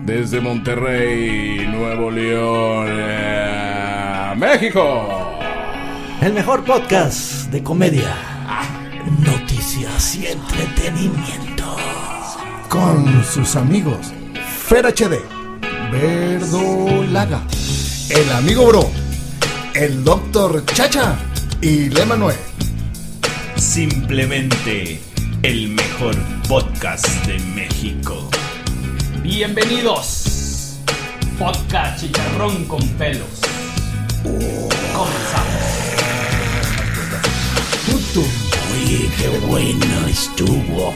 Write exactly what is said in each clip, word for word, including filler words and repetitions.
Desde Monterrey, Nuevo León, eh, México. El mejor podcast de comedia, noticias y entretenimiento. Con sus amigos Fer H D, Verdolaga, el amigo Bro, el doctor Chacha y Le Manuel. Simplemente el mejor podcast de México. Bienvenidos, podcast Chicharrón con Pelos. Comenzamos. Puto. Oye, qué bueno estuvo.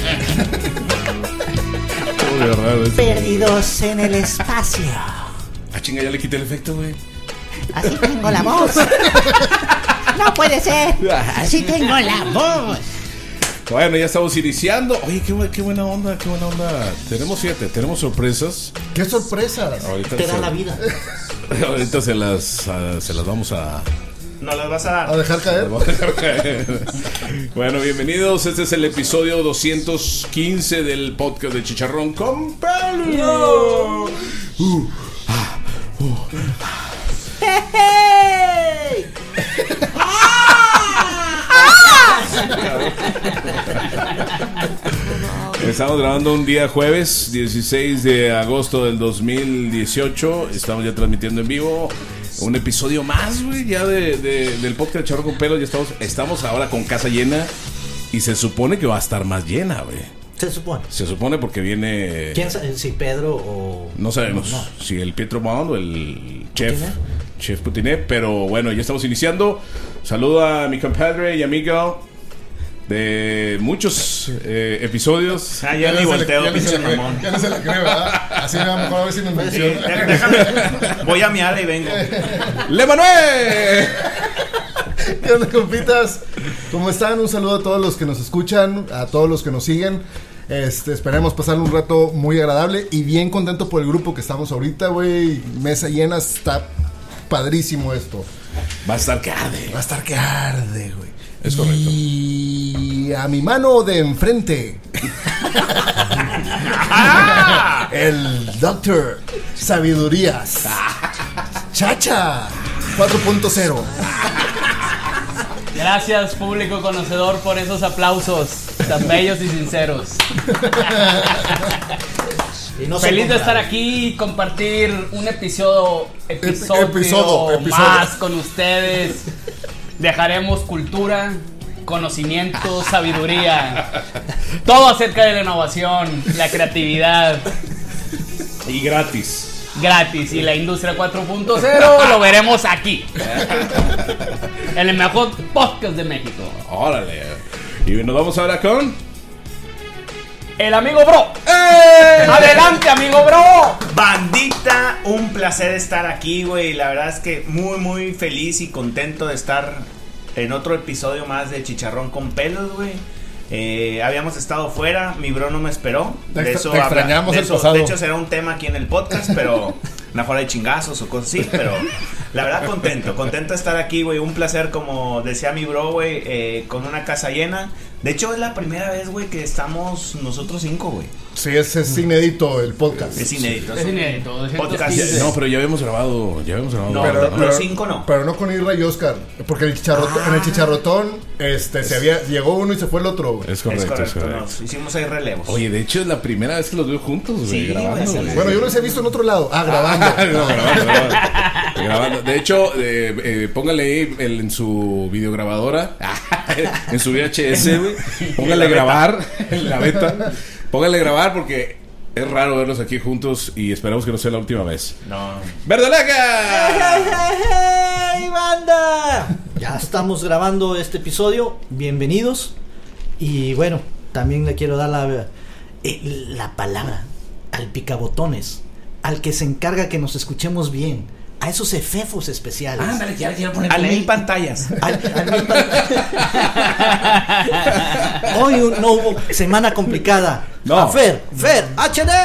Perdidos en el espacio. Ah, chinga, ya le quité el efecto, güey. Así tengo la voz. No puede ser. Así tengo la voz. Bueno, ya estamos iniciando. Oye, qué, bu- qué buena onda, qué buena onda. Tenemos siete, tenemos sorpresas. ¡Qué sorpresas! Ahorita Te da se, la vida. ahorita se las, uh, se las vamos a... ¿No las vas a ¿A dar? dejar caer? Bueno, bienvenidos. Este es el episodio doscientos quince del podcast de Chicharrón con Pelos. Uh, ah, uh. ¡Hey! Estamos grabando un día jueves, dieciséis de agosto del dos mil dieciocho. Estamos ya transmitiendo en vivo un episodio más, güey, ya de, de, del podcast Chicharrón con Pelos. Ya estamos, estamos ahora con casa llena y se supone que va a estar más llena, güey. Se supone. Se supone porque viene... ¿Quién sabe si Pedro o...? No sabemos No, no. si el Pietro Bond o el chef ¿Putiné? Chef Putiné, pero bueno, ya estamos iniciando. Saludo a mi compadre y amigo de muchos eh, episodios. Ah, ya ni volteo, ya no se pinche la cree, mamón. ya no se la cree, ¿verdad? Así me va mejor a ver si nos Sí, menciona. déjame. Voy a miar y vengo. ¡Le Manuel! ¿Qué onda, compitas? ¿Cómo están? Un saludo a todos los que nos escucan, a todos los que nos siguen. Este, esperemos pasar un rato muy agradable y bien contento por el grupo que estamos ahorita, güey. Mesa llena, está padrísimo esto. Va a estar que arde. Va a estar que arde, güey. Es correcto. Y a mi mano de enfrente, el Doctor Sabidurías, Chacha cuatro punto cero. Gracias, público conocedor, por esos aplausos tan bellos y sinceros. Y no se Feliz de compra. estar aquí y compartir un episodio, episodio, episodio, episodio. más con ustedes. Dejaremos cultura, conocimiento, sabiduría, todo acerca de la innovación, la creatividad, Y gratis. gratis, y la industria cuatro punto cero lo veremos aquí, en el mejor podcast de México. Órale. Y nos vamos ahora con... El amigo Bro. ¡Eh! Adelante, amigo Bro. Bandita, un placer estar aquí, güey. La verdad es que muy, muy feliz y contento de estar en otro episodio más de Chicharrón con Pelos, güey. Eh, habíamos estado fuera, mi bro no me esperó. Te De extra- eso te habla- extrañamos de el eso- pasado. De hecho, será un tema aquí en el podcast, pero mejor hay chingazos o cosas así. Pero la verdad, contento, contento de estar aquí, güey. Un placer, como decía mi bro, güey, eh, con una casa llena. De hecho, es la primera vez, güey, que estamos nosotros cinco, güey. Sí, es, es inédito el podcast. Es inédito. Es un inédito, doscientos podcast. quince. No, pero ya habíamos grabado. Ya habíamos grabado. No, Pero, no, pero- los cinco no. Pero no con Irra y Oscar. Porque el chicharrotón, en el chicharrotón este, se había, llegó uno y se fue el otro, güey. Es correcto, es correcto, es correcto. nos hicimos ahí relevos. Oye, de hecho es la primera vez que los veo juntos, güey, Sí, grabando, güey, güey. Bueno, yo los he visto en otro lado. Ah, grabando. No, grabando, grabando. Grabando. De hecho, eh, eh, póngale ahí el- en su videograbadora, en su V H S, güey. Póngale En la grabar en la beta. Póngale grabar porque es raro verlos aquí juntos y esperamos que no sea la última vez. No. ¡Verdolaga! ¡Hey, banda! Ya estamos grabando este episodio. Bienvenidos. Y bueno, también le quiero dar la, eh, la palabra al picabotones, al que se encarga que nos escuchemos bien, a esos efefos especiales. Ándale, ya quiero poner A tu mil mail. pantallas. Al- al- Hoy no hubo semana complicada. No. A Fer, Fer, H D.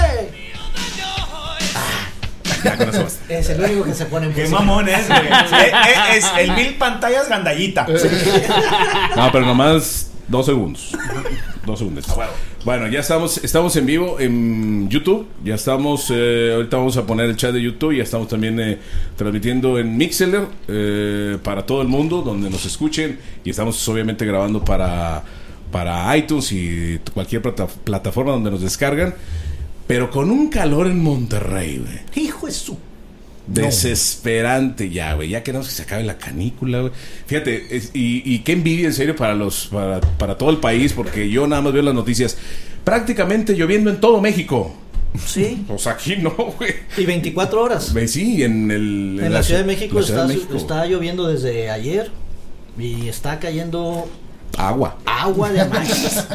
Ya con eso basta. Es el único que se pone en Qué música. mamón es, güey. Es, es- es el mil pantallas gandallita. No, pero nomás Dos segundos. Dos segundos. Bueno, ya estamos, estamos en vivo en YouTube. Ya estamos, eh, ahorita vamos a poner el chat de YouTube. Ya estamos también eh, transmitiendo en Mixler eh, para todo el mundo, donde nos escuchen. Y estamos obviamente grabando para, para iTunes y cualquier plata, plataforma donde nos descargan. Pero con un calor en Monterrey, güey. Hijo de su... Desesperante ya, güey. Ya queremos que se acabe la canícula, güey. Fíjate, es, y, y qué envidia en serio para los para, para todo el país, porque yo nada más veo las noticias. Prácticamente lloviendo en todo México. Sí. Pues aquí no, güey. Y veinticuatro horas. Sí, en el En, en la Ciudad de México, Ciudad está, de México. está lloviendo desde ayer y está cayendo agua. Agua de más.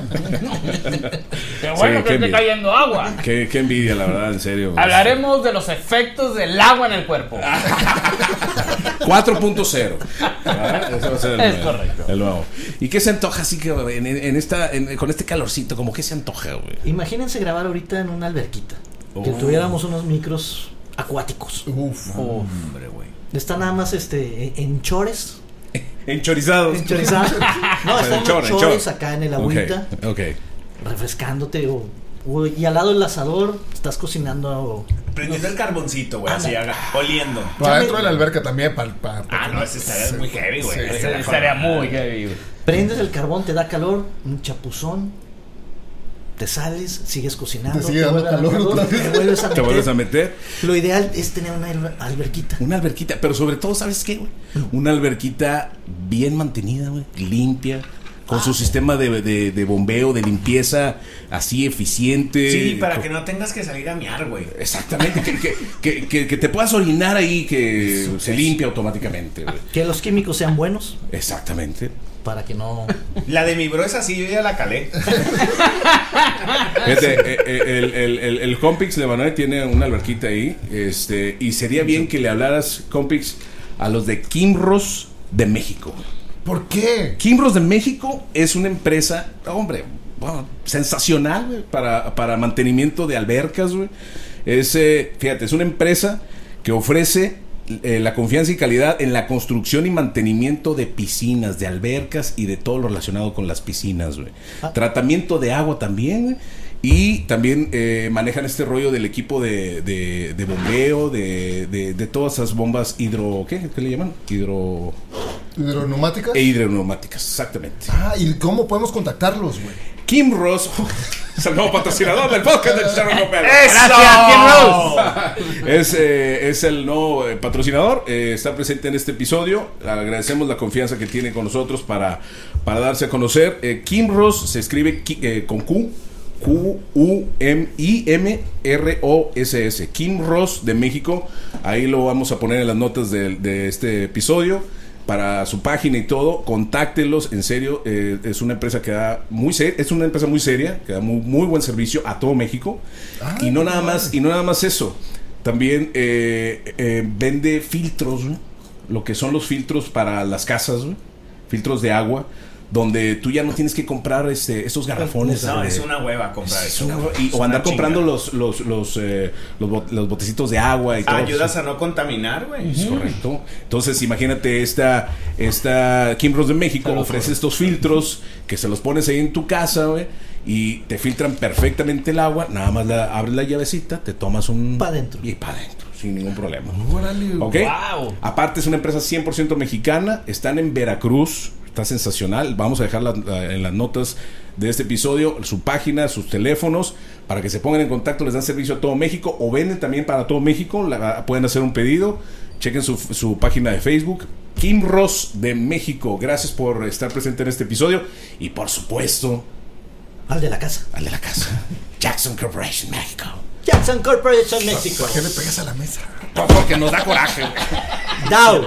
Qué bueno Sí, que qué esté bien. cayendo agua. Qué, qué envidia, la verdad, en serio. Hablaremos de los efectos del agua en el cuerpo. cuatro punto cero. ¿Ah? Ese va a ser el Es nuevo, correcto. el nuevo. ¿Y qué se antoja así que en, en esta en- con este calorcito? ¿Cómo qué se antoja, güey? Imagínense grabar ahorita en una alberquita. Que Oh. tuviéramos unos micros acuáticos. Uf. Hombre, güey. Está nada más este en chores. Enchorizados. En chorizados. No, O sea, están en chor, los en chores chor. acá en el agüita. Ok, ok. Refrescándote. O, o- y al lado del asador estás cocinando. Prendiendo el carboncito, güey, así, haga- oliendo. Para adentro de la alberca también. Pa, pa- pa- Ah, no, ese estaría muy heavy, güey. Sí. Ese Ese era estaría con- muy heavy, güey. Prendes el carbón, te da calor, un chapuzón. Te sales, sigues cocinando. Te sigue dando vuelve a dar calor otra vez. te vuelves a Te meter. vuelves a meter Lo ideal es tener una alber- alberquita. una alberquita, pero sobre todo, ¿sabes qué, güey? Una alberquita bien mantenida, güey, limpia, con Ah, su sí. sistema de, de, de bombeo, de limpieza así eficiente. Sí, para Con- que no tengas que salir a miar, güey. Exactamente, que, que, que, que, que te puedas orinar ahí, que se limpia automáticamente, güey. Que los químicos sean buenos Exactamente. para que no. La de mi bro es así, yo ya la calé. Fíjate, eh, eh, el, el, el, el Compix de Manuel tiene una alberquita ahí, este, y sería bien que le hablaras, Compix, a los de Kimros de México. ¿Por qué? Kimros de México es una empresa, hombre, bueno, sensacional, güey, para, para mantenimiento de albercas, güey. Es, eh, fíjate, es una empresa que ofrece eh, la confianza y calidad en la construcción y mantenimiento de piscinas, de albercas y de todo lo relacionado con las piscinas, güey. Ah. Tratamiento de agua también, güey. Y también eh, manejan este rollo del equipo de, de, de bombeo, de, de, de todas esas bombas hidro... ¿Qué? ¿Qué le llaman? Hidro... ¿Hidroneumáticas? E hidroneumáticas, exactamente. Ah, ¿y cómo podemos contactarlos, güey? Kim Ross es el nuevo patrocinador del podcast del Chicharrón con Pelos. Gracias, Kim Rose. Es, eh, es el nuevo eh, patrocinador, eh, está presente en este episodio. Agradecemos la confianza que tiene con nosotros para, para darse a conocer. eh, Kim Ross se escribe ki- eh, con Q, Q U M I M R O S S, Kim Ross de México. Ahí lo vamos a poner en las notas de, de este episodio para su página y todo. Contáctenlos, en serio. eh, es una empresa que da muy ser, es una empresa muy seria, que da muy, muy buen servicio a todo México. Ah, y no nada más y no nada más eso, también eh, eh, vende filtros, ¿no? Lo que son los filtros para las casas, ¿no? Filtros de agua, donde tú ya no tienes que comprar este, estos garrafones. No, de- es una hueva comprar es eso. una- güey. y- Es o una andar comprando chinga. los los los, eh, los, bot- los botecitos de agua y todo. Ayudas a no contaminar, güey. Es correcto. Entonces, imagínate, esta, esta Kim Ross de México ofrece estos filtros que se los pones ahí en tu casa, güey, y te filtran perfectamente el agua. Nada más la, abres la llavecita, te tomas un... Pa' dentro. Y para adentro, sin ningún problema. Órale, ¿Ok? Wow. Aparte, es una empresa cien por ciento mexicana. Están en Veracruz. Está sensacional. Vamos a dejar la- la- en las notas de este episodio su página, sus teléfonos, para que se pongan en contacto. Les dan servicio a todo México o venden también para todo México. La- pueden hacer un pedido. Chequen su, su página de Facebook. Kim Ross de México. Gracias por estar presente en este episodio. Y por supuesto, Al de la casa. al de la casa, Jackson Corporation México. Jackson Corporation México. ¿Por qué le pegas a la mesa? Porque nos da coraje. Dow.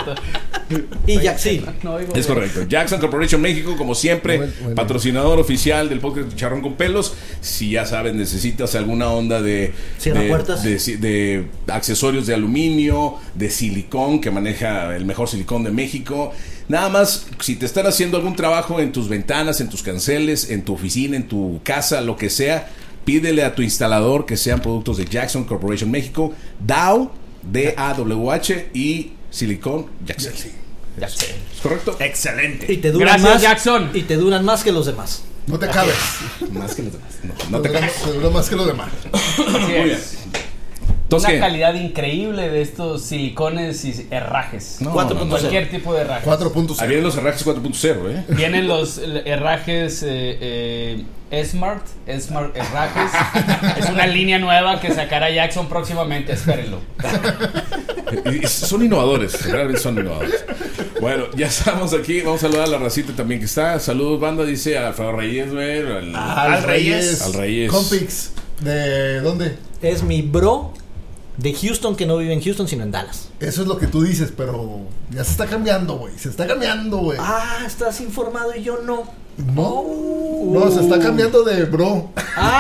Y Jackson. No oigo, Es güey. correcto. Jackson Corporation México, como siempre, Bueno, bueno. patrocinador oficial del podcast Chicharrón con Pelos. Si ya sabes, necesitas alguna onda de, Cierra de, puertas. de, de accesorios de aluminio, de silicón, que maneja el mejor silicón de México. Nada más, si te están haciendo algún trabajo en tus ventanas, en tus canceles, en tu oficina, en tu casa, lo que sea, pídele a tu instalador que sean productos de Jackson Corporation México, Dow, D A W H y Silicón Jackson. Ya sé. ¿Es correcto? Excelente. Y te duran Gracias, más, Jackson. Y te duran más que los demás. No te cabes. Más que los demás. No, no Te te dura, caes. te dura más que los demás. Así es. Entonces, Una ¿qué? calidad increíble de estos silicones y herrajes. No, cuatro no, no. punto cero. Cualquier tipo de herrajes. cuatro punto Ahí cero. vienen los herrajes cuatro punto cero, ¿eh? Vienen los eh, herrajes eh, eh, Smart, Smart herrajes. Es una línea nueva que sacará Jackson próximamente, espérenlo. Y- y son innovadores, realmente son innovadores. Bueno, ya estamos aquí. Vamos a saludar a la racita también que está. Saludos, banda, dice Alfredo Reyes, güey. Al, Al Reyes. al Reyes. Compix. ¿De dónde? Es mi bro de Houston, que no vive en Houston, sino en Dallas. Eso es lo que tú dices, pero ya se está cambiando, güey. Se está cambiando, güey. Ah, estás informado y yo no. No, no, se está cambiando de bro.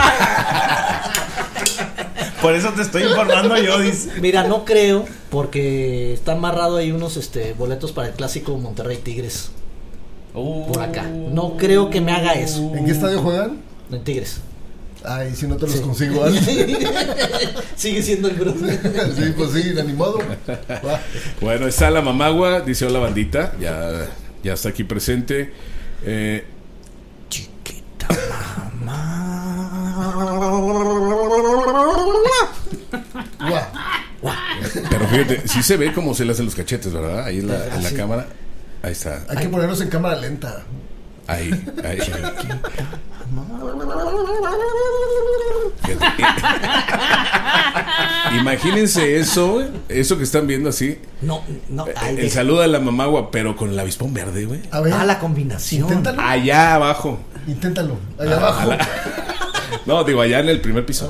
Por eso te estoy informando yo, dice. Mira, no creo, porque está amarrado ahí unos este, boletos para el clásico Monterrey Tigres por acá. No creo que me haga eso. ¿En qué estadio juegan? En Tigres. Ay, si no te los Sí. consigo antes. Sigue siendo el bro. Sí, pues sí, de ni modo. Va. Bueno, está la mamagua, dice hola bandita, ya, ya está aquí presente. Eh, Chiquita mamá. Guau. pero fíjate, sí se ve cómo se le hacen los cachetes, ¿verdad? Ahí en la, en la Sí. cámara. Ahí está. Hay que ponernos en cámara lenta. Ahí, ahí. Fíjate. Imagínense eso, güey, eso que están viendo así. No, no. Ay, El deja- saludo de la mamagua, pero con el avispón verde, güey. A ver, Ah, la combinación. inténtalo. Allá abajo. Inténtalo. Allá abajo. No, digo, allá en el primer piso.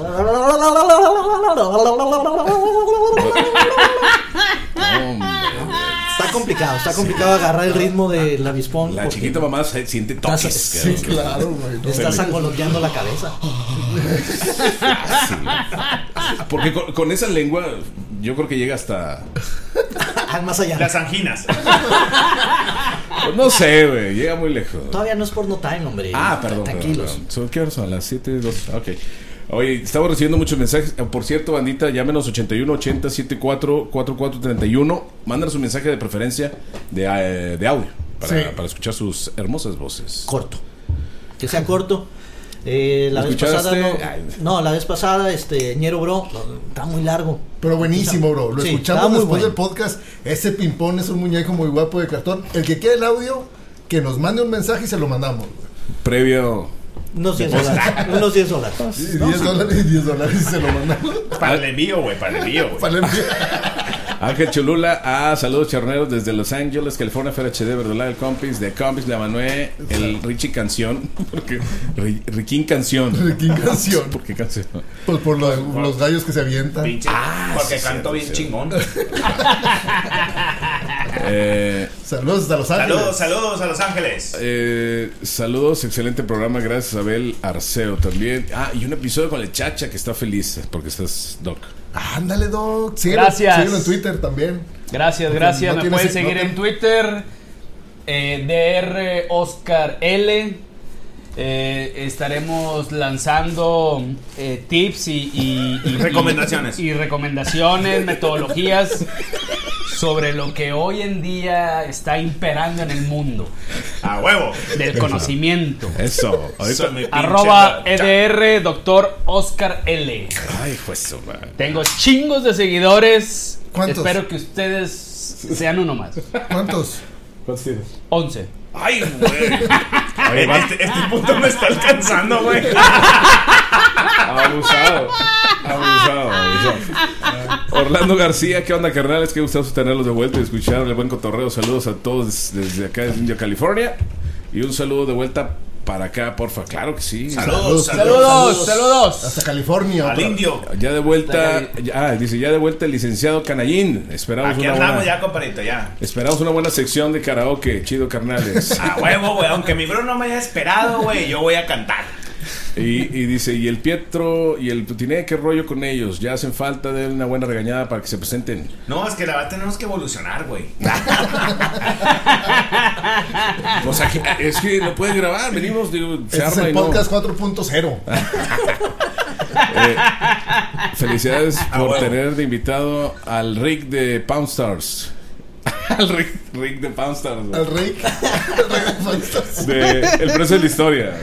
No, hombre. Está complicado, está complicado agarrar el ritmo del avispón. La porque chiquita mamá se siente toques. Estás- cabrón. Sí, claro, güey. le No, estás se le- angoloteando la cabeza. Sí. Porque con, con esa lengua, yo creo que llega hasta. Al más allá. Las anginas. Pues no sé, güey, llega muy lejos. Todavía no es porno time, hombre. Ah, perdón. perdón, Tranquilos. perdón. ¿Son, ¿Qué horas son? Las siete, dos. Ok. Oye, estamos recibiendo muchos mensajes. Eh, Por cierto, bandita, llámenos ochenta y uno ochenta setenta y cuatro cuarenta y cuatro treinta y uno. Mándanos un mensaje de preferencia de, eh, de audio para, Sí. para escuchar sus hermosas voces. Corto. Que sea corto. Eh, la ¿Lo vez pasada escuchaste? no, Ay. no, la vez pasada este Ñero Bro no, está muy largo. Pero buenísimo, bro. Lo Sí, escuchamos estaba muy después bueno. del podcast. Ese pimpón es un muñeco muy guapo de cartón. El que quiera el audio, que nos mande un mensaje y se lo mandamos, güey. Previo. Unos diez dólares. Unos diez dólares. Y diez dólares y diez dólares y se lo mandamos. Para el envío, güey, para el envío, güey. Para el envío. Ángel Cholula, ah, saludos charneros desde Los Ángeles, California, F H D, Verdolá, el Compis, de Compis, la Manuel, el Richie Canción, porque Ri- Riquín Canción. Riquín Canción. ¿Por qué canción? Pues por lo de los gallos que se avientan. Pinche. Ah, porque sí, canto cierto, bien cierto. chingón. Eh, Saludos hasta Los Ángeles. Saludos, saludos a Los Ángeles. eh, saludos, excelente programa, gracias Abel Arceo también. Ah, y un episodio con el Chacha que está feliz porque estás, Doc. Ándale, Doc. Síguelo, Gracias. síguelo en Twitter también. Gracias, No gracias. Me tienes- pueden no seguir tienes- en Twitter. eh, D R Oscar L. Eh, estaremos lanzando eh, tips y, y- y- Recomendaciones. y, y recomendaciones, metodologías sobre lo que hoy en día está imperando en el mundo A huevo. del conocimiento. Eso, ahorita. Soy mi pinche Arroba Doc. E D R doctor Oscar L. Ay, pues, man. Tengo chingos de seguidores. ¿Cuántos? Espero que ustedes sean uno más. ¿Cuántos? ¿Cuántos tienes? once. Ay, güey. Este, este punto me está alcanzando, güey. Abusado. Abusado, abusado. Orlando García, ¿qué onda, carnales? Qué gustoso tenerlos de vuelta y escuchar el buen cotorreo. Saludos a todos desde acá, desde India, California. Y un saludo de vuelta para acá, porfa. Claro que sí. Saludos, Saludos. Saludos, saludos. Hasta California. Al otra. indio. Ya de vuelta, ya, ah, dice, ya de vuelta el licenciado Canallín. Esperamos Aquí una andamos buena, ya, compadrito, ya. esperamos una buena sección de karaoke. Chido, carnales. A huevo, güey. Aunque mi bro no me haya esperado, güey, yo voy a cantar. Y, y dice, y el Pietro y el Tutiné, ¿qué rollo con ellos? Ya hacen falta de una buena regañada para que se presenten. No, es que la verdad tenemos que evolucionar, güey. O sea, que, es que no pueden grabar, venimos, digo, se Este es arma el y no. podcast cuatro punto cero. Eh, felicidades A por huevo. tener de invitado al Rick de Pound Stars. Al Rick, Rick de Poundstars. Al Rick. Al Rick de Poundstars. De El precio de la historia.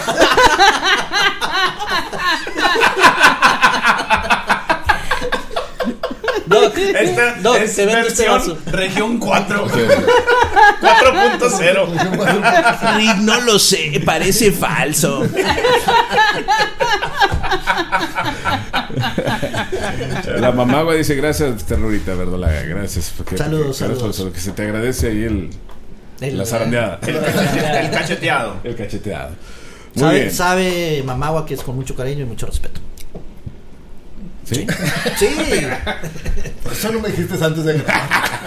Doc, Esta Doc, es te vendo este versión vaso. región cuatro. cuatro punto cero. Rick, no lo sé, parece falso. La mamá, güey, dice: gracias, terrorita verdolaga. Gracias. Porque, Saludos, porque, saludos. Por, que se te agradece ahí el, El- la zarandeada. El, el cacheteado. El cacheteado. Muy Sabe, bien. sabe Mamagua que es con mucho cariño y mucho respeto. ¿Sí? Sí, Eso no me dijiste antes de grabar.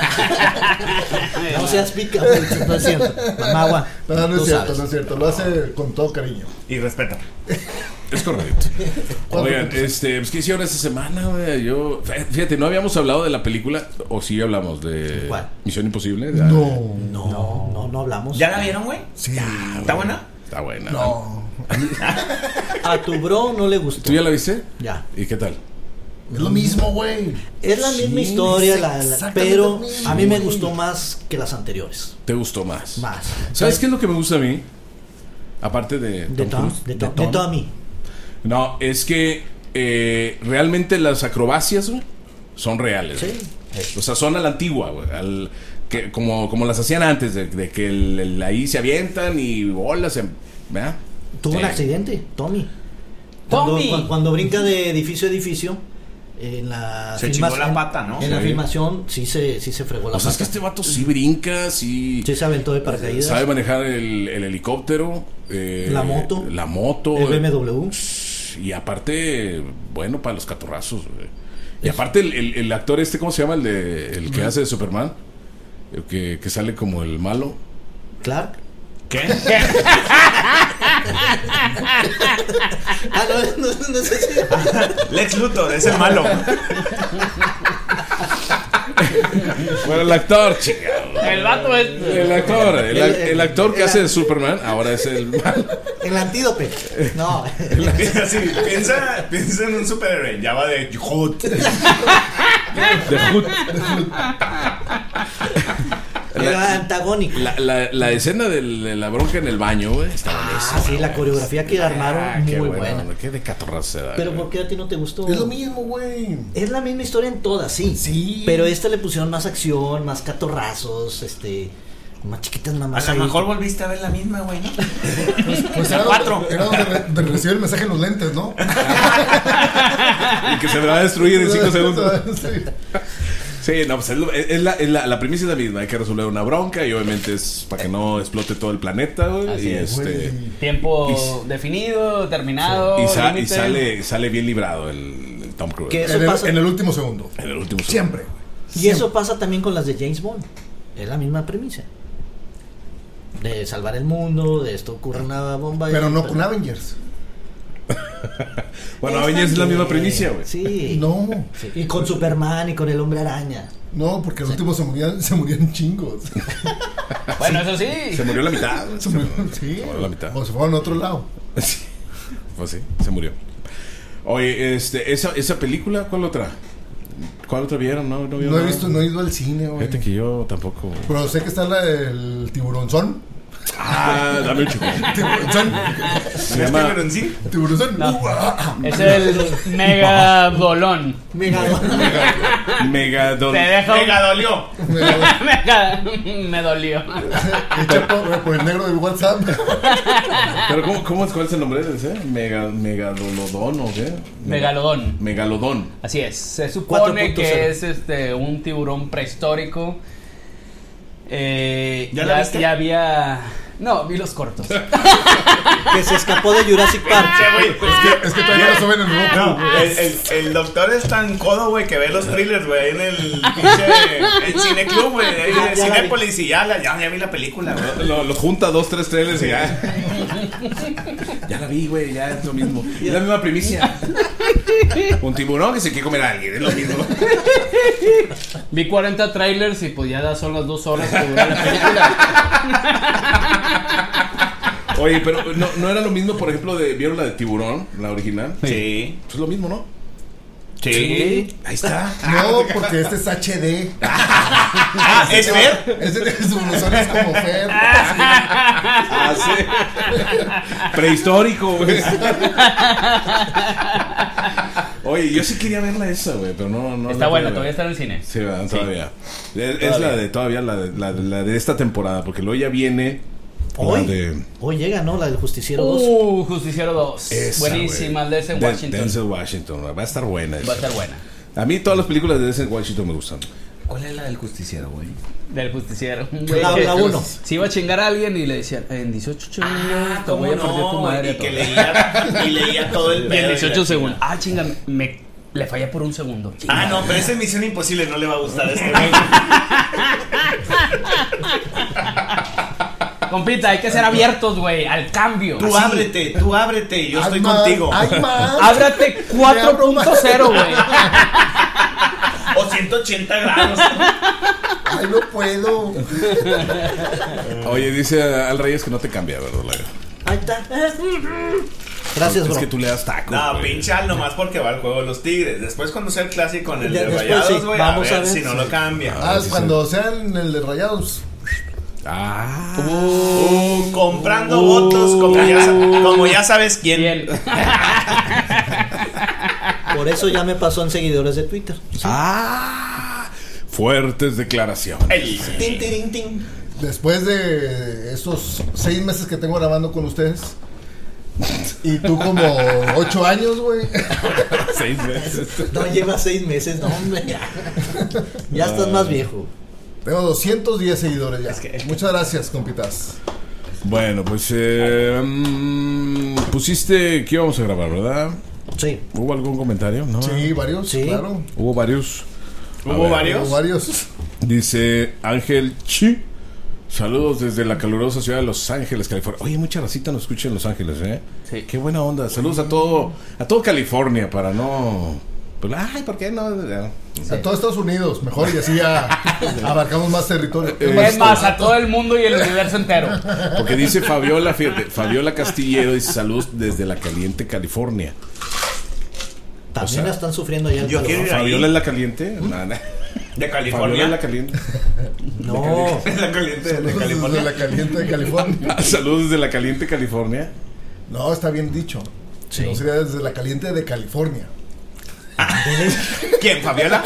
no seas pica, güey, no es cierto. Mamagua, No, no tú es cierto, sabes. no es cierto. Lo hace con todo cariño. Y respeta. Es correcto. Oigan, este, pues, ¿qué hicieron esta semana, güey? Yo, fíjate, no habíamos hablado de la película, o sí hablamos de ¿Cuál? Misión Imposible. No. No, no, no hablamos. ¿Ya la vieron, güey? Sí. ¿Está buena? Está buena. No. A tu bro no le gustó. ¿Tú ya la viste? Ya. ¿Y qué tal? Es lo mismo, güey. Es la misma Sí, historia, es la- la- exactamente pero lo mismo, a mí me güey. gustó más que las anteriores. ¿Te gustó más? Más. ¿Sabes qué es lo que me gusta a mí? Aparte de De Tom, Cruise. de Tom, de Tommy. No, es que eh, realmente las acrobacias, güey, son reales. Sí. güey. O sea, son a la antigua, güey. Al, que, como, como las hacían antes, de, de que el, el- ahí se avientan y bolas. Se, ¿verdad? Tuvo Sí. un accidente, Tommy. Cuando, Tommy. cu- cuando brinca de edificio a edificio, en la Se filma- chingó la en- pata, ¿no? En la Sí. filmación sí se, sí se fregó la O sea, es pata. que este vato sí brinca, sí, Sí se aventó de paracaídas. sabe manejar el, el helicóptero, eh, La moto. la moto, El B M W. y aparte, bueno, para los catorrazos. güey. Y aparte el, el- el actor este, ¿cómo se llama? El de el que hace de Superman, el que, que sale como el malo. Clark. ¿Qué? Ah, no, no, no sé si. Lex Luthor, es el malo. Bueno, el actor, chingado. El vato es. El actor, el, El- el actor que el- hace de Superman, ahora es el malo. El antídope. No. Así, piensa, piensa en un superhéroe. Ya va de Hood. De Hood. Era antagónico. La, la, la escena del- de la bronca en el baño, güey, está Ah, buenísima, sí, la güey. coreografía que armaron, Ah, qué muy buena, buena. Qué de catorraceda. Pero güey. ¿por qué a ti no te gustó? Es lo mismo, güey. Es la misma historia en todas, sí. Sí. Pero esta le pusieron más acción, más catorrazos, este, más chiquitas A mamás lo ahí. mejor volviste a ver la misma, güey, ¿no? Pues era Cuatro. donde, era donde, re- donde recibe el mensaje en los lentes, ¿no? Y que se me va a destruir en cinco segundos. Sí. Sí, no, pues es, lo- es la, es la, la premisa es la misma. Hay que resolver una bronca y obviamente es para que no explote todo el planeta, güey. Así Y, es, este, Tiempo Y- definido, determinado. y, sa- y límite. sale, sale bien librado el, el Tom Cruise. ¿Qué? Eso En el, pasa- en el último segundo. En el último Siempre. Y eso pasa también con las de James Bond. Es la misma premisa. De salvar el mundo, de esto ocurre una bomba. y- Pero no con Avengers. Bueno, Está Avengers es la misma bien, primicia, güey. Sí. No. Sí. Y con Superman y con el Hombre Araña. No, porque el último se morían, se morían chingos. Bueno, eso sí. Se murió la mitad. güey. Se murieron, sí. Se murió la mitad. O se fueron a otro lado. Sí. Pues sí, se murió. Oye, este, esa, esa película, ¿cuál otra? ¿Cuál otra vieron? No, no, vieron No he nada? visto, no he ido al cine, güey. Fíjate que yo tampoco. Pero sé que está la del tiburonzón. Ah, dame un chico. Tiburonzón. Se llama. sí? Tiburonzón. No. Uh, ah, ah. Es el megadolón. Mega. Megadol. Te dejo. Venga, dolió. Mega- Me dolió. Hecha por, por el negro del WhatsApp. Pero ¿cómo, cómo, ¿cuál es el nombre de ese? Mega, megalodón o qué? Megalodón. Megalodón. Así es. Se cuatro supone punto que cero. es este un tiburón prehistórico. Eh, ¿Ya ya, la viste? ya había. No, vi los cortos. Que se escapó de Jurassic Park. güey. Es que, es que todavía no suben en el No, Roku. el, el, el doctor es tan codo, güey, que ve los thrillers, güey, en el pinche el cineclub, güey, ahí Ya, de ya la vi. Cinépolis y ya, la- ya, ya vi la película, güey. Lo, lo junta dos, tres trailers y ya. Ya la vi, güey, ya es lo mismo. Es la misma primicia. Un tiburón que se quiere comer a alguien, es lo mismo. Vi cuarenta trailers y pues ya son las dos horas que dura la película. Oye, pero no, no era lo mismo, por ejemplo, de ¿vieron la de Tiburón, la original? Sí. Pues es lo mismo, ¿no? Sí. Ahí está. No, porque este es H D. Ah, ¿es Fer? Este de su blusón es como Fer. Ah, sí. Prehistórico, güey. Oye, yo sí quería verla esa, güey, pero no, no. Está la buena, pude todavía ver. está en el cine. Sí, ¿verdad? Sí. Todavía. Es, es Todavía. la de todavía la de, la, de- la de esta temporada, porque luego ya viene la Hoy, de hoy llega, ¿no? La del Justiciero dos. Uh, Justiciero dos. esa, Buenísima, güey. el de Denzel De- Washington. Denzel Washington, va a estar buena. Va a esa. estar buena. A mí todas las películas de Denzel Washington me gustan. ¿Cuál es la del justiciero, güey? Del justiciero. Un güey La, que la uno. se iba a chingar a alguien y le decían, en dieciocho segundos te voy a partir tu madre. Y a que todos". leía, y leía todo el Y en pedo. y dieciocho la segundos. chingada. Ah, chinga, me le fallé por un segundo. Chinga. Ah, no, pero esa es Misión Imposible, no le va a gustar a este güey. Compita, hay que ser abiertos, güey, al cambio. Tú Así. ábrete, tú ábrete, yo Hay estoy más, contigo. Hay más. Ábrate cuatro punto cero, güey. O ciento ochenta grados. Ay, no puedo. Oye, dice Al Reyes que no te cambia, ¿verdad? Laga? Ahí está. Gracias, Es bro. que tú le das tacos. No, güey. pinche al nomás porque va al juego de los Tigres. Después cuando sea el clásico en el Ya de después Rayados, sí, güey, a vamos ver, a ver, si no sí. lo cambia. Ah, sí, cuando sean el de Rayados. Ah. Uh, comprando votos como ya, sa- como ya sabes quién. Bien. Por eso ya me pasó en seguidores de Twitter. ¿Sí? Ah. Fuertes declaraciones. El tin, tin, tin. Después de estos seis meses que tengo grabando con ustedes. Y tú como ocho años, güey. Seis veces. No lleva seis meses, no, hombre. Ya, ya estás más viejo. Tengo doscientos diez seguidores ya. Es que- Muchas gracias, compitas. Bueno, pues eh, mm, pusiste que íbamos a grabar, ¿verdad? Sí. ¿Hubo algún comentario? ¿No? Sí, varios, Sí. claro. Hubo varios. A ¿Hubo ver, varios? Hubo varios. Dice Ángel Chi. Saludos desde la calurosa ciudad de Los Ángeles, California. Oye, mucha racita nos escucha en Los Ángeles, ¿eh? Sí. Qué buena onda. Saludos a todo, a todo California para no. Pues, ay, ¿por qué no? Ya. A todo Estados Unidos, mejor, y así ya abarcamos más territorio. Es más, a todo el mundo y el universo entero. Porque dice Fabiola, fíjate, Fabiola Castillero dice saludos desde la caliente California. También O sea, la están sufriendo allá en yo California. quiero ir ahí. ¿Fabiola es la caliente? No, no. De Fabiola es California. la caliente. No. La caliente de Saludos California. desde la caliente de California. Saludos desde la caliente California. No, está bien dicho. Sí. No sería desde la caliente de California. ¿Quién, Fabiola?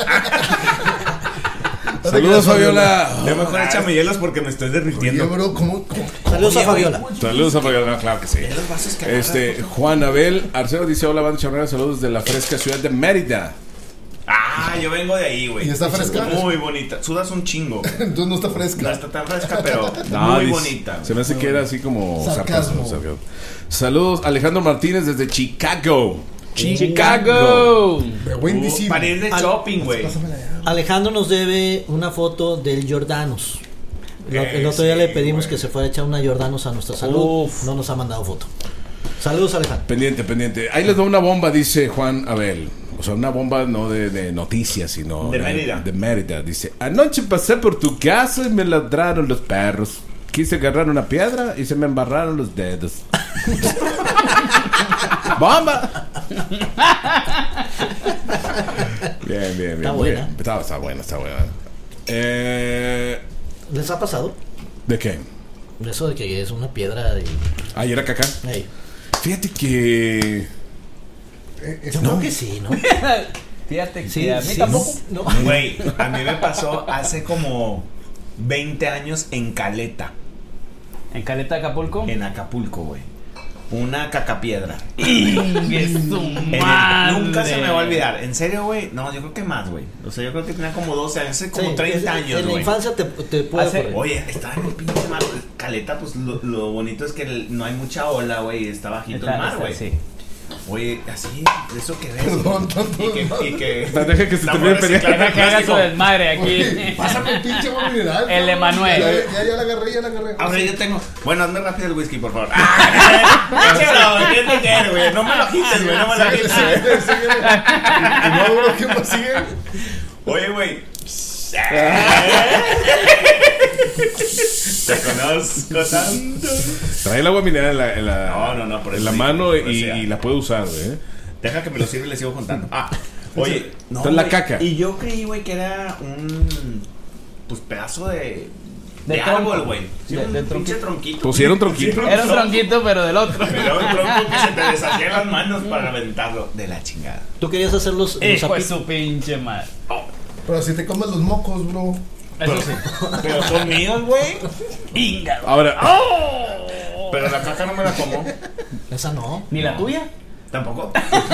Saludos, Fabiola. Yo mejor échame hielos porque me estoy Oye, derritiendo. bro, ¿cómo? cómo- Saludos a Oye, Fabiola. güey, Saludos a Fabiola, no, claro que sí. los vasos que Este, Juan Abel Arceo dice: hola, banda charrera, saludos de la fresca ciudad de Mérida. Ah, yo vengo de ahí, güey. ¿Y está fresca? Muy bonita. Sudas un chingo. Entonces no está No fresca. está tan fresca, pero No, muy dice- bonita. Se me hace que era así como Sarcasmo. sarcasmo. sarcasmo. Saludos, Alejandro Martínez desde Chicago. Chicago. De Windy Uh, City. para ir de Al- shopping, güey. Pásamela ya. Alejandro nos debe una foto del Jordanos. Lo- El otro día Sí, le pedimos güey. que se fuera a echar una Jordanos a nuestra salud. Uf. No nos ha mandado foto. Saludos, Alejandro. Pendiente, pendiente. Ahí les doy una bomba, dice Juan Abel. O sea, una bomba no de, de noticias, sino De Mérida. De Mérida. Dice: anoche pasé por tu casa y me ladraron los perros. Quise agarrar una piedra y se me embarraron los dedos. ¡Bomba! Bien, bien, bien. Está muy buena. bien. Está, está buena, está buena. Eh, ¿Les ha pasado? ¿De qué? Eso de que es una piedra y... Ayer acá acá. Ey. Fíjate que. Yo creo que sí, ¿no? Fíjate que Sí, a mí sí. tampoco. No. Güey, a mí me pasó hace como veinte años en Caleta, En Caleta de Acapulco. en Acapulco, güey. Una cacapiedra. Ingue su En el- madre. nunca se me va a olvidar. En serio, güey. No, yo creo que más, güey. O sea, yo creo que tenía como doce años, hace como Sí, treinta es- años, En la güey. infancia te, te puede Hace- ocurrir. Oye, estaba en el pinche mar. Caleta, pues lo, lo bonito es que el- no hay mucha ola, güey. Está bajito Está- el mar, está- güey. sí. Oye, así, eso que ves. Perdón, tonto, y que, y que Deja que se estamos termine de pelear. reciclando Deja que haga su plástico. desmadre aquí. Oye, pásame el pinche agua mineral. El cabrón. Emanuel. Ya, ya, ya la agarré, ya la agarré. Ahora yo tengo. Bueno, hazme rápido el whisky, por favor. ¡Ah! ¡Pinche bro! ¿Qué te quiero, güey? No me lo quites, güey. No me lo Síguele, quites. síguele, síguele. Y no, bro, ¿qué más sigue? Oye, güey. Te conozco tanto. Trae el agua mineral en la, en la, No, no, no, por en eso la digo, mano por y, eso ya. y la puede usar, ¿eh? Deja que me lo sirva y le sigo contando. Ah, Oye, no, Está en la güey, caca. Y yo creí, güey, que era un pues pedazo de de, De árbol, tronco. güey. Sí, De- un de pinche tronquito. tronquito. Pusieron tronquito. Era un tronquito, pero del otro. Pero un tronco que se te deshacían las manos para aventarlo de la chingada. Tú querías hacer los, los Hijo de zapitos. su pinche madre. Pero si te comes los mocos, bro. Eso sí. Pero son míos, güey. Inga. Ahora, Pero la caca no me la como. Esa no. ¿Ni la tuya? Tampoco.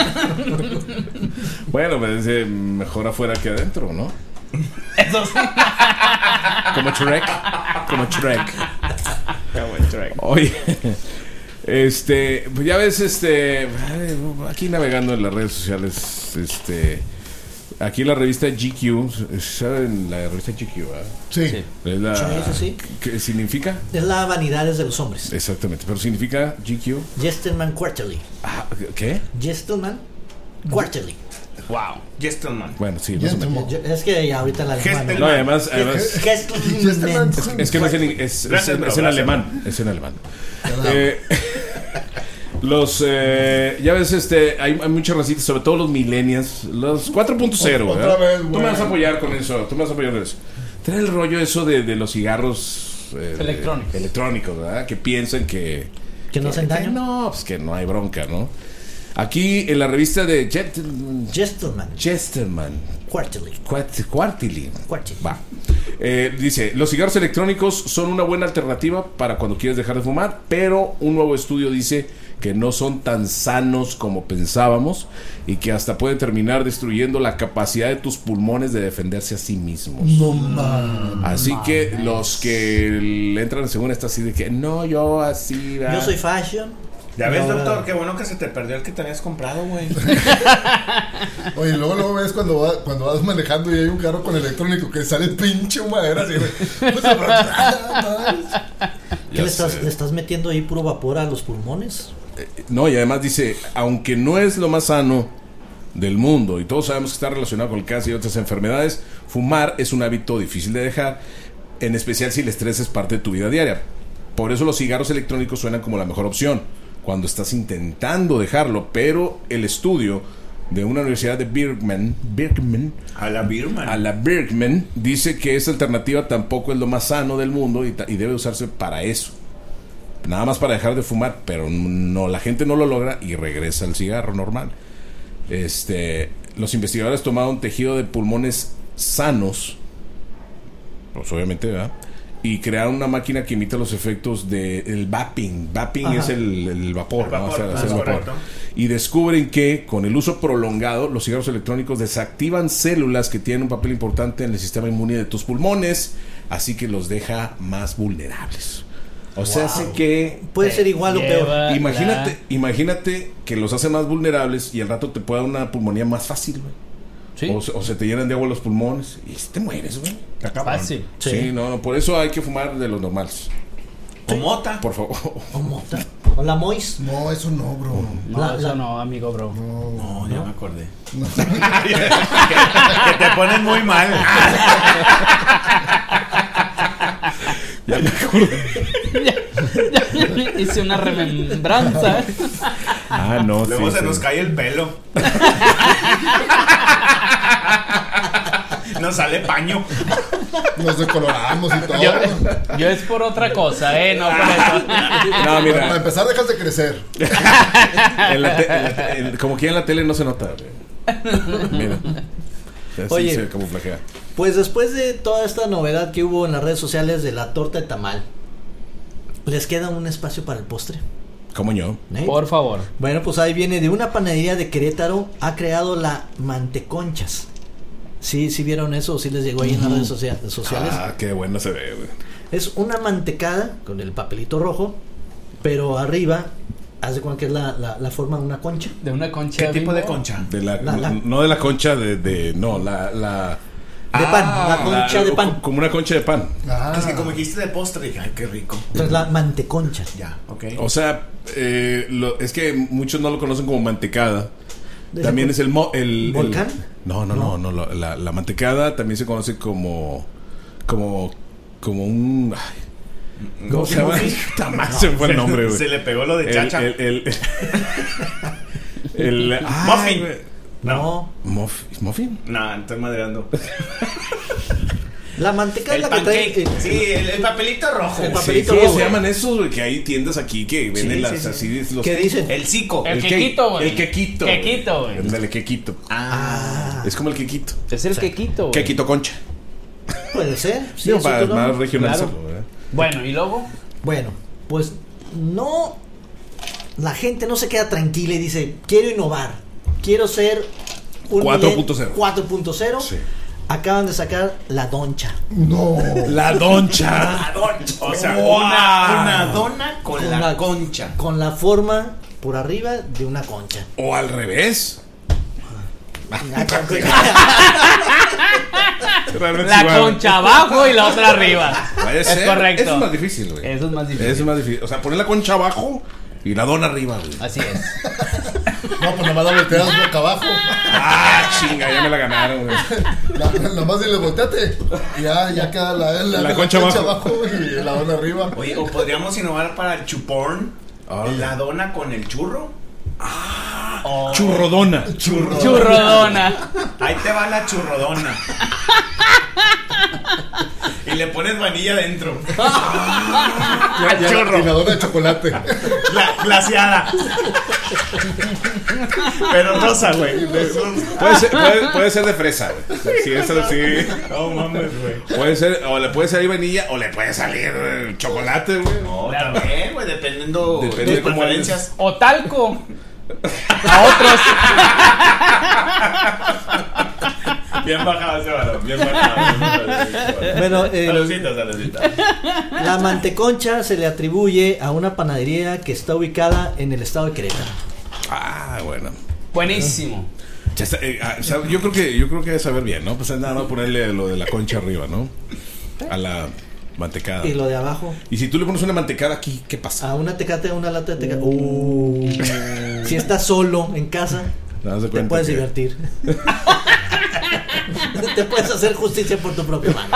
bueno, pues eh, mejor afuera que adentro, ¿no? Eso sí. Como Shrek. Como Shrek. Como Shrek. Oye, este, pues ya ves, este, aquí navegando en las redes sociales, este, aquí la revista G Q, ¿saben la revista G Q? ¿verdad? Sí. Sí. Es la, Sí, sí, sí. ¿qué significa? Es la vanidades de los hombres. Exactamente, pero significa G Q. Gentleman Quarterly. Ah, ¿qué? Gentleman Quarterly. Wow. Gentleman. Bueno, sí, más o menos. Yo- Es que ya ahorita la alemán. Gentleman. No, además, además Gentleman. es, es que no es en, es, es, Gracias, en- bro, es en gracias, alemán, es en alemán. Eh, los, eh, ya ves, este, hay, hay muchas racitas, sobre todo los millennials, los cuatro punto cero, Otra ¿verdad? vez, Tú güey. me vas a apoyar con eso, tú me vas a apoyar con eso. Trae el rollo eso de, de los cigarros eh, Electrónicos. electrónicos, ¿verdad? Que piensan que Que no hacen que daño. no, pues que no hay bronca, ¿no? Aquí en la revista de Gentleman, Gentleman Gentleman Quarterly. Quart- Quarterly. Quarterly. Va. Eh, dice, los cigarros electrónicos son una buena alternativa para cuando quieres dejar de fumar, pero un nuevo estudio dice que no son tan sanos como pensábamos y que hasta pueden terminar destruyendo la capacidad de tus pulmones de defenderse a sí mismos. No mames. Así que los que le entran según esta así de que no, yo así... Yo ¿verdad? soy fashion. Ya ves, No, doctor, no. qué bueno que se te perdió el que te habías comprado, güey. Oye, luego, luego ves cuando, va, cuando vas manejando y hay un carro con electrónico que sale pinche humadera así, güey. Pues, ¿Qué Ya le estás, sé. le estás metiendo ahí puro vapor a los pulmones? No, y además dice, aunque no es lo más sano del mundo y todos sabemos que está relacionado con el cáncer y otras enfermedades, fumar es un hábito difícil de dejar, en especial si el estrés es parte de tu vida diaria. Por eso los cigarros electrónicos suenan como la mejor opción cuando estás intentando dejarlo, pero el estudio de una universidad de Birmingham, Birmingham A la Birman. a la Bergman dice que esta alternativa tampoco es lo más sano del mundo y, ta- y debe usarse para eso. Nada más para dejar de fumar, pero no, la gente no lo logra y regresa al cigarro normal. Este, los investigadores tomaron tejido de pulmones sanos, pues obviamente, ¿verdad? Y crearon una máquina que imita los efectos del vaping. Vaping Ajá. es el, el vapor, El ¿no? vapor, O sea, ah, es el vapor. correcto. Y descubren que con el uso prolongado los cigarros electrónicos desactivan células que tienen un papel importante en el sistema inmune de tus pulmones, así que los deja más vulnerables. O sea, hace que Puede ser igual o peor. Lleva imagínate, la- imagínate que los hace más vulnerables y al rato te puede dar una pulmonía más fácil, güey. Sí. O, se- o se te llenan de agua los pulmones y te mueres, güey. Está cabrón. Fácil. Sí. Sí. no, no, por eso hay que fumar de los normales. O mota. Por favor. O mota. O la Mois. No, eso no, bro. No, La- eso la- no, amigo, bro. No, ya me acordé. que, que te ponen muy mal. Ya me acordé. Hice una remembranza. Ah, no, Luego sí, se sí. nos cae el pelo. Nos sale paño. Nos decoloramos y todo. Yo, yo es por otra cosa, ¿eh? No por eso. No, Para mira, empezar, dejas de crecer. en la te- en la te- en- como que en la tele no se nota, güey. Mira. Así Oye. se camuflajea. Pues después de toda esta novedad que hubo en las redes sociales de la torta de tamal, ¿les queda un espacio para el postre? Como yo. ¿Eh? Por favor. Bueno, pues ahí viene de una panadería de Querétaro, ha creado la Manteconchas. ¿Sí, sí vieron eso? ¿Sí les llegó ahí en las redes socia- sociales? Ah, qué bueno se ve, güey. Es una mantecada con el papelito rojo, pero arriba, haz de cuenta que es la, la, la forma de una concha. De una concha. ¿Qué tipo de Bimbo. concha? De la, La- la- No de la concha de, de no, la, la De pan, la concha de pan. co- Como una concha de pan. Ah, Es que como dijiste de postre, dije, ay, qué rico. Entonces la manteconcha. Ya, ok. O sea, eh, lo- es que muchos no lo conocen como mantecada. ¿De También ese es el, mo- el ¿Volcán? el- no, no, no, no. la, la- la mantecada también se conoce como como como un ay, ¿cómo se llama? Puta madre, se me fue el nombre, güey. Se le pegó lo de El- chacha. El, el, el- ay, Muffin. güey. No. Muff- ¿Muffin? No, estoy madreando. La manteca es El la que trae. pancake. eh, Sí, el, el papelito rojo. El güey. papelito ¿Cómo rojo. se llaman esos, güey? Que hay tiendas aquí que venden Sí, las sí, sí. así. Los, ¿Qué dicen? El cico. El que- quequito, güey. El quequito. Quequito, güey. El quequito. Ah, Es como el quequito. Es el Sí. quequito, güey. Quequito concha. puede ser. Sí, Digo, es para otro nombre. más regionalizarlo, Claro. ¿verdad? Bueno, y luego. Bueno, pues no. La gente no se queda tranquila y dice: quiero innovar. Quiero ser un cuatro milen- punto cero. cuatro punto cero. Sí. Acaban de sacar la doncha. No. La doncha. La doncha. O sea, Wow. una, una dona con, Con la, la- concha. Con la forma por arriba de una concha. O al revés. Realmente La igual. concha abajo y la otra arriba. Puede Es ser. correcto. Eso es más difícil, güey. Eso es más difícil. Eso es más difícil. O sea, poner la concha abajo y la dona arriba, güey. Así es. No, pues nomás la volteas boca abajo. Ah, chinga, ya me la ganaron, güey. La- Nomás dile volteate. Y ya, ya queda la, la, La concha abajo. y la dona arriba. Oye, o podríamos innovar para el chupón. Ah. La dona con el churro. Oh. Churrodona. Churro. Churrodona. Ahí te va la churrodona. Y le pones vanilla dentro. Ya- ya- churro. Y la dona de chocolate. La glaseada. Pero rosa, güey. Puede ser, puede, puede ser de fresa, güey. Sí, eso sí. No mames, güey. Puede ser, o le puede salir vainilla o le puede salir eh, chocolate, güey. No, Claro. también, güey, dependiendo Depende de de cómo preferencias. O talco. A otros. Bien bajado ese balón, bien bajado. Bueno, el- Saludcita, saludcita. La manteconcha se le atribuye a una panadería que está ubicada en el estado de Querétaro. Ah, bueno. Buenísimo. Ya está, eh, ah, o sea, yo creo que yo creo que debe saber bien, ¿no? Pues nada más ponerle lo de la concha arriba, ¿no? A la mantecada. Y lo de abajo, Y si tú le pones una mantecada aquí, ¿qué pasa? a una tecate, a una lata de tecate. Uh. Si estás solo en casa, Te das de te cuenta puedes que- divertir. Te puedes hacer justicia por tu propia mano.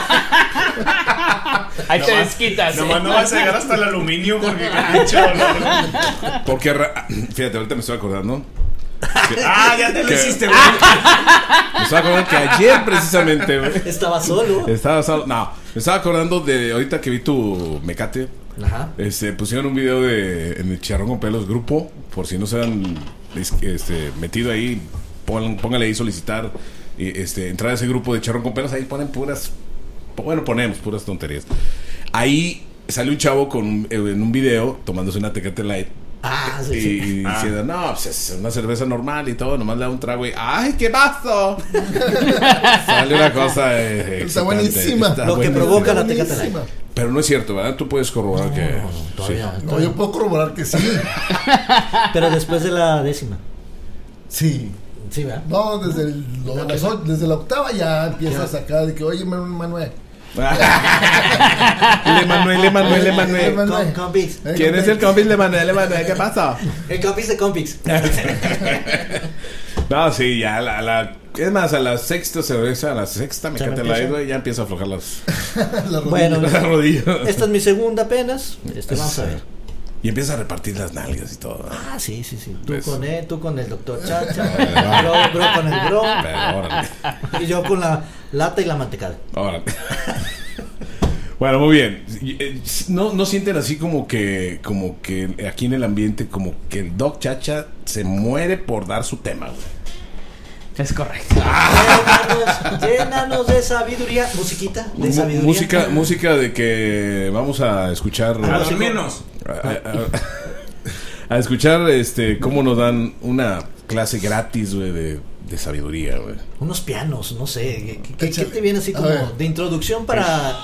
Ahí te Nomás- desquitas. Nomás ¿eh? no vas a llegar hasta el aluminio porque qué pinche olor. Porque, ra- fíjate, ahorita me estoy acordando. que- Ah, ya te lo que- hiciste, güey. Me estaba acordando que ayer precisamente, güey. Estaba solo. Estaba, estaba- no, me estaba acordando de ahorita que vi tu mecate. Ajá. Este, pusieron un video de en el Chicharrón con Pelos grupo, por si no se han es- este, metido ahí, pon- póngale ahí solicitar y, este, entrar a ese grupo de Chicharrón con Pelos, ahí ponen puras, bueno, ponemos puras tonterías. Ahí sale un chavo con un- en un video tomándose una Tecate Light Ah, y, sí, sí. y diciendo, no, pues es una cerveza normal y todo, nomás le da un trago y ¡ay, qué vaso! Sale una cosa eh, Está excitante, buenísima. está Lo que buenísima. provoca la Tecate Buenísima. Light. Pero no es cierto, ¿verdad? Tú puedes corroborar que... Todavía, No, todavía. yo puedo corroborar que sí. Pero después de la décima. Sí. Sí, ¿verdad? No, desde, el- lo de las o- desde la octava ya empiezas a sacar de que, oye, Manu- Manuel. Le Manuel, Le Manuel, Le Manuel. Manuel. Com- compix. Eh, ¿Quién es el compis de Manuel, Le Manuel? ¿Qué pasa? El compix de compix. No, sí, ya la, la... Es más, a la sexta cerveza, a la sexta me Se me canta la empieza. güey, ya empieza a aflojar las, La rodilla. Bueno, las rodillas. esta es mi segunda apenas. Este, vamos a ver. Y empieza a repartir las nalgas y todo. Ah, sí, sí, sí. Tú Pues- con él, tú con el doctor Chacha, Pero- bro, bro con el bro. Pero órale, Y yo con la lata y la mantecada. órale. Bueno, muy bien. No, no sienten así como que, como que aquí en el ambiente, como que el Doc Chacha se muere por dar su tema, güey. Es correcto. Llénanos, llénanos de sabiduría. Musiquita de Mu- sabiduría. Música, música de que vamos a escuchar. A A, dormirnos. a- a- a escuchar este cómo nos dan una clase gratis, güey, de, de sabiduría, güey. Unos pianos, no sé. ¿Qué, qué- Échale. qué te viene así A como ver. de introducción para.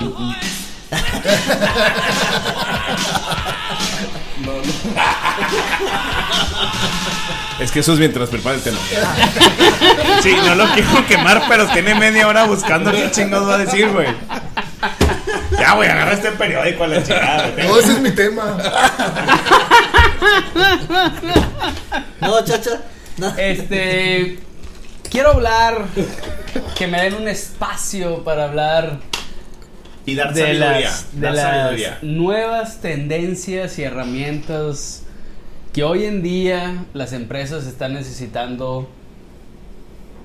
Es que eso es mientras prepara el tema. Sí, no lo quiero quemar, pero tiene media hora buscando qué chingados va a decir, güey. Ya, güey, agarra este periódico a la chingada. güey. No, ese es mi tema. No, Chacha. No. Este. Quiero hablar. Que me den un espacio para hablar Y dar de sabiduría. las, de dar las sabiduría. nuevas tendencias y herramientas que hoy en día las empresas están necesitando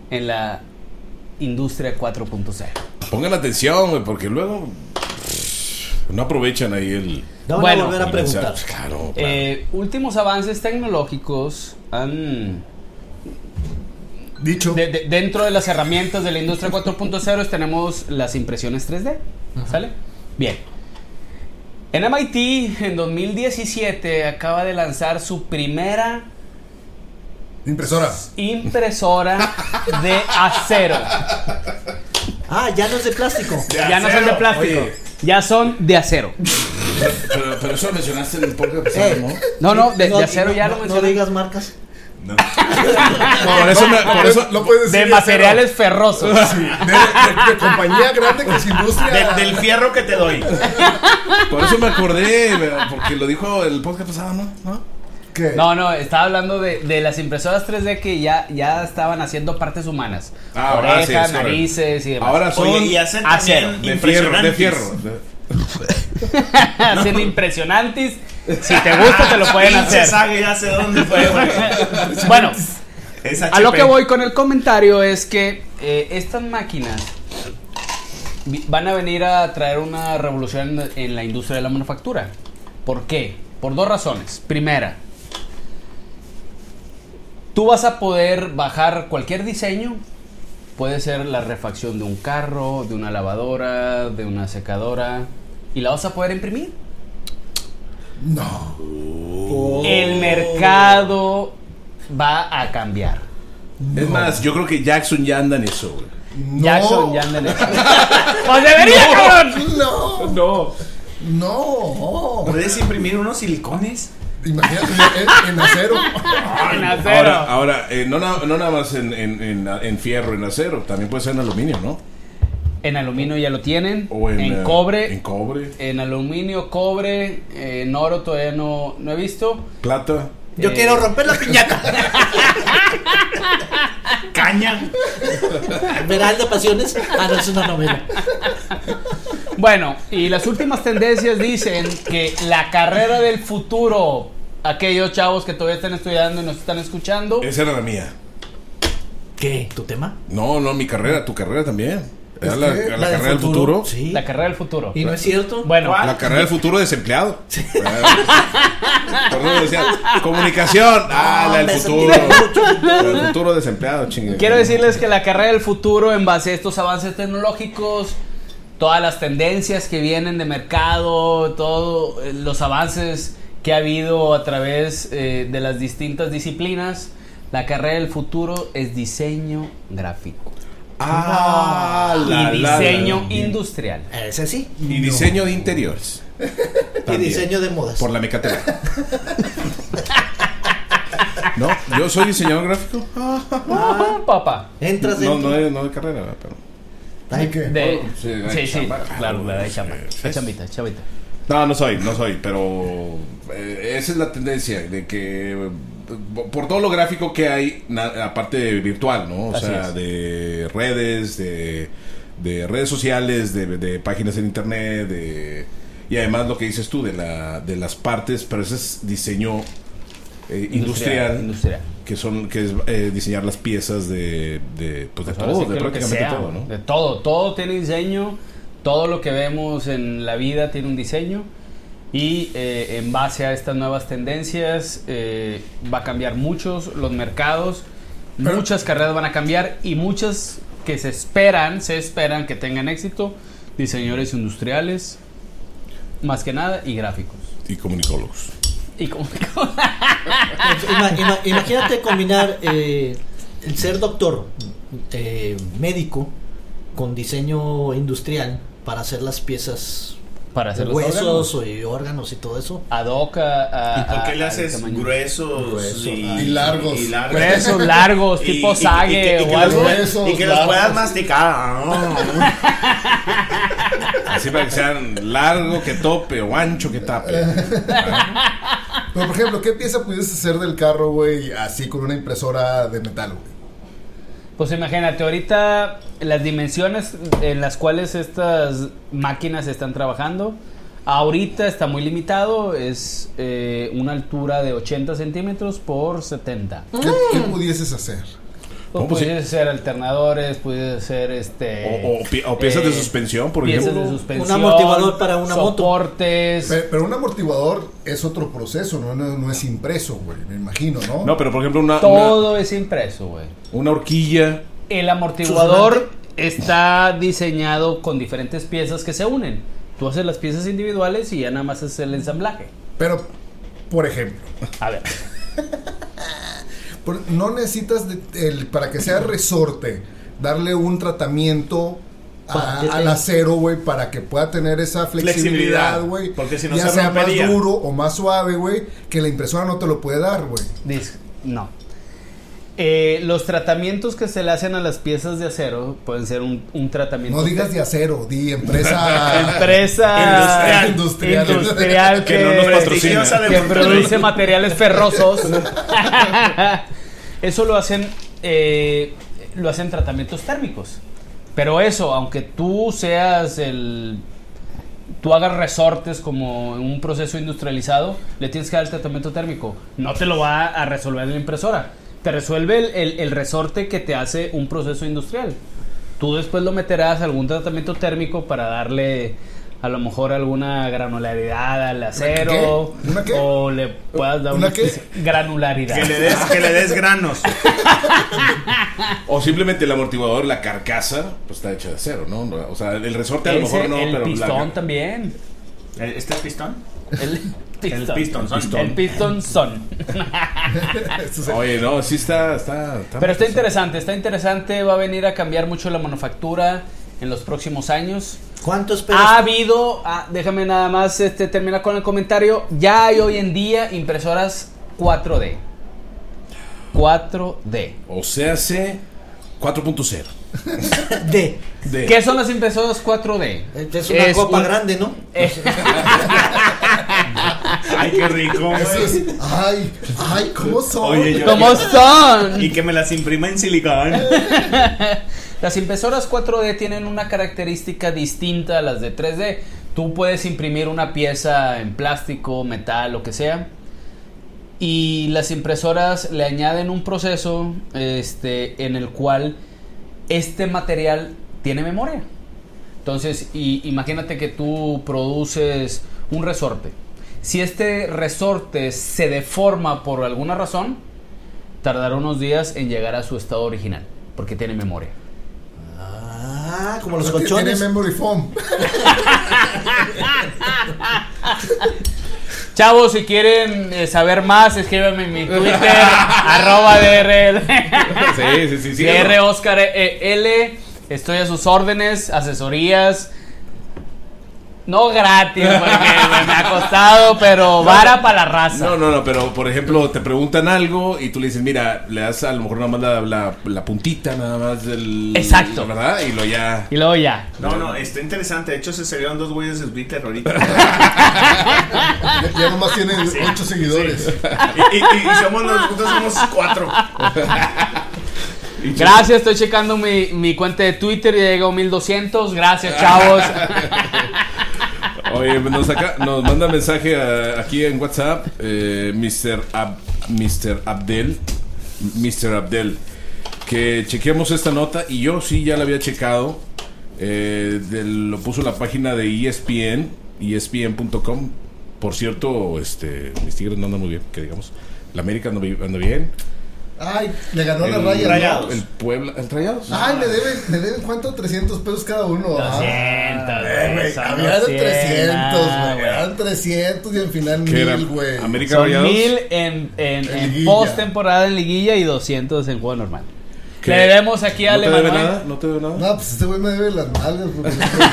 en la industria cuatro punto cero. Pongan atención, güey, porque luego no aprovechan ahí el... No van Bueno, a volver a el preguntar. mensaje. Claro, claro. Eh, últimos avances tecnológicos han... Dicho. de- de- dentro de las herramientas de la industria cuatro punto cero tenemos las impresiones tres D. ¿Sale? Bien. En M I T, en dos mil diecisiete, acaba de lanzar su primera Impresora. impresora de acero. Ah, ya no es de plástico. Ya no son de plástico, Oye. ya son de acero. Pero, pero eso lo mencionaste en el podcast pasado, Eh. ¿no? No, no, de, de acero no, ya no, lo no mencioné. digas marcas. Por eso, me- por eso, Lo puedes decir De materiales ferrosos. De, de- de compañía grande que es industria. De- del fierro que te doy. por eso me acordé, porque lo dijo el podcast pasado, ¿no? ¿No? ¿Qué? No, no, estaba hablando de, de las impresoras tres D que ya, ya estaban haciendo partes humanas. Ah, ahora Orejas, sí, es correcto. narices y demás. Ahora son Oye, y hacen acero, también de fierro, de impresionantes. fierro. Hacen impresionantes. Si te gusta, te lo pueden Pinche hacer. saga, ya sé dónde fue, güey. Bueno, Es a lo H P. que voy con el comentario es que eh, estas máquinas vi- van a venir a traer una revolución en, en la industria de la manufactura. ¿Por qué? Por dos razones. Primera, tú vas a poder bajar cualquier diseño. Puede ser la refacción de un carro, de una lavadora, de una secadora, y la vas a poder imprimir. No. El mercado va a cambiar. Es más, yo creo que Jackson ya anda en eso, güey. No. Jackson ya anda en eso. ¡Pues debería, cabrón! No. No. No. ¿Puedes imprimir unos silicones? Imagínate en, en acero. En acero. Ahora, ahora eh, no, na- no nada más en, en, en, en fierro, en acero, también puede ser en aluminio, ¿no? En aluminio ya lo tienen. O en, en eh, cobre. En cobre, En aluminio, cobre. eh, En oro todavía no, no he visto. plata. Yo Eh, quiero romper la piñata. Caña. Verán de pasiones. Ah, no, es una novela. Bueno, y las últimas tendencias dicen que la carrera del futuro, aquellos chavos que todavía están estudiando y nos están escuchando, Esa era la mía. ¿Qué? ¿Tu tema? No, no, mi carrera, tu carrera también. Era ¿Es la, que? la ¿La del carrera del futuro? futuro. Sí. la carrera del futuro. ¿Y no es cierto? Bueno, ¿Cuál? La carrera del futuro desempleado. Por eso decía, comunicación. Ah, la del me futuro. sentí La del futuro desempleado, chingue. quiero decirles que la carrera del futuro, en base a estos avances tecnológicos, todas las tendencias que vienen de mercado, todos los avances que ha habido a través eh, de las distintas disciplinas, la carrera del futuro es diseño gráfico Ah, la, y la, diseño la. industrial. Ese sí. Y diseño de interiores. Y También. diseño de modas. Por la mecatera. No, yo soy diseñador gráfico. Ah, papá. Entras No, dentro. no de, no de carrera, pero. Ay, ¿De qué? De, Sí, hay sí, sí, chamba, claro, claro, claro, hay chamba. sí, Hay sí. chambita, chambita. No, no soy, no soy, pero eh, esa es la tendencia de que eh, por todo lo gráfico que hay, na- aparte de virtual, ¿no? O Así sea, es. de redes, de, de redes sociales, de, de páginas en internet, de, y además lo que dices tú de la de las partes, pero ese es diseño eh, industrial, Industrial. que son que es eh, diseñar las piezas de, de pues de Pues ahora todo, sí de que lo que prácticamente sea, todo, ¿no? De todo, todo tiene diseño, todo lo que vemos en la vida tiene un diseño y eh, en base a estas nuevas tendencias eh, va a cambiar muchos los mercados, Pero- muchas carreras van a cambiar y muchas que se esperan, se esperan que tengan éxito, diseñadores industriales, más que nada, y gráficos. Y comunicólogos. Y como Ima- ima- imagínate combinar eh, el ser doctor, eh, médico, con diseño industrial para hacer las piezas, para hacer los huesos órganos. y órganos y todo eso. Ad hoc a, a- ¿Y por qué a- le al haces tamaño. gruesos Grueso, y, ah, y largos. y largos? Gruesos, largos, Y- tipo y- y sague que- y que o los algo. puedas- Gruesos, Y que los largos. puedas masticar. Así para que sean largo que tope o ancho que tape. Pero, por ejemplo, ¿qué pieza pudieses hacer del carro, güey, así con una impresora de metal, güey? Pues imagínate, ahorita las dimensiones en las cuales estas máquinas están trabajando, ahorita está muy limitado, es eh, una altura de ochenta centímetros por setenta. ¿Qué, qué pudieses hacer? ¿Cómo puede pues, ser alternadores, puede ser este o, o, pi- o piezas eh, de suspensión, por piezas ejemplo. de suspensión, Un amortiguador para una moto. soportes. Pero, pero un amortiguador es otro proceso, no, no, no es impreso, güey, me imagino, ¿no? No, pero por ejemplo una, Todo es impreso, güey. una, una horquilla. El amortiguador está diseñado con diferentes piezas que se unen. Tú haces las piezas individuales y ya nada más es el ensamblaje. Pero, por ejemplo, A ver. por- no necesitas de- el, para que sea resorte darle un tratamiento a- Pa- al acero, güey, para que pueda tener esa flexibilidad, Flexibilidad, güey. porque si no ya se sea más rompería. duro o más suave, güey, que la impresora no te lo puede dar, güey. Dis- No. Eh, los tratamientos que se le hacen a las piezas de acero pueden ser un, un tratamiento. No digas de acero, di empresa. Empresa Industrial. industrial Que no nos patrocina. Prestigiosa de que Monterrey. produce materiales ferrosos. Eso lo hacen eh, lo hacen tratamientos térmicos. Pero eso, aunque tú seas el tú hagas resortes como en un proceso industrializado, le tienes que dar el tratamiento térmico. No te lo va a resolver en la impresora. Te resuelve el, el, el resorte que te hace un proceso industrial. Tú después lo meterás a algún tratamiento térmico para darle a lo mejor alguna granularidad al acero. ¿Qué? ¿Una qué? O le puedas dar ¿Una una qué? especie- granularidad. Que le des, que le des granos. O simplemente el amortiguador, la carcasa, pues está hecha de acero, ¿no? O sea, el resorte a lo Ese, mejor no, el pero pistón la, también. ¿Este es pistón? El pistón. piston son. El piston son. Eso es- Oye, no, sí está, está, está Pero está muy interesante, está interesante. Va a venir a cambiar mucho la manufactura en los próximos años. ¿Cuánto esperas? Ha habido, ah, déjame nada más este, terminar con el comentario. Ya hay hoy en día impresoras cuatro D. cuatro D. O sea, hace cuatro punto cero. De. De- ¿Qué son las impresoras cuatro D? Es una copa un- grande, ¿no? Eh, Ay, qué rico, güey. Eso es. Ay, ay, ¿cómo son? Oye, yo- ¿Cómo son? Y que me las imprima en silicón. Las impresoras cuatro D tienen una característica distinta a las de tres D. Tú puedes imprimir una pieza en plástico, metal, lo que sea. Y las impresoras le añaden un proceso este, en el cual este material tiene memoria. Entonces, y, imagínate que tú produces un resorte. Si este resorte se deforma por alguna razón, tardará unos días en llegar a su estado original, porque tiene memoria. Ah, como los Porque colchones. Tiene memory foam. Chavos, si quieren eh, saber más, escríbanme en mi Twitter, arroba DR, Sí, sí, sí, sí. DR Oscar eh, L. Estoy a sus órdenes, asesorías. No gratis, porque me, me ha costado, pero vara para la raza. No, no, no, pero por ejemplo te preguntan algo y tú le dices, mira, le das a lo mejor nada más la, la, la puntita nada más del... Exacto. ¿Verdad? Y lo ya... Y luego ya. No, no, está interesante. De hecho, se salieron dos güeyes de Twitter ahorita. Ya, ya nomás tiene ocho seguidores. y, y, y, y somos nosotros somos cuatro. y ch- Gracias, estoy checando mi, mi cuenta de Twitter y llegó mil doscientos. Gracias, chavos. Oye, nos, acá, nos manda mensaje a- aquí en WhatsApp eh, mister Ab- mister Abdel mister Abdel que chequeamos esta nota y yo sí ya la había checado. eh, del- lo puso en la página de E S P N E S P N punto com. Por cierto, este mis Tigres no andan muy bien, que digamos. La América anda, bi- anda bien. Ay, le ganó el, la raya. Rayados. el Puebla, el Rayados. Ay, le deben, le deben ¿cuánto? trescientos pesos cada uno. Ah. doscientos, Eh, güey, son había de doscientos, trescientos, ah, güey. Eran trescientos y al final ¿Qué era? mil, güey. América Son Rayados. mil en, en, En en liguilla. post temporada en liguilla y doscientos en juego normal. ¿Qué? Le debemos aquí a ¿No te debe Emanuel. nada? ¿No te debe nada? No, pues este güey me debe las nalgas. porque-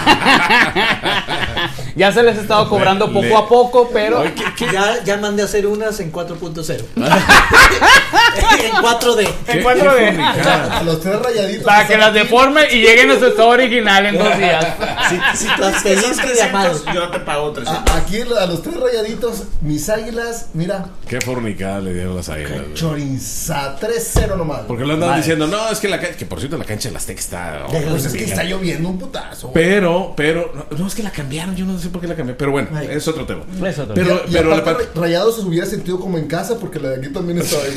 Ya se les ha estado cobrando Le- poco le- a poco, pero Oye, ¿qué- qué- Ya, ya mandé a hacer unas en cuatro punto cero. En cuatro D. qué- en cuatro qué D. fornicada? A los tres rayaditos. para que que están las aquí. deforme y lleguen a su estado original en dos días. Si, si tú Las dices que son felices de trescientos, amado. yo te pago A- trescientos. Aquí a los tres rayaditos, mis águilas, mira, Qué fornicada le dieron las águilas, güey. chorinza, tres cero nomás. Porque lo andan Madre. diciendo, no, es que la cancha, que por cierto la cancha de las Azteca está... De- Pues es que está lloviendo un putazo. güey. Pero, pero, no, no, es que la cambiaron, yo no sé por qué la cambiaron, pero bueno, Ay. es otro tema. Es otro. Pero- y, y pero aparte, la- Rayados se hubiera sentido como en casa porque la de aquí también estaba igual la vez pasada.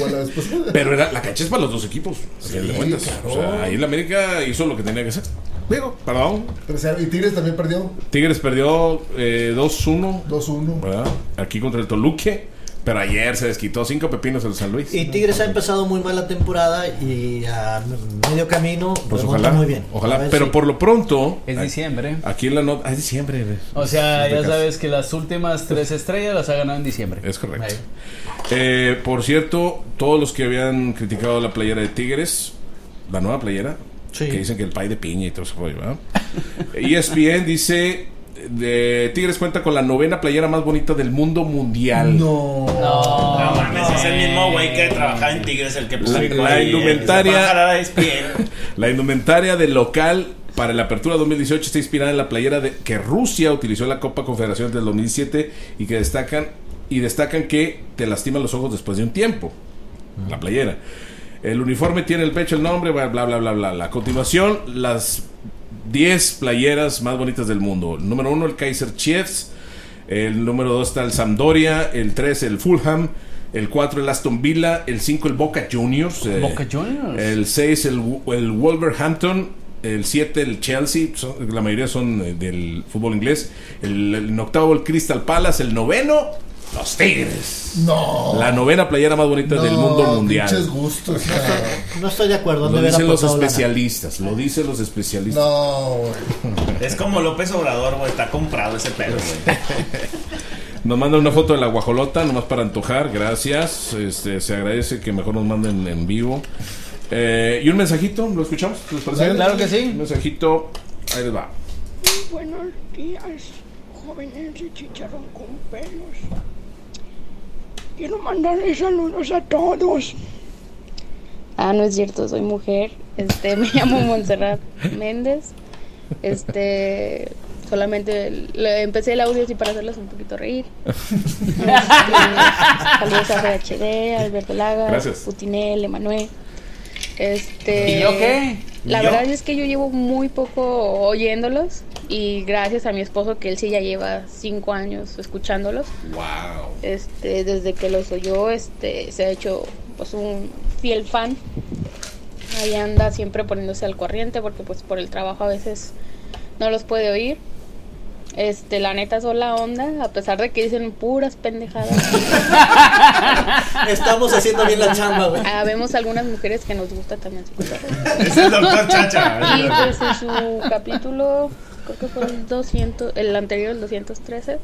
Pero era, la cancha es para los dos equipos. A fin de Sí, cuentas. claro. O sea, ahí la América hizo lo que tenía que hacer. Digo, perdón. tres cero. Y Tigres también perdió Tigres perdió eh, dos uno. dos uno. ¿Verdad? Aquí contra el Toluque. Pero ayer se desquitó cinco pepinos el San Luis. Y Tigres ha empezado muy mal la temporada y a medio camino Pues remonta ojalá. muy bien. A Ojalá. ver Pero si- por lo pronto. Es a- diciembre. Aquí en la nota. Ah, es diciembre. güey. O sea, Es de ya casa. sabes que las últimas tres estrellas las ha ganado en diciembre. Es correcto. Ahí. Eh, por cierto, todos los que habían criticado la playera de Tigres, la nueva playera, Sí. que dicen que el pay de piña y todo eso, ¿verdad? E S P N dice: de Tigres cuenta con la novena playera más bonita del mundo mundial. No. No, No mames, es el mismo güey que trabajaba en Tigres el que La- publicó la ahí, indumentaria- el que se fue a jalar a E S P N. La indumentaria del local para la apertura dos mil dieciocho está inspirada en la playera de, que Rusia utilizó en la Copa Confederaciones del dos mil siete y que destacan y destacan que te lastiman los ojos después de un tiempo. La playera. El uniforme tiene el pecho, el nombre, bla bla bla bla bla. A continuación, las diez playeras más bonitas del mundo. El número uno, el Kaiser Chiefs. El número dos está el Sampdoria. El tres, el Fulham. El cuatro, el Aston Villa. El cinco, el Boca Juniors. eh, Boca Juniors. El seis, el, el Wolverhampton. El siete, el Chelsea. Son- la mayoría son eh, del fútbol inglés. El, el octavo, el Crystal Palace. El noveno, los Tigres. No. La novena playera más bonita No, del mundo mundial. Pinches gustos, cabrón. No estoy de acuerdo. Lo me hubiera dicen los aportado lana. especialistas. Lo dicen los especialistas. No, güey. Es como López Obrador, güey, está comprado ese pedo, güey. Nos mandan una foto de la guajolota, nomás para antojar. Gracias. Este, se agradece que mejor nos manden en vivo. Eh, y un mensajito, ¿lo escuchamos? ¿Les parece bien? Claro que sí. Un mensajito, ahí les va. Buenos días, jóvenes de chicharrón con pelos. Quiero mandarles saludos a todos. Ah, no es cierto, soy mujer. Este, me llamo Montserrat Méndez. Este, solamente le empecé el audio así para hacerlos un poquito reír. Este, saludos a R H D, Alberto Lagas, Gracias. Putinel, Emanuel. Este, ¿Y yo qué? La ¿Y yo? verdad es que yo llevo muy poco oyéndolos y gracias a mi esposo que él sí ya lleva cinco años escuchándolos. Wow. Este, desde que los oyó, este, se ha hecho pues un fiel fan. Ahí anda siempre poniéndose al corriente porque pues por el trabajo a veces no los puede oír. Este, la neta son la onda, a pesar de que dicen puras pendejadas. Estamos haciendo bien la chamba, güey. Ah, vemos algunas mujeres que nos gusta también su cotorreo. Es el doctor Chacha. Y pues en su capítulo, creo que fue el doscientos, el anterior, el doscientos trece,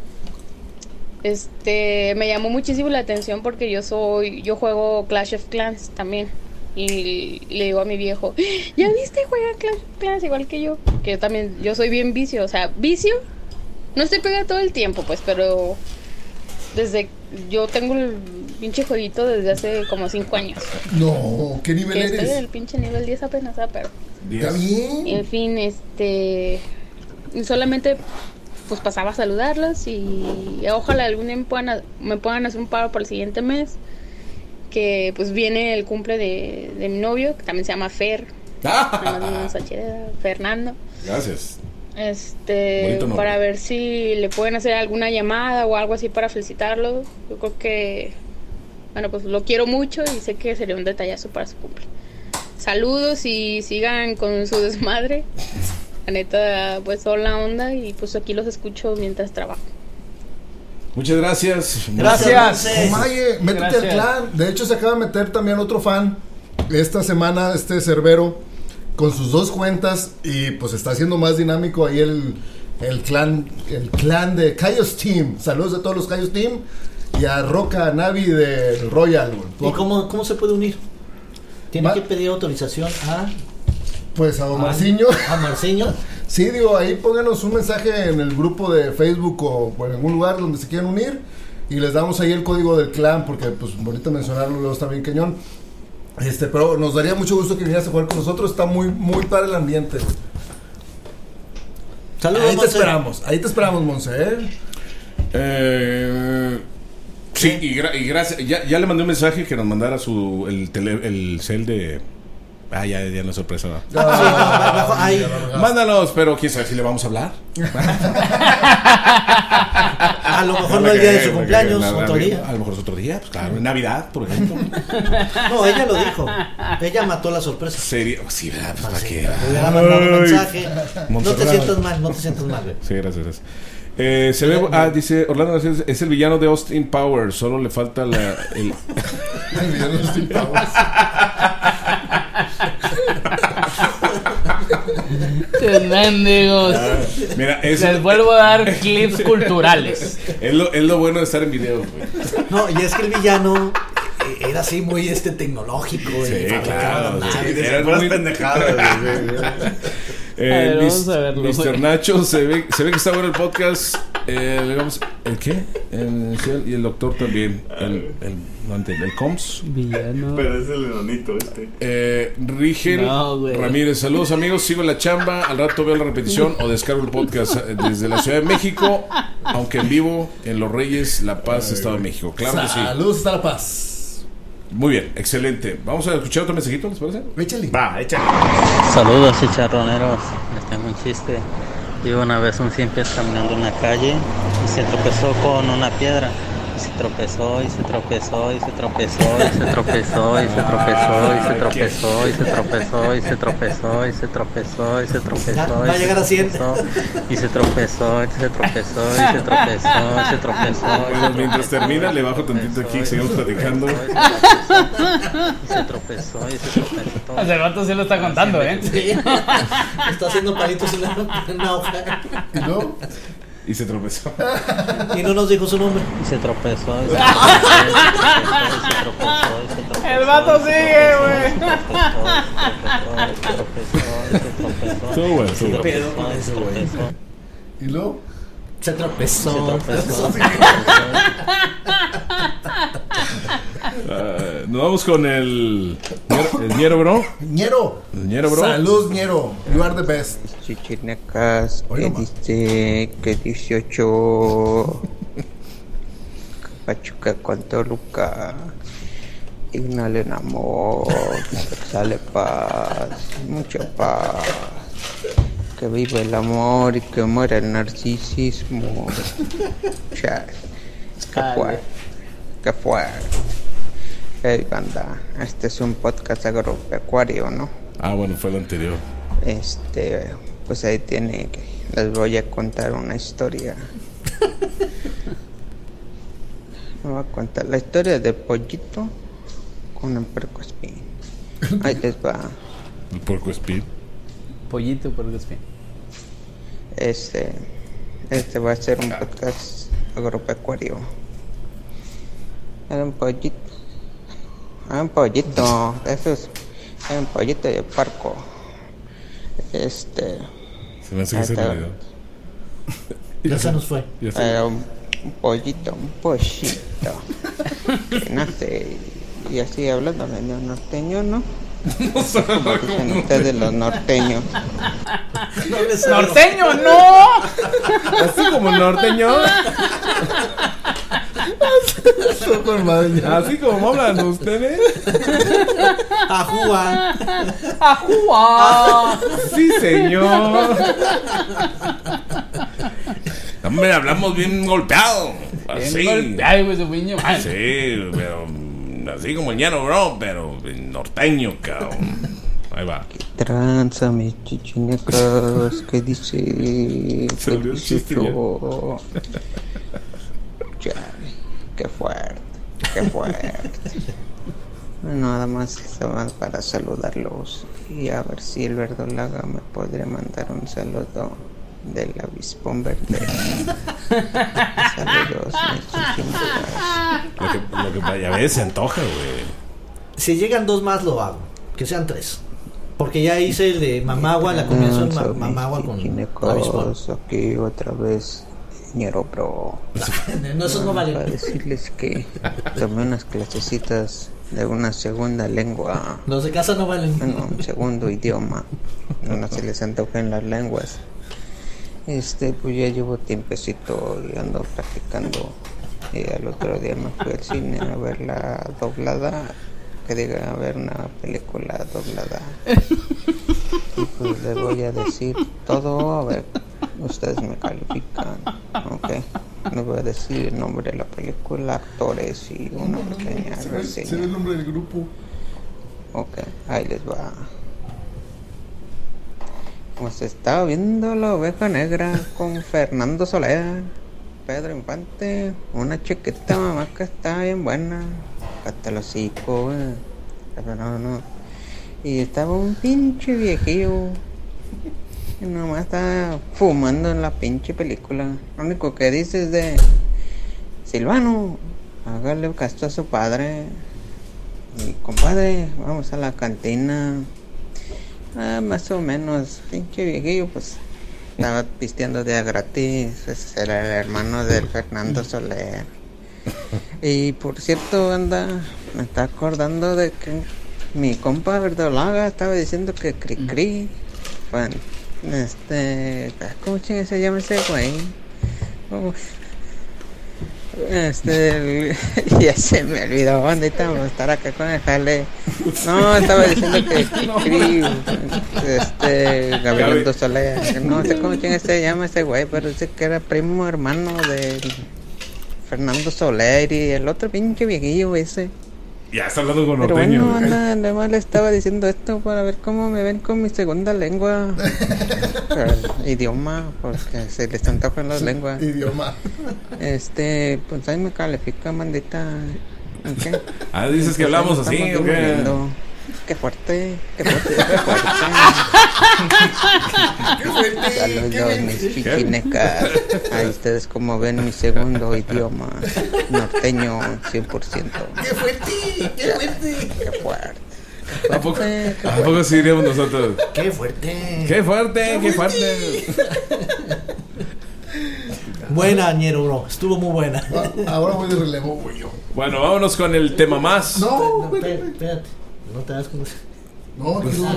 este, me llamó muchísimo la atención porque yo soy, yo juego Clash of Clans también. Y le digo a mi viejo, ¿ya viste juega Clash of Clans igual que yo? Que yo también, yo soy bien vicio, o sea, vicio, no estoy pegada todo el tiempo, pues, pero desde, yo tengo el pinche jueguito desde hace como cinco años. No, ¿qué nivel Que estoy en el eres? pinche nivel diez apenas, ah, pero... Está bien. En fin, este, solamente pues pasaba a saludarlos y ojalá algún día me puedan, me puedan hacer un paro por el siguiente mes, que pues viene el cumple de, de mi novio, que también se llama Fer, nada más un sachera, Fernando, Gracias. este, Bonito nombre. para ver si le pueden hacer alguna llamada o algo así para felicitarlo. Yo creo que, bueno, pues lo quiero mucho y sé que sería un detallazo para su cumple. Saludos y sigan con su desmadre. La neta, pues son la onda y pues aquí los escucho mientras trabajo. Muchas gracias. Gracias. Monse. Omaye, métete Gracias. al clan. De hecho, se acaba de meter también otro fan esta semana, este Cerbero, con sus dos cuentas. Y pues está haciendo más dinámico ahí el, el clan el clan de Cayos Team. Saludos a todos los Cayos Team. Y a Roca Navi del Royal. güey. ¿Y cómo, cómo se puede unir? Tiene Ma- que pedir autorización a, Pues a Omarciño. a Marceño. Sí, digo, ahí pónganos un mensaje en el grupo de Facebook o, o en algún lugar donde se quieran unir y les damos ahí el código del clan porque pues bonito mencionarlo, luego está bien cañón. Este, pero nos daría mucho gusto que vinieras a jugar con nosotros, está muy muy para el ambiente. Saludos, Ahí te Monse. esperamos, ahí te esperamos, Monse, ¿eh? Eh, sí, y, gra- y gracias. Ya, ya le mandé un mensaje que nos mandara su el, tele, el cel de Ah, ya, ya no es sorpresa, ¿no? Sí, no, mejor- ahí. Mándanos, pero quién sabe si le vamos a hablar. A lo mejor no el día de su cumpleaños, otro día. A lo mejor es otro día, pues claro. En Navidad, por ejemplo. No, ella lo dijo. Ella mató la sorpresa. Sería. Sí, ¿verdad? Pues para Sí, qué. le hubiera mandado un Ay. mensaje. No te Montserrat. sientas mal, no te sientas mal, güey. Sí, gracias. gracias. Eh, se ve, ah, dice Orlando García, es el villano de Austin Powers, solo le falta la, el, El video de Austin Powers. Mendigos. mira, es, Les vuelvo a dar clips culturales. es, lo, es lo bueno de estar en video, güey. No, y es que el villano eh, era así muy este tecnológico. Sí, y fabricaba claro, naves. sí. Decía Eran puras muy- pendejadas, güey. Eh, A ver, mis- vamos a verlo, mister güey. Nacho, se ve, se ve que está bueno el podcast. Eh, le vamos- ¿El qué? El, y el doctor también. El, el, no entiendo, el Coms. Villano. Pero es el enanito este. Eh, Rigel No, güey. Ramírez, saludos amigos, sigo en la chamba, al rato veo la repetición o descargo el podcast eh, desde la Ciudad de México, aunque en vivo en Los Reyes, La Paz, Estado de México. Claro que sí. Saludos hasta La Paz. Muy bien, excelente. Vamos a escuchar otro mensajito, ¿les parece? Échale. Va, échale. Saludos chicharroneros, les tengo un chiste. Iba una vez un cien pies caminando en la calle y se tropezó con una piedra. Y se tropezó y se tropezó y se tropezó y se tropezó y se tropezó y se tropezó y se tropezó y se tropezó y se tropezó y se tropezó Va a llegar a cien. y se tropezó y se tropezó y se tropezó y se tropezó. Bueno, mientras termina, le bajo tantito aquí, seguimos platicando. Y se tropezó y se tropezó. Hace rato sí lo está contando, ¿eh? Sí. Está haciendo palitos en la, en la hoja. ¿Y luego? Y se tropezó. Y no nos dijo su nombre. Y se tropezó. Y se tropezó. Y se tropezó. El vato sigue, güey. Estuvo bueno, estuvo bueno. Pero, ¿Y luego? se tropezó. Ah, nos vamos con el. El Ñero, bro. Ñero. El Ñero, bro. Saludos, Ñero. You are the best. Chichinecas, Hoy que nomás. dice que dieciocho Pachuca con Toluca, inhalen amor, sale paz, mucha paz, que vive el amor y que muera el narcisismo. Chas, qué Dale. fuerte, qué fuerte. Hey banda, este es un podcast agropecuario, ¿no? Ah, bueno, fue el anterior. Este, pues ahí tiene que les voy a contar una historia. Me voy a contar la historia de Pollito con el puercoespín. Ahí les va. El Porco Speed. Pollito, porque es bien. Este, este va a ser un podcast agropecuario. Era un pollito. Era un pollito. Eso es. Era un pollito de parco. Este. Se me hace que se Ahí está. olvidó. Ya se nos fue. Ya está. Era un, un pollito, un pollito que nace y así hablando medio norteño, ¿no? Como dicen ustedes los norteños. No le salió. ¡Norteño, no! Así como el norteño. Super madre, ya. Así como hablan ustedes. Ajúa. ¡Ajúa! Sí, señor. Hombre, hablamos bien golpeado. Así. Ay, güey, su piño. Sí, pero mm, así como el Ñero, bro, pero norteño, cabrón. Ahí va. Tranza, mis chichinecas, que dice Se que olvidó el chiste ya. dieciocho. Chale, qué fuerte, qué fuerte. Nada más estaba para saludarlos y a ver si el verdolaga me podría mandar un saludo del avispón verde. Saludos, mis chichinecas. Lo que, lo que ya ves, se antoja, güey. Si llegan dos más, lo hago. Que sean tres. Porque ya hice el de Mamagua, la combinación ma- Tranza, mis Mamagua con avispón. chichinecas, aquí otra vez, Ñero Bro. No, eso no Para vale. decirles que tomé unas clasecitas de una segunda lengua, Los de casa no valen. bueno, un segundo idioma, no se les antojen las lenguas. Este, pues ya llevo tiempecito y ando practicando. Y al otro día me fui al cine a ver la doblada que diga a ver una película doblada. Y pues les voy a decir todo, a ver, ustedes me califican, ok. Les voy a decir el nombre de la película, actores y una pequeña Se ve, reseña. se ve el nombre del grupo. Ok, ahí les va. Pues estaba viendo La Oveja Negra con Fernando Soler, Pedro Infante, una chiquita mamá que está bien buena, hasta el hocico, eh. Pero no, no. Y estaba un pinche viejillo y nomás estaba fumando en la pinche película. Lo único que dice es de Silvano, hágale caso a su padre. Y compadre, vamos a la cantina. Ah, más o menos, pinche viejillo, pues estaba pisteando de a gratis. Ese era el hermano del Fernando Soler. Y por cierto, anda, me está acordando de que mi compa Verdolaga estaba diciendo que Cri Cri, bueno, este, ¿cómo chingue se llama ese güey? ¿Cómo? Este, ya se me olvidó, bandita, vamos a estar acá con el jale. No, estaba diciendo que Cri, este, Gabriel Soler, no sé cómo chingue se llama ese güey, pero dice que era primo hermano de Fernando Soler y el otro pinche viejillo ese. Ya está hablando con Pero norteño. bueno, anda, nada más le estaba diciendo esto para ver cómo me ven con mi segunda lengua. El idioma, porque se les antojan las lenguas. Idioma. Este, pues ahí me califica, mandita. ¿Okay? Ah, dices que hablamos así, Estamos ¿o qué? viviendo. Qué fuerte, qué fuerte, qué fuerte. ¡Qué fuerte! Saludos, mis chiquinecas. Ahí ustedes como ven mi segundo idioma, norteño cien por ciento. ¡Qué fuerte! ¡Qué fuerte! Qué fuerte. ¿A poco, ¿A poco sí diríamos nosotros? ¡Qué fuerte! ¡Qué fuerte! ¡Qué fuerte! Buena, ñero, bro. Estuvo muy buena. Ahora voy de relevo, güey. yo. Bueno, vámonos con el tema más. No, No, güey. espérate, espérate. No te das como. No, Pues, quiero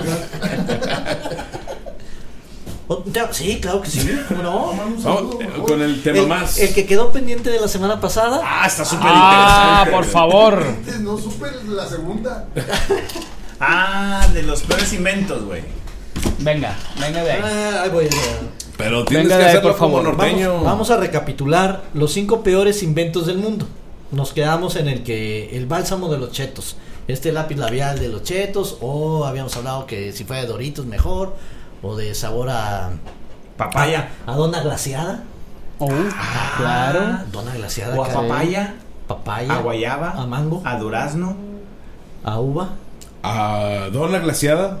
Oh, ya, sí, claro que sí. ¿Cómo no? Vamos eh, con el tema El, más. el que quedó pendiente de la semana pasada. Ah, está súper Ah, interesante. por favor. No supe la segunda. Ah, de los peores inventos, güey. Venga, venga de ahí. Ah, ahí voy. Pero tienes Venga que de ahí, hacerlo por como favor. norteño. Vamos, vamos a recapitular los cinco peores inventos del mundo. Nos quedamos en el que el bálsamo de los chetos, este lápiz labial de los chetos, o habíamos hablado que si fuera de Doritos mejor, o de sabor a Papaya. a, a dona glaciada. Oh, claro. Dona glaciada. O a que- papaya. Papaya. A guayaba. A mango. A durazno. A uva. Ah, dona glaciada.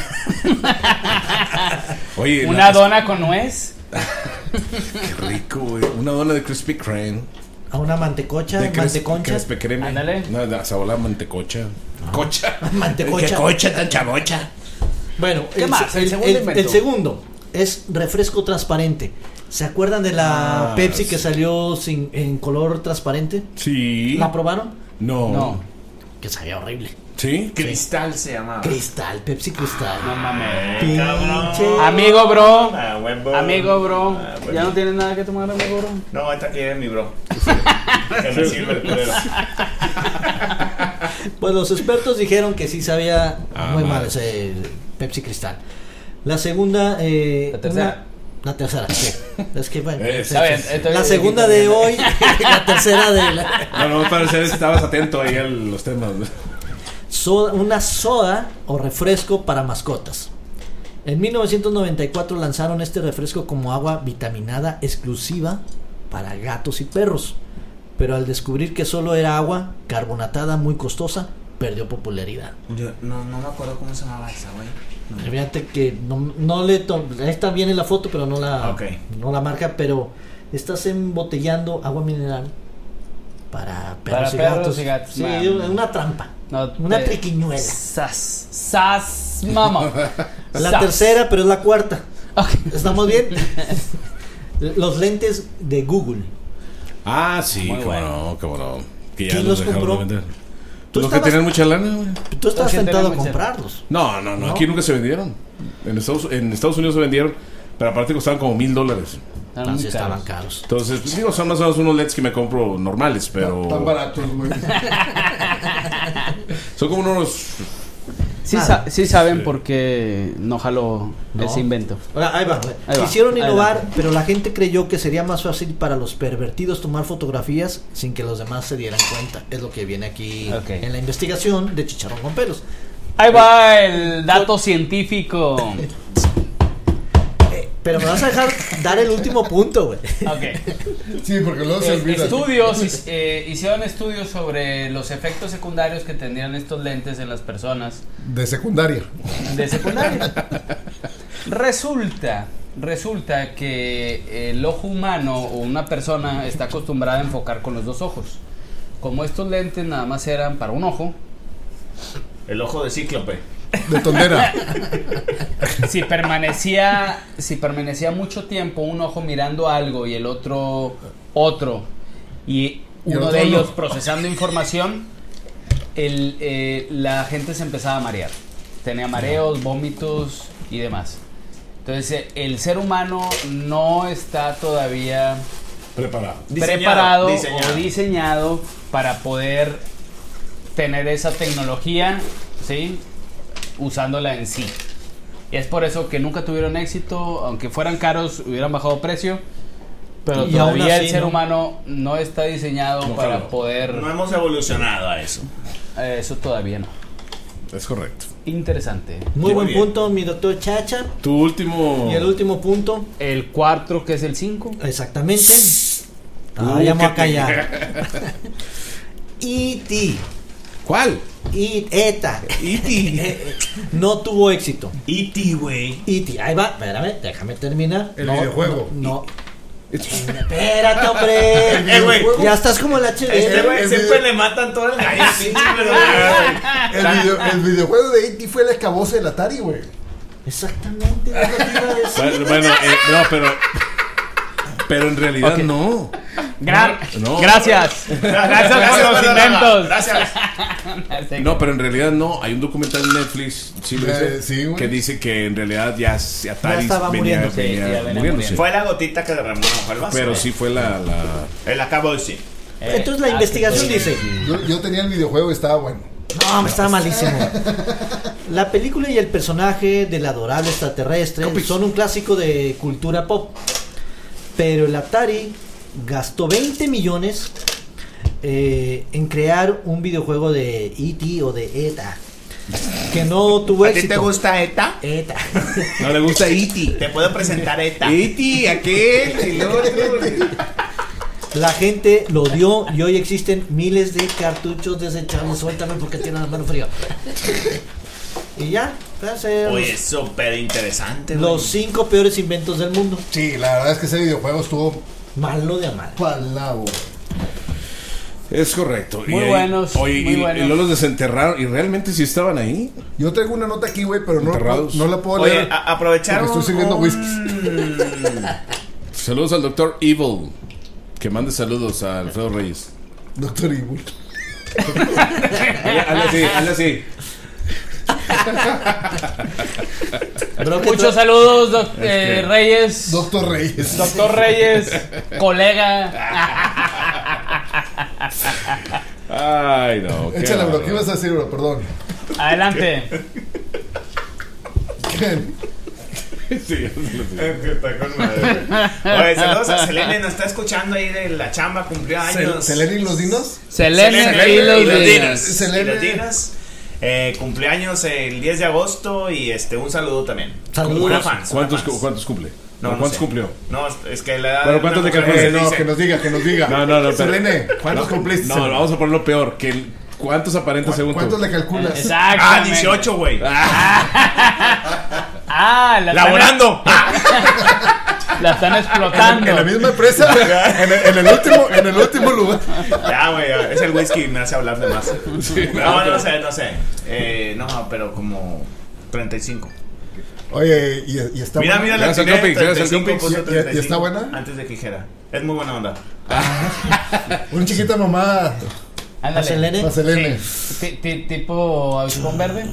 Oye, Una la- dona con nuez. Qué rico, güey. Una dona de Krispy Kreme. A una mantecocha. De Cris- Manteconcha. Krispy Kreme. Ándale. No, de sabor a mantecocha. Cocha. Mantecocha. Qué cocha tan chabocha. Bueno, ¿Qué el, más? El, El segundo el- invento. el segundo es refresco transparente. ¿Se acuerdan de la Ah, Pepsi sí. que salió sin, en color transparente? Sí. ¿La probaron? No. No. Que sabía horrible. ¿Sí? Cristal se llamaba. Cristal, Pepsi Cristal. No mames. Pinche. Amigo, bro. Ah, huevo. Amigo, bro. Ah, huevo. ¿Ya no tienes nada que tomar, amigo, bro? No, ahorita aquí es mi bro. Que me sirve el culero. Pues los expertos dijeron que sí sabía Ah, muy madre. mal ese Pepsi Cristal. La segunda. Eh, La tercera. una- la tercera, sí. Es que bueno. Eh, es- está bien, es- estoy- la segunda de hoy. La tercera de la. No, no, para saber si estabas atento ahí a los temas. Soda- una soda o refresco para mascotas. En mil novecientos noventa y cuatro lanzaron este refresco como agua vitaminada exclusiva para gatos y perros, pero al descubrir que solo era agua carbonatada muy costosa, perdió popularidad. Yo no, no me acuerdo cómo se llamaba esa, güey. No. Fíjate que no, no le to- esta viene la foto, pero no la Ok. no la marca, pero estás embotellando agua mineral para perros, Para y, perros gatos. y gatos. Sí, Man. una trampa. No, Una te- triquiñuela. Sas. Sas, mamá. La Sas. tercera, pero es la cuarta. Ok. ¿Estamos bien? Los lentes de Google. Ah, sí, Muy cómo bueno. no, cómo no. Que ya ¿Quién los los dejaron compró? de vender. Tú Los que estabas- tienen mucha lana, güey. Tú estás Sí, tentado a tenemos comprarlos. No, no, no, ¿No? aquí nunca se vendieron. En Estados, en Estados Unidos se vendieron, pero aparte costaban como mil dólares. Están muy Así estaban caros. caros. Entonces, pues, digo, son más o menos unos L E Ds que me compro normales, pero Tan baratos, güey. son Son como unos... Sí, Ah, sa- sí saben sí. por qué no jaló No. ese invento. Ahora, ahí va. Ahí va. Quisieron innovar, Adelante. pero la gente creyó que sería más fácil para los pervertidos tomar fotografías sin que los demás se dieran cuenta. Es lo que viene aquí Ok. en la investigación de Chicharrón con Pelos. Ahí va el dato científico. Eh, pero me vas a dejar dar el último punto, güey. Ok. Sí, porque luego se Eh, olvida. estudios, his- eh, hicieron estudios sobre los efectos secundarios que tendrían estos lentes en las personas De secundaria. de secundaria. Resulta, resulta que el ojo humano o una persona está acostumbrada a enfocar con los dos ojos. Como estos lentes nada más eran para un ojo, El ojo de cíclope. De tondera. si permanecía, si permanecía mucho tiempo un ojo mirando algo y el otro otro y Y el uno otro de ellos no. procesando información, el, eh, la gente se empezaba a marear. Tenía mareos, vómitos y demás. Entonces eh, el ser humano no está todavía Preparado. Diseñado, preparado diseñado. o diseñado para poder tener esa tecnología, ¿sí? Usándola en sí. Y es por eso que nunca tuvieron éxito, aunque fueran caros, hubieran bajado precio. Pero Y aún todavía así, el ser ¿no? humano no está diseñado No, para claro. poder. No hemos evolucionado a eso. eh, Eso todavía no. Es correcto. Interesante. Muy Muy buen bien. punto, mi doctor Chacha. Tu último... Y el último punto, El cuatro, que es el cinco. exactamente. Ah, Uh, ya me voy a qué callar. E T ¿Cuál? Y ETA E T no tuvo éxito. E T, güey. E T ahí va, espérame, déjame terminar. El No, videojuego. No. Espérate, hombre. El Eh, güey. videojuego. Ya estás como el H D. Este güey el siempre video- le matan todo el gallo. pinche güey. El, video- el videojuego de E T fue el escaboce del Atari, güey. Exactamente, es lo que iba a decir. Bueno, bueno, eh, no, pero... Pero en realidad Ok. no. Gra- No. Gracias. Gracias por los Gracias, inventos. Gracias. No, pero en realidad no. Hay un documental en Netflix, sí lo Eh, dice, sí, güey. que dice que en realidad ya se- Atari Ya estaba venía, muriendo. venía Sí, ya venía muriéndose. muriendo. Fue la gotita que derramó el vaso. Pero eh. sí fue la... la... Él acabó de decir. Eh, Entonces la ah, investigación que- dice, Yo, yo tenía el videojuego y estaba bueno. no, me estaba malísimo. La película y el personaje del adorable extraterrestre son un clásico de cultura pop. Pero el Atari gastó veinte millones eh, en crear un videojuego de E T o de ETA que no tuvo ¿A ti éxito. te gusta ETA? ETA. No le gusta E T Te puedo presentar ETA. E T, aquel, el otro. La gente lo odió y hoy existen miles de cartuchos desechables. Suéltame porque tiene la mano fría. Y ya, gracias. Oye, es súper interesante. Los cinco peores inventos del mundo. Sí, la verdad es que ese videojuego estuvo Malo de amar. palabo. Es correcto. Muy Y ahí- buenos, Oye, muy y, buenos. y luego los desenterraron. ¿Y realmente sí estaban ahí? Yo traigo una nota aquí, güey, pero no, no, Enterrados. no la puedo Oye, leer. a- aprovecharon. Porque estoy sirviendo un- Saludos al doctor Evil. Que mande saludos a Alfredo Reyes. Doctor Evil. Hazle así, hazle así. Bro, que Muchos tú- saludos, doc- eh, Reyes. Doctor Reyes. Doctor Reyes, colega. Ay, no. qué Échale, bro. bárbaro. ¿Qué ibas a decir, bro? Perdón. Adelante. ¿Qué? Sí, Está con madre, güey. Oye, saludos a Selene, nos está escuchando ahí de la chamba, cumplió años. ¿Selene y los dinos? Selene, Selene y los dinos. dinos. Selene. Y los dinos. Eh, cumpleaños el diez de agosto y este un saludo también. Saludos. Una fans, una ¿Cuántos, fans. ¿Cuántos cumple? No, no ¿Cuántos sé. cumplió? No, es que la edad Pero de ¿cuántos una le mujer calculas? Eh, se no, dice- que nos diga, que nos diga. No, no, no. pero- Selene, ¿cuántos no, cumpliste? No, no, vamos a ponerlo peor. Que, ¿Cuántos aparenta ¿Cu- según ¿Cuántos tú? le calculas? Exacto. Ah, dieciocho, güey. Ah, la están, Laborando. la están explotando. En la misma empresa, en el, en el último, en el último lugar. Ya, güey, es el whisky me hace hablar de más. Sí, No, no sé, no sé. Eh, no, pero como treinta y cinco. Oye, y, y está Mira, buena. mira la Gracias al tiene, Compix, gracias al treinta y cinco, Compix. puso ¿Y- y- treinta y y está cinco buena? Antes de que dijera. Es muy buena onda. Un chiquita mamá. Ándale. ¿A Selene? A Selene. Ti- ti- Tipo avispón verde.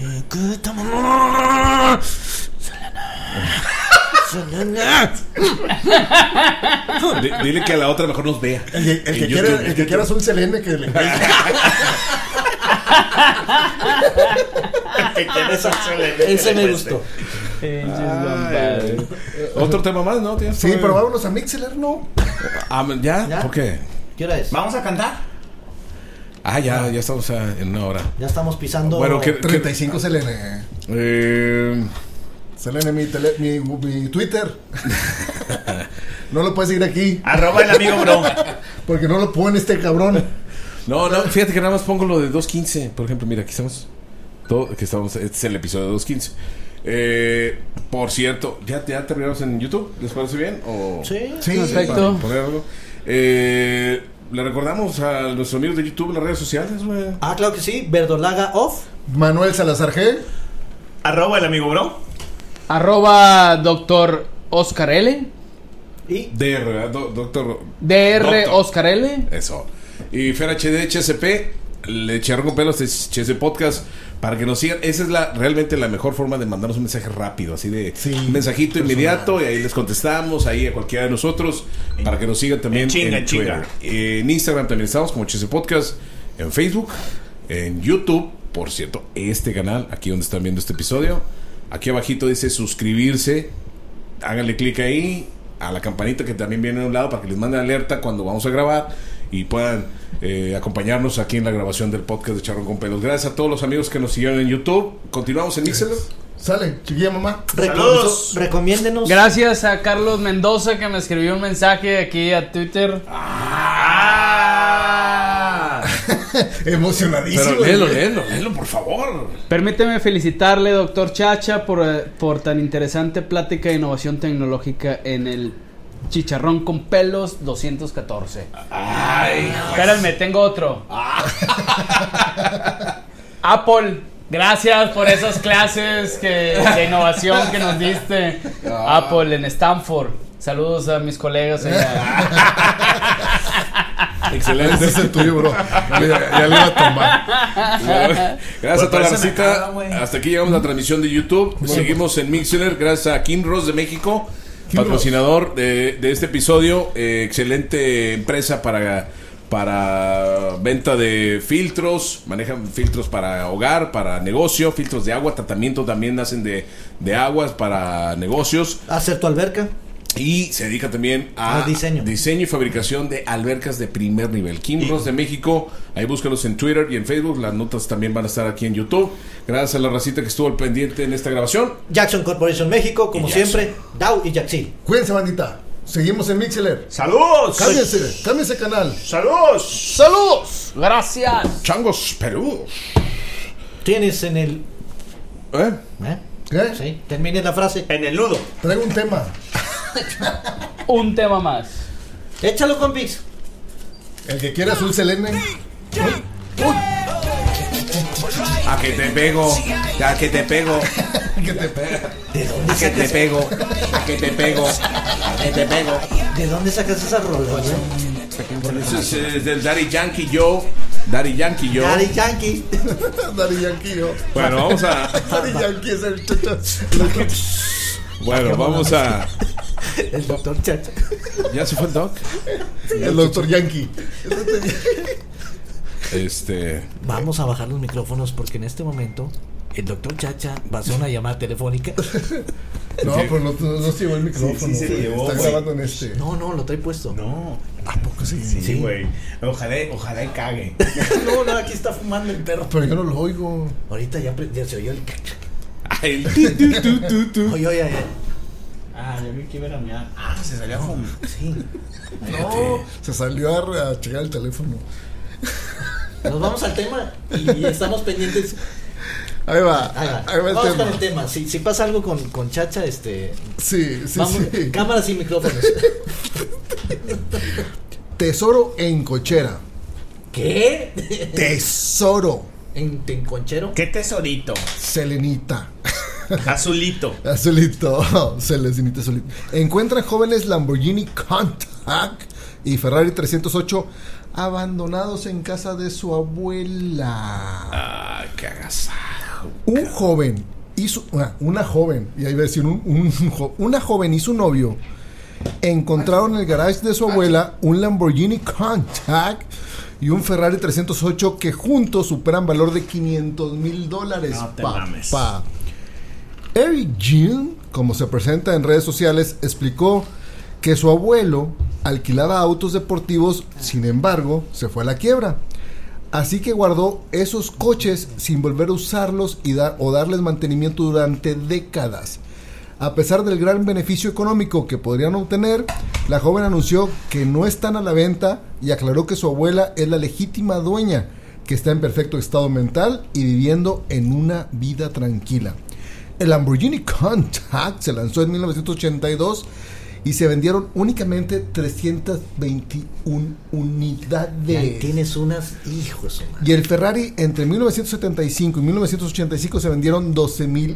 D- Dile que a la otra mejor nos vea. El, que- el que En quiera, YouTube. el que quiera azul Selene, que le caiga. Esa- ese me gustó. Ay. Otro tema más, ¿no? ¿Tienes Sí, por- pero vámonos a Mixler, ¿no? Ah, ¿ya? ¿Ya? ¿Por qué? ¿Qué hora es? ¿Vamos a cantar? Ah, ya, ya estamos ah, en una hora. Ya estamos pisando. Bueno, ¿qué- treinta y cinco Selene. Eh, Selene, mi, tele, mi, mi Twitter. No lo puedes seguir aquí. Arroba el amigo bro. Porque no lo pone este cabrón. no, no, fíjate que nada más pongo lo de dos quince. Por ejemplo, mira, aquí estamos. Todo, que estamos este es el episodio de dos quince. Eh, por cierto, ¿ya, ¿ya terminamos en YouTube? ¿Les parece bien? ¿O Sí. Sí, Perfecto. para ponerlo? Eh, le recordamos a nuestros amigos de YouTube en las redes sociales, güey. Ah, claro que sí. Verdolaga Off. Manuel Salazar G. Arroba el amigo bro. Arroba doctor Oscar L. Y D R, ¿verdad? Do- doctor. DR Doctor. Oscar L. Eso. Y Fer H D H S P, le echaron con pelos de H S Podcast para que nos sigan. Esa es la realmente la mejor forma de mandarnos un mensaje rápido, así de Sí, un mensajito personal. inmediato y ahí les contestamos ahí a cualquiera de nosotros para que nos sigan también En chinga, en en Twitter. chinga. En Instagram también estamos como H S Podcast, en Facebook, en YouTube, por cierto, este canal, aquí donde están viendo este episodio, aquí abajito dice suscribirse, háganle clic ahí a la campanita que también viene a un lado para que les mande alerta cuando vamos a grabar y puedan eh, acompañarnos aquí en la grabación del podcast de Charrón con Pelos. Gracias a todos los amigos que nos siguieron en YouTube. Continuamos en Mixer. Sale, chiquilla mamá. Saludos. Recomiéndenos. Gracias a Carlos Mendoza que me escribió un mensaje aquí a Twitter. Ah. Emocionadísimo. Pero léelo, güey. léelo, léelo, por favor. Permíteme felicitarle, doctor Chacha, por, eh, por tan interesante plática de innovación tecnológica en el Chicharrón con Pelos doscientos catorce. Ay, Espérame, tengo otro. Apple, gracias por esas clases que, de innovación que nos diste. Apple en Stanford. Saludos a mis colegas allá. excelente. Ese es el tuyo, bro. Ya, ya le iba a tomar. Gracias a toda la Pues parece recita. me caga, güey. Hasta aquí llegamos a la transmisión de YouTube. Seguimos en Mixler. Gracias a Kim Ross de México, Kim patrocinador de, de este episodio. Eh, excelente empresa para, para venta de filtros. Manejan filtros para hogar, para negocio, filtros de agua, tratamiento también hacen de, de aguas para negocios. Hacer tu alberca. Y se dedica también a Al diseño. diseño y fabricación de albercas de primer nivel. Kim Ross de México, ahí búscalos en Twitter y en Facebook. Las notas también van a estar aquí en YouTube. Gracias a la racita que estuvo al pendiente en esta grabación. Jackson Corporation México, como Y Jackson. siempre. Dow y Jaxi. Cuídense, bandita. Seguimos en Mixler. Saludos. Cámbiense, cámbiense canal. Saludos. ¡Saludos! Gracias. Changos Perú. Tienes en el. ¿Eh? ¿Eh? ¿Qué? Sí, termine la frase. En el nudo. Traigo un tema. Un tema más. Échalo con Pix. El que quiera azul selene. A que te pego. A que te pego. Que te pega. ¿De dónde A que te sacas, pego. A que te pego. A que te pego. ¿de dónde sacas esa rola, güey? Eso es, eh, del Daddy Yankee Joe. Daddy Yankee Joe. Daddy Yankee. Daddy Yankee, yo. Bueno, vamos a. Daddy Yankee es el chucho. Bueno, vamos a. El doctor Chacha. ¿Ya se fue el doc? El doctor Yankee. Este. Vamos a bajar los micrófonos porque en este momento el doctor Chacha va a hacer una llamada telefónica. No, pero no, no, no se llevó el micrófono. Sí, sí se güey. llevó, Está güey. grabando en este. No, no, lo trae puesto. No. ¿A poco sí? Sí, güey. Ojalá, ojalá y cague. No, no, aquí está fumando el perro. Pero yo no lo oigo. Ahorita ya, pre- ya se oyó el. Ay, tu, tu, tu, tu, tu. Oye, oye, oye. Ah, yo vi que iba a mirar. Ah, se salió a fumar. Sí. No. Se salió a, a checar el teléfono. Nos vamos al tema y estamos pendientes. Ahí va. Ahí va. Ahí va el Vamos tema. con el tema. Si, si pasa algo con, con Chacha, este. Sí, sí, Vamos, sí. cámaras y micrófonos. Tesoro en cochera. ¿Qué? Tesoro. ¿En, en conchero? ¿Qué tesorito? Selenita. Azulito. Azulito. Selenita azulito. Encuentran jóvenes Lamborghini Countach y Ferrari trescientos ocho abandonados en casa de su abuela. Ah, qué agasajo. Un joven y su, una, una joven, y ahí va a decir un, un jo- una joven y su novio encontraron en el garage de su abuela un Lamborghini Countach y un Ferrari trescientos ocho que juntos superan valor de quinientos mil dólares. No te papá. mames. Eric Jean, como se presenta en redes sociales, explicó que su abuelo alquilaba autos deportivos, sin embargo, se fue a la quiebra. Así que guardó esos coches sin volver a usarlos y dar, o darles mantenimiento durante décadas. A pesar del gran beneficio económico que podrían obtener, la joven anunció que no están a la venta y aclaró que su abuela es la legítima dueña, que está en perfecto estado mental y viviendo en una vida tranquila. El Lamborghini Countach se lanzó en mil novecientos ochenta y dos y se vendieron únicamente trescientas veintiuna unidades. Ya tienes unas hijos, man. Y el Ferrari entre mil novecientos setenta y cinco y mil novecientos ochenta y cinco se vendieron doce mil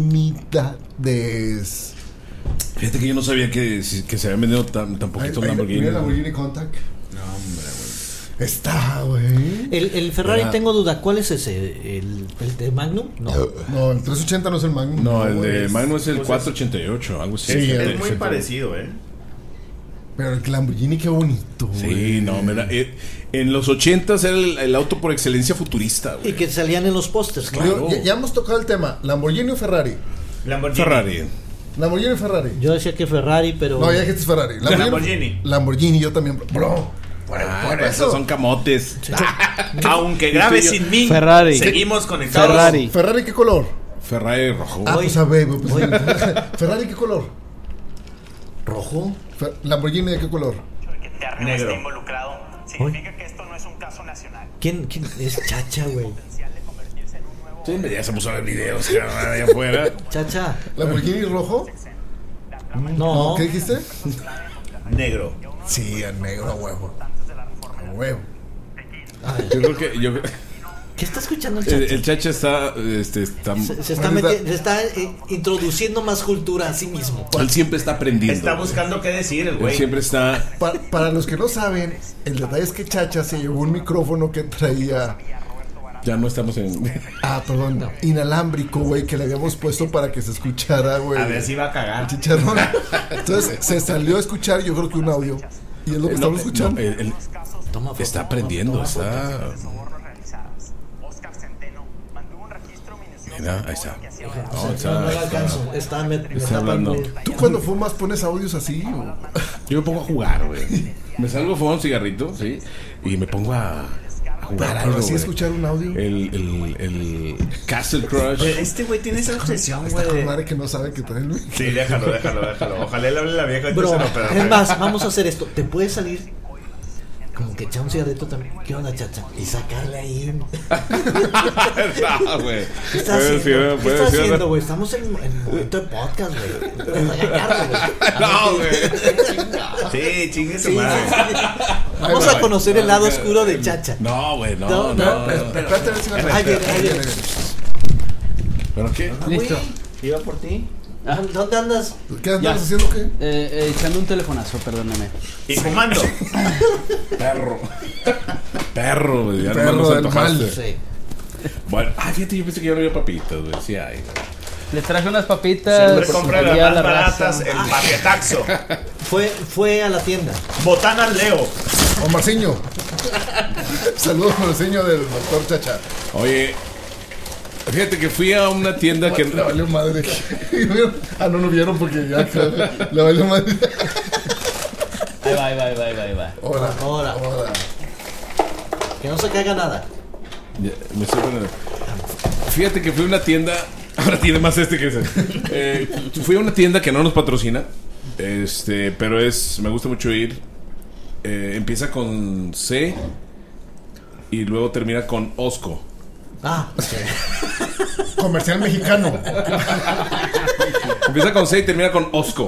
unidades. Fíjate que yo no sabía que, que se habían vendido tan, tan poquito Ay, ay, Lamborghini. mira el Lamborghini Countach. No, hombre, güey. Está, güey. El, el Ferrari, Era- tengo duda, ¿cuál es ese? ¿El, el de Magnum? No. No, el trescientos ochenta no es el Magnum. No, el de es- Magnum es el pues cuatrocientos ochenta y ocho, algo así. Sí, Es el- muy parecido, ¿eh? Pero el Lamborghini, qué bonito, güey. Sí, no, mira, eh, en los ochentas era el, el auto por excelencia futurista, güey. Y que salían en los pósters, Digo, claro. ya, ya hemos tocado el tema. ¿Lamborghini o Ferrari? Lamborghini. Ferrari. ¿Lamborghini o Ferrari? Yo decía que Ferrari, pero... No, ya dijiste es Ferrari. Lamborghini. Lamborghini, yo también. Bro, por, Ah, por pero eso. esos son camotes. Aunque grabe Sí, yo- sin mí, Ferrari. seguimos conectados. Ferrari. ¿Ferrari qué color? Ferrari rojo. Ah, Hoy- pues a ver, pues, hoy- ¿Ferrari qué color? ¿Rojo? Fer- ¿Lamborghini de qué color? Negro. Significa que esto no es un caso nacional. ¿Quién, quién es Chacha, güey? Sí, ya se puso a ver videos ya, allá afuera. Chacha. ¿Lamborghini rojo? No. ¿Qué dijiste? Negro. Sí, a negro, a huevo. A huevo. Ay, Yo creo que yo, ¿qué está escuchando el el, Chacha? el Chacha está, este, está, Se, se está, Ahorita- meti- se está eh, introduciendo más cultura a sí mismo. él siempre está aprendiendo. Está güey. buscando qué decir el Él güey. siempre está. Pa- para los que no saben, el detalle es que Chacha se llevó un micrófono que traía. Ya no estamos en. Ah, perdón, inalámbrico, güey, que le habíamos puesto para que se escuchara, güey. A ver si va a cagar. Chicharrón. Entonces se salió a escuchar, yo creo que un audio. Y es lo que No, estamos escuchando. no, él- él Toma foto, está aprendiendo, toma foto. está. Mira, ahí está. No, No, está- no, no está- alcanzo. Está, me, me está tapa hablando. el- ¿Tú cuando fumas pones audios así? O? Yo me pongo a jugar, güey. Me salgo a fumar un cigarrito, sí. Y me pongo a, a jugar Para algo, así güey. escuchar un audio. El, el, el Castle Crush. Este güey tiene esa obsesión, Esta güey. madre que no sabe que trae Luis. Sí, déjalo, déjalo, déjalo. Ojalá le hable la vieja y Bro, se lo pero- es más, vamos a hacer esto. ¿Te puede salir como que echar un cigarrito también? ¿Qué onda, Chacha? Y sacarle ahí. Ah, güey. ¿Qué estás Puede haciendo? ser, ¿Qué puede estás ser. haciendo, güey? Estamos en, en momento de podcast, güey. Regañarlo, güey. No, güey. Sí, chingue su Sí, madre. sí, sí. Vamos a conocer el lado oscuro de Chacha. No, güey, no, No, no. no, no. Pero, espérate a ver si va a Ahí viene, ahí viene. ¿Pero qué? Listo. Iba por ti. ¿Dónde andas? ¿Qué andas Ya. haciendo qué? Eh, eh, echando un telefonazo, perdóname. Y fumando. Perro. Perro, güey. Ya Perro nomás nos del antojaste. mal. Sí. Bueno, ah, fíjate, yo pensé que ya no había papitas, güey. Sí hay, güey. Les traje unas papitas. Siempre compra las allá a más la baratas, raza. el paquetaxo. Fue, fue a la tienda. Botana Leo. Omarciño. Saludos, Omarciño del doctor Chacha. Oye, fíjate que fui a una tienda que. Le valió madre. Ah, no lo vieron porque ya le valió madre. Ahí va, ahí va, ahí va, ahí va, ahí va. Ahora, Ahora. ahora. Que no se caiga nada. Ya, me estoy poniendo- Fíjate que fui a una tienda. Ahora tiene más este que ese. Eh, fui a una tienda que no nos patrocina. Este, pero es. Me gusta mucho ir. Eh, empieza con C. Y luego termina con Osco. Ah, Comercial mexicano. Empieza con C y termina con Osco.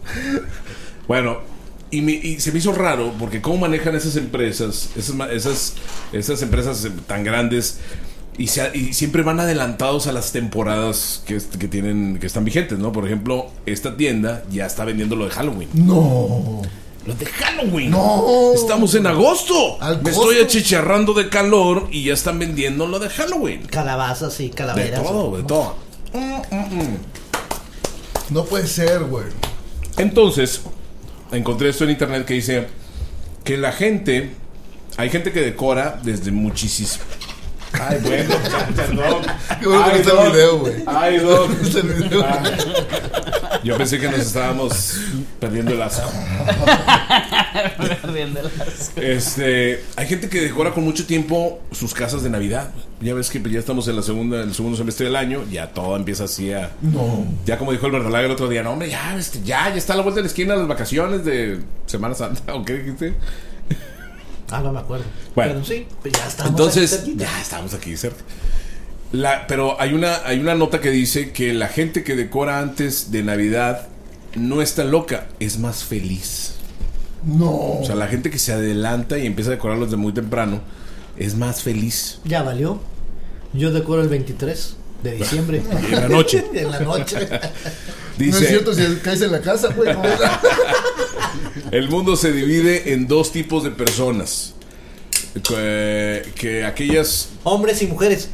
Bueno, y, me- y se me hizo raro porque cómo manejan esas empresas, esas, ma- esas, esas empresas eh, tan grandes y, se- y siempre van adelantados a las temporadas que, est- que tienen, que están vigentes, ¿no? Por ejemplo, esta tienda ya está vendiendo lo de Halloween. No. Lo de Halloween. No. Estamos en agosto. Al Me costo. estoy achicharrando de calor y ya están vendiendo lo de Halloween. calabazas y De calaveras. todo, de todo. No puede ser, güey. Entonces, encontré esto en internet que dice que la gente, hay gente que decora desde muchísimo. Ay, bueno, perdón. Qué bueno que Ay, está el Doc. video, güey. Ay, Doc. Está el video. Ah. Yo pensé que nos estábamos perdiendo el asco. Perdiendo el asco. Este, hay gente que decora con mucho tiempo sus casas de Navidad. Ya ves que ya estamos en la segunda, en el segundo semestre del año, ya todo empieza así a. No. Ya como dijo el Verdalaga el otro día, no hombre, ya, este, ya, ya está a la vuelta de la esquina las vacaciones de Semana Santa, ¿o qué dijiste? Ah, no me acuerdo. Bueno. Pero sí, pues ya estamos. Entonces, aquí cerquita. ya estamos aquí cerca. La, pero hay una, hay una nota que dice que la gente que decora antes de Navidad no está loca, es más feliz. No. O sea, la gente que se adelanta y empieza a decorarlo desde muy temprano es más feliz. Ya valió. Yo decoro el veintitrés de diciembre. En la noche. En la noche. Dice, No es cierto si caes en la casa, güey. No. el mundo se divide en dos tipos de personas. Que, que aquellas... Hombres y mujeres.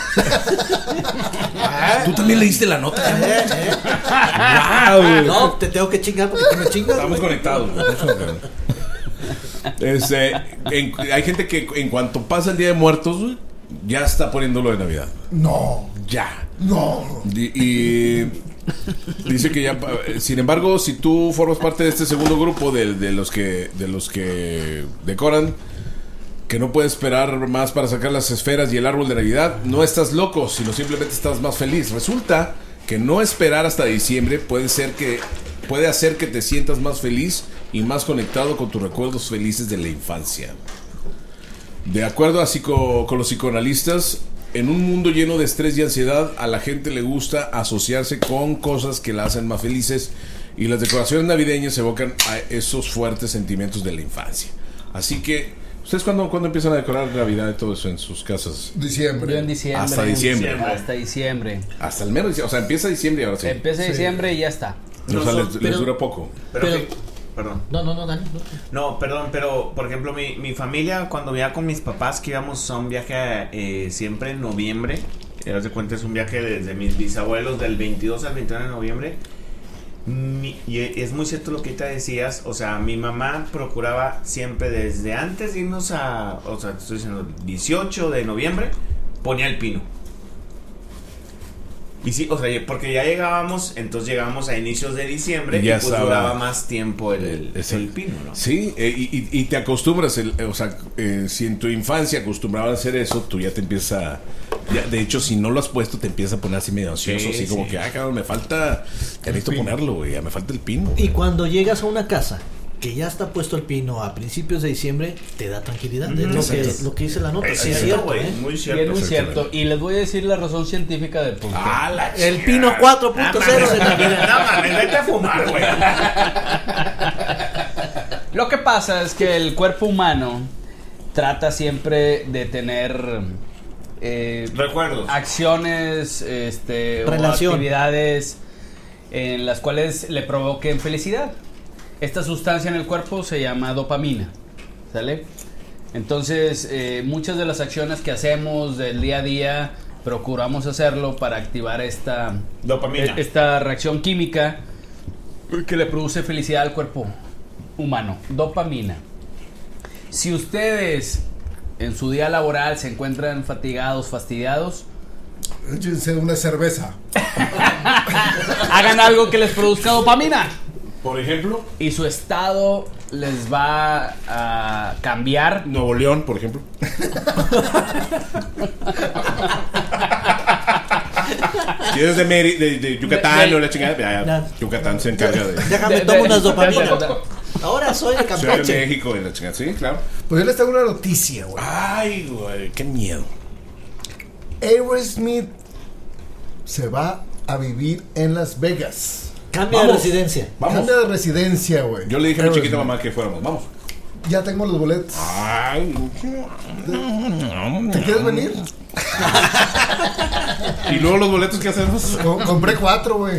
Tú también leíste la nota. Eh, eh. Wow. No, te tengo que chingar porque tú me chingas. Estamos güey. conectados. Este, en- hay gente que en cuanto pasa el Día de Muertos, güey, ya está poniendo lo de Navidad. No. Ya. No. Y, y dice que ya, sin embargo, si tú formas parte de este segundo grupo de, de los que de los que decoran, que no puedes esperar más para sacar las esferas y el árbol de Navidad, no estás loco, sino simplemente estás más feliz. Resulta que no esperar hasta diciembre puede ser que puede hacer que te sientas más feliz y más conectado con tus recuerdos felices de la infancia. De acuerdo a psico- con los psicoanalistas, en un mundo lleno de estrés y ansiedad, a la gente le gusta asociarse con cosas que la hacen más felices, y las decoraciones navideñas evocan a esos fuertes sentimientos de la infancia. Así que, ¿ustedes cuándo, cuándo empiezan a decorar Navidad y todo eso en sus casas? Diciembre. Yo en diciembre. Hasta diciembre. Hasta diciembre. Hasta el menos, o sea, empieza diciembre y ahora sí. Empieza diciembre y ya está. O sea, les, les pero- dura poco. Pero, Pero- que- perdón. No, no, no, Dani. no. No, perdón, pero por ejemplo, mi, mi familia, cuando vivía con mis papás, que íbamos a un viaje eh, siempre en noviembre, te das de cuenta, es un viaje desde mis bisabuelos del veintidós al veintiuno de noviembre. Mi- y es muy cierto lo que te decías, o sea, mi mamá procuraba siempre desde antes de irnos a, o sea, te estoy diciendo, dieciocho de noviembre, ponía el pino. Y sí, o sea, porque ya llegábamos, entonces llegábamos a inicios de diciembre Ya y pues estaba- duraba más tiempo el, el, Es el pino, ¿no? Sí, eh, y, y- y te acostumbras, el- o sea, eh, si en tu infancia acostumbraban a hacer eso, tú ya te empiezas a... ya, de hecho, si no lo has puesto, te empiezas a poner así medio ansioso, Sí, así como sí. que, ah, cabrón, me falta... Ya necesito pino. ponerlo, güey, ya me falta el pino. Y cuando llegas a una casa que ya está puesto el pino a principios de diciembre, te da tranquilidad. Es lo que, Exacto. lo que dice la nota. Es Sí, es cierto, cierto, güey, ¿eh? muy Y es cierto. muy cierto. Y les voy a decir la razón científica del punto. Ah, la El pino cuatro punto cero de Navidad. No mames, vete a fumar, güey. Lo que pasa es que el cuerpo humano trata siempre de tener eh, Recuerdos. acciones, este, o Relación. actividades en las cuales le provoquen felicidad. Esta sustancia en el cuerpo se llama dopamina, ¿sale? Entonces, eh, muchas de las acciones que hacemos del día a día procuramos hacerlo para activar esta Dopamina. e- esta reacción química que le produce felicidad al cuerpo humano, dopamina. Si ustedes en su día laboral se encuentran fatigados, fastidiados, Échense una cerveza. hagan algo que les produzca dopamina Por ejemplo, y su estado les va a cambiar. Nuevo León, por ejemplo. Si eres de, Meri- de, de Yucatán De- de- o la chingada, ya, ya, Ya. Yucatán se encarga de... Déjame De- tomar de- unas dopaminas. de- de- Ahora soy de Ciudad de Campeche. México y la chingada, sí, claro. Pues yo les tengo una noticia, güey. Ay, güey, qué miedo. Aerosmith se va a vivir en Las Vegas. Cambia Vamos. de residencia. Vamos. Cambia de residencia, güey. Yo le dije a mi Aerosmith. chiquita mamá que fuéramos, vamos. Ya tengo los boletos. Ay, ¿Te quieres venir? y luego los boletos que hacemos. Co- compré cuatro, güey.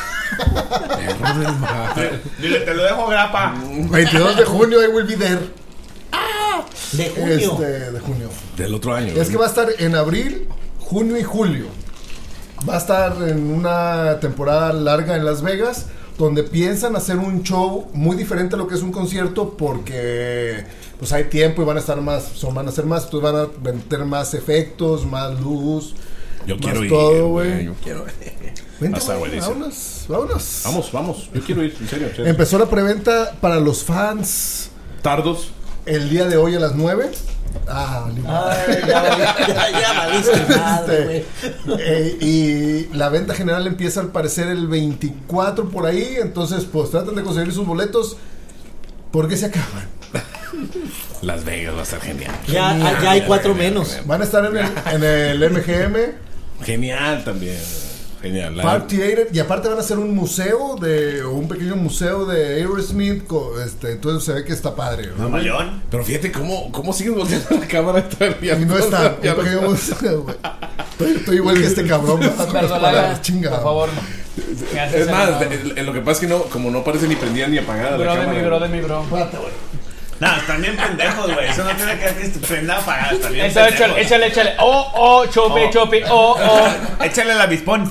Dile, te lo dejo grapa. veintidós de junio, I will be there. De junio. Este, de junio. Del otro año. Es que va a estar en abril, junio y julio. Va a estar en una temporada larga en Las Vegas donde piensan hacer un show muy diferente a lo que es un concierto porque pues hay tiempo y van a estar más, son, van a hacer más, entonces van a meter más efectos, más luz. Yo más quiero ir, todo, güey. güey. Yo quiero Vente, Hasta güey, buenísimo. vámonos, vámonos. Vamos, vamos. Yo quiero ir, en serio. en serio. Empezó la preventa para los fans Tardos. el día de hoy a las nueve. Ah, li- Ay, ya, ya, ya valiste madre, Este, güey. eh, y la venta general empieza al parecer el veinticuatro por ahí. Entonces, pues tratan de conseguir sus boletos porque se acaban. Las Vegas va a estar genial. Ya, Genial, ya hay genial, cuatro genial, menos. genial. Van a estar en el, en el M G M Genial también. Genial. La- Park Theater, y aparte van a hacer un museo de o un pequeño museo de Aerosmith. co- Este, entonces se ve que está padre, ¿no? Mamalón. Pero fíjate cómo, cómo siguen volteando la cámara todavía. Y no está. Ya un no pequeño está. museo, güey. Estoy, estoy igual que este cabrón. ¿no? Con las Verdolaga, palabras, chingada. por favor. Me haces Es más, enojado. de- de- lo que pasa es que no, como no parece ni prendida ni apagada la Bro de cámara. mi bro, de mi bro. Espérate, güey. No, están bien pendejos, güey. Eso no tiene que ver que prenda apagada. Están bien Eso, échale, pendejos. échale, échale. Oh, oh, chope, Oh. chope, oh, oh. Échale el avispón.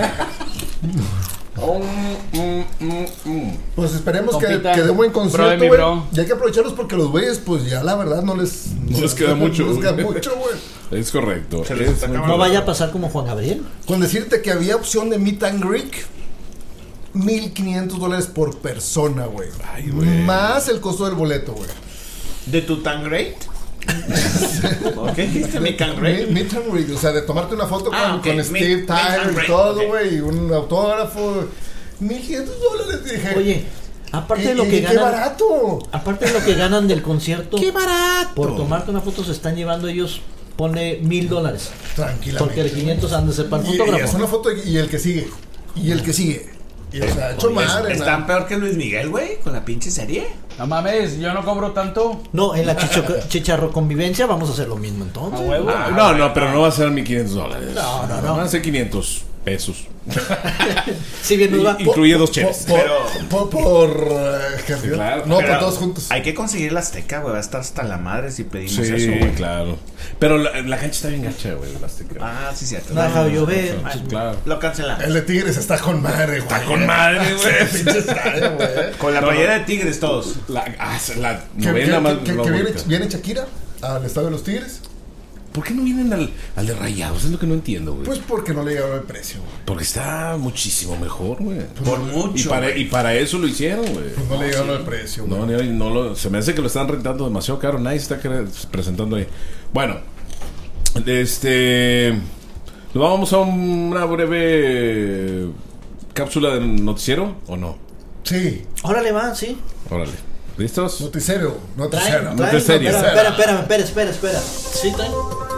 Oh, mm, mm, mm. Pues esperemos que, Compita, que dé buen bro de concierto, mi güey. bro. Y hay que aprovecharlos porque los güeyes, pues ya la verdad no les... No les queda mucho, No les queda güey. mucho, güey. Es correcto. Se les Es está muy acabando. No vaya a pasar como Juan Gabriel. Con decirte que había opción de meet and greet, mil quinientos dólares por persona, güey. Ay, güey. Más el costo del boleto, güey. ¿De tu tan great? ¿Qué dijiste? ¿Mi can great? Meet and greet, o sea, de tomarte una foto Ah, con, ok. con Meet- Steve meet and Tyler y greet, todo, ok. güey, y un autógrafo. mil quinientos dólares, dije. Oye, aparte ¿qué- de lo que qué ganan, barato! aparte de lo que ganan del concierto, ¡Qué barato! por tomarte una foto se están llevando ellos, pone mil dólares. Tranquilamente. Porque el quinientos han de ser para el Y, y es fotógrafo. una foto y el que sigue. Y el que sigue. Y, o sea, hecho Oye, madre, Están ¿no? peor que Luis Miguel, güey, con la pinche serie. No mames, yo no cobro tanto. No, en la chicho, chicharro convivencia vamos a hacer lo mismo A entonces. huevo. Ah, no, no, pero no va a ser mil quinientos dólares. No, no, no. Van a ser quinientos pesos. Si bien nos va. Y- Incluye dos Por, cheves. por, Pero- por, por, eh, cantidad. claro. No, Pero por todos juntos. Hay que conseguir la Azteca, güey. Va a estar hasta la madre si pedimos Sí, eso, güey. claro. Pero la, la cancha está bien gacha, güey, de la Azteca. Ah, sí, cierto. No ha dejado llover. Sí, claro. Lo cancelamos. El de Tigres está con madre, güey. Está con madre, güey. Pinche estadio, güey. Con la playera de Tigres todos. La, ah, es la Que, novena que- más. que- más que viene, bonita. viene Shakira al estadio de los Tigres. ¿Por qué no vienen al, al de Rayados? Es lo que no entiendo, güey. Pues porque no le llegaron el precio, güey. Porque está muchísimo mejor, güey. Por Y mucho. para, güey. y para eso lo hicieron, güey. Pues no le llegaron el precio, güey. No, ni- no lo, se me hace que lo están rentando demasiado caro. Nadie se está cre- presentando ahí. Bueno, este. Nos vamos a un- una breve cápsula de noticiero o no. Sí, Órale, va, sí. Órale. ¿Listos? noticiero, Trae, noticiero. trae, te serio. espera, espera, espera, espera, espera, espera. Sí, trae.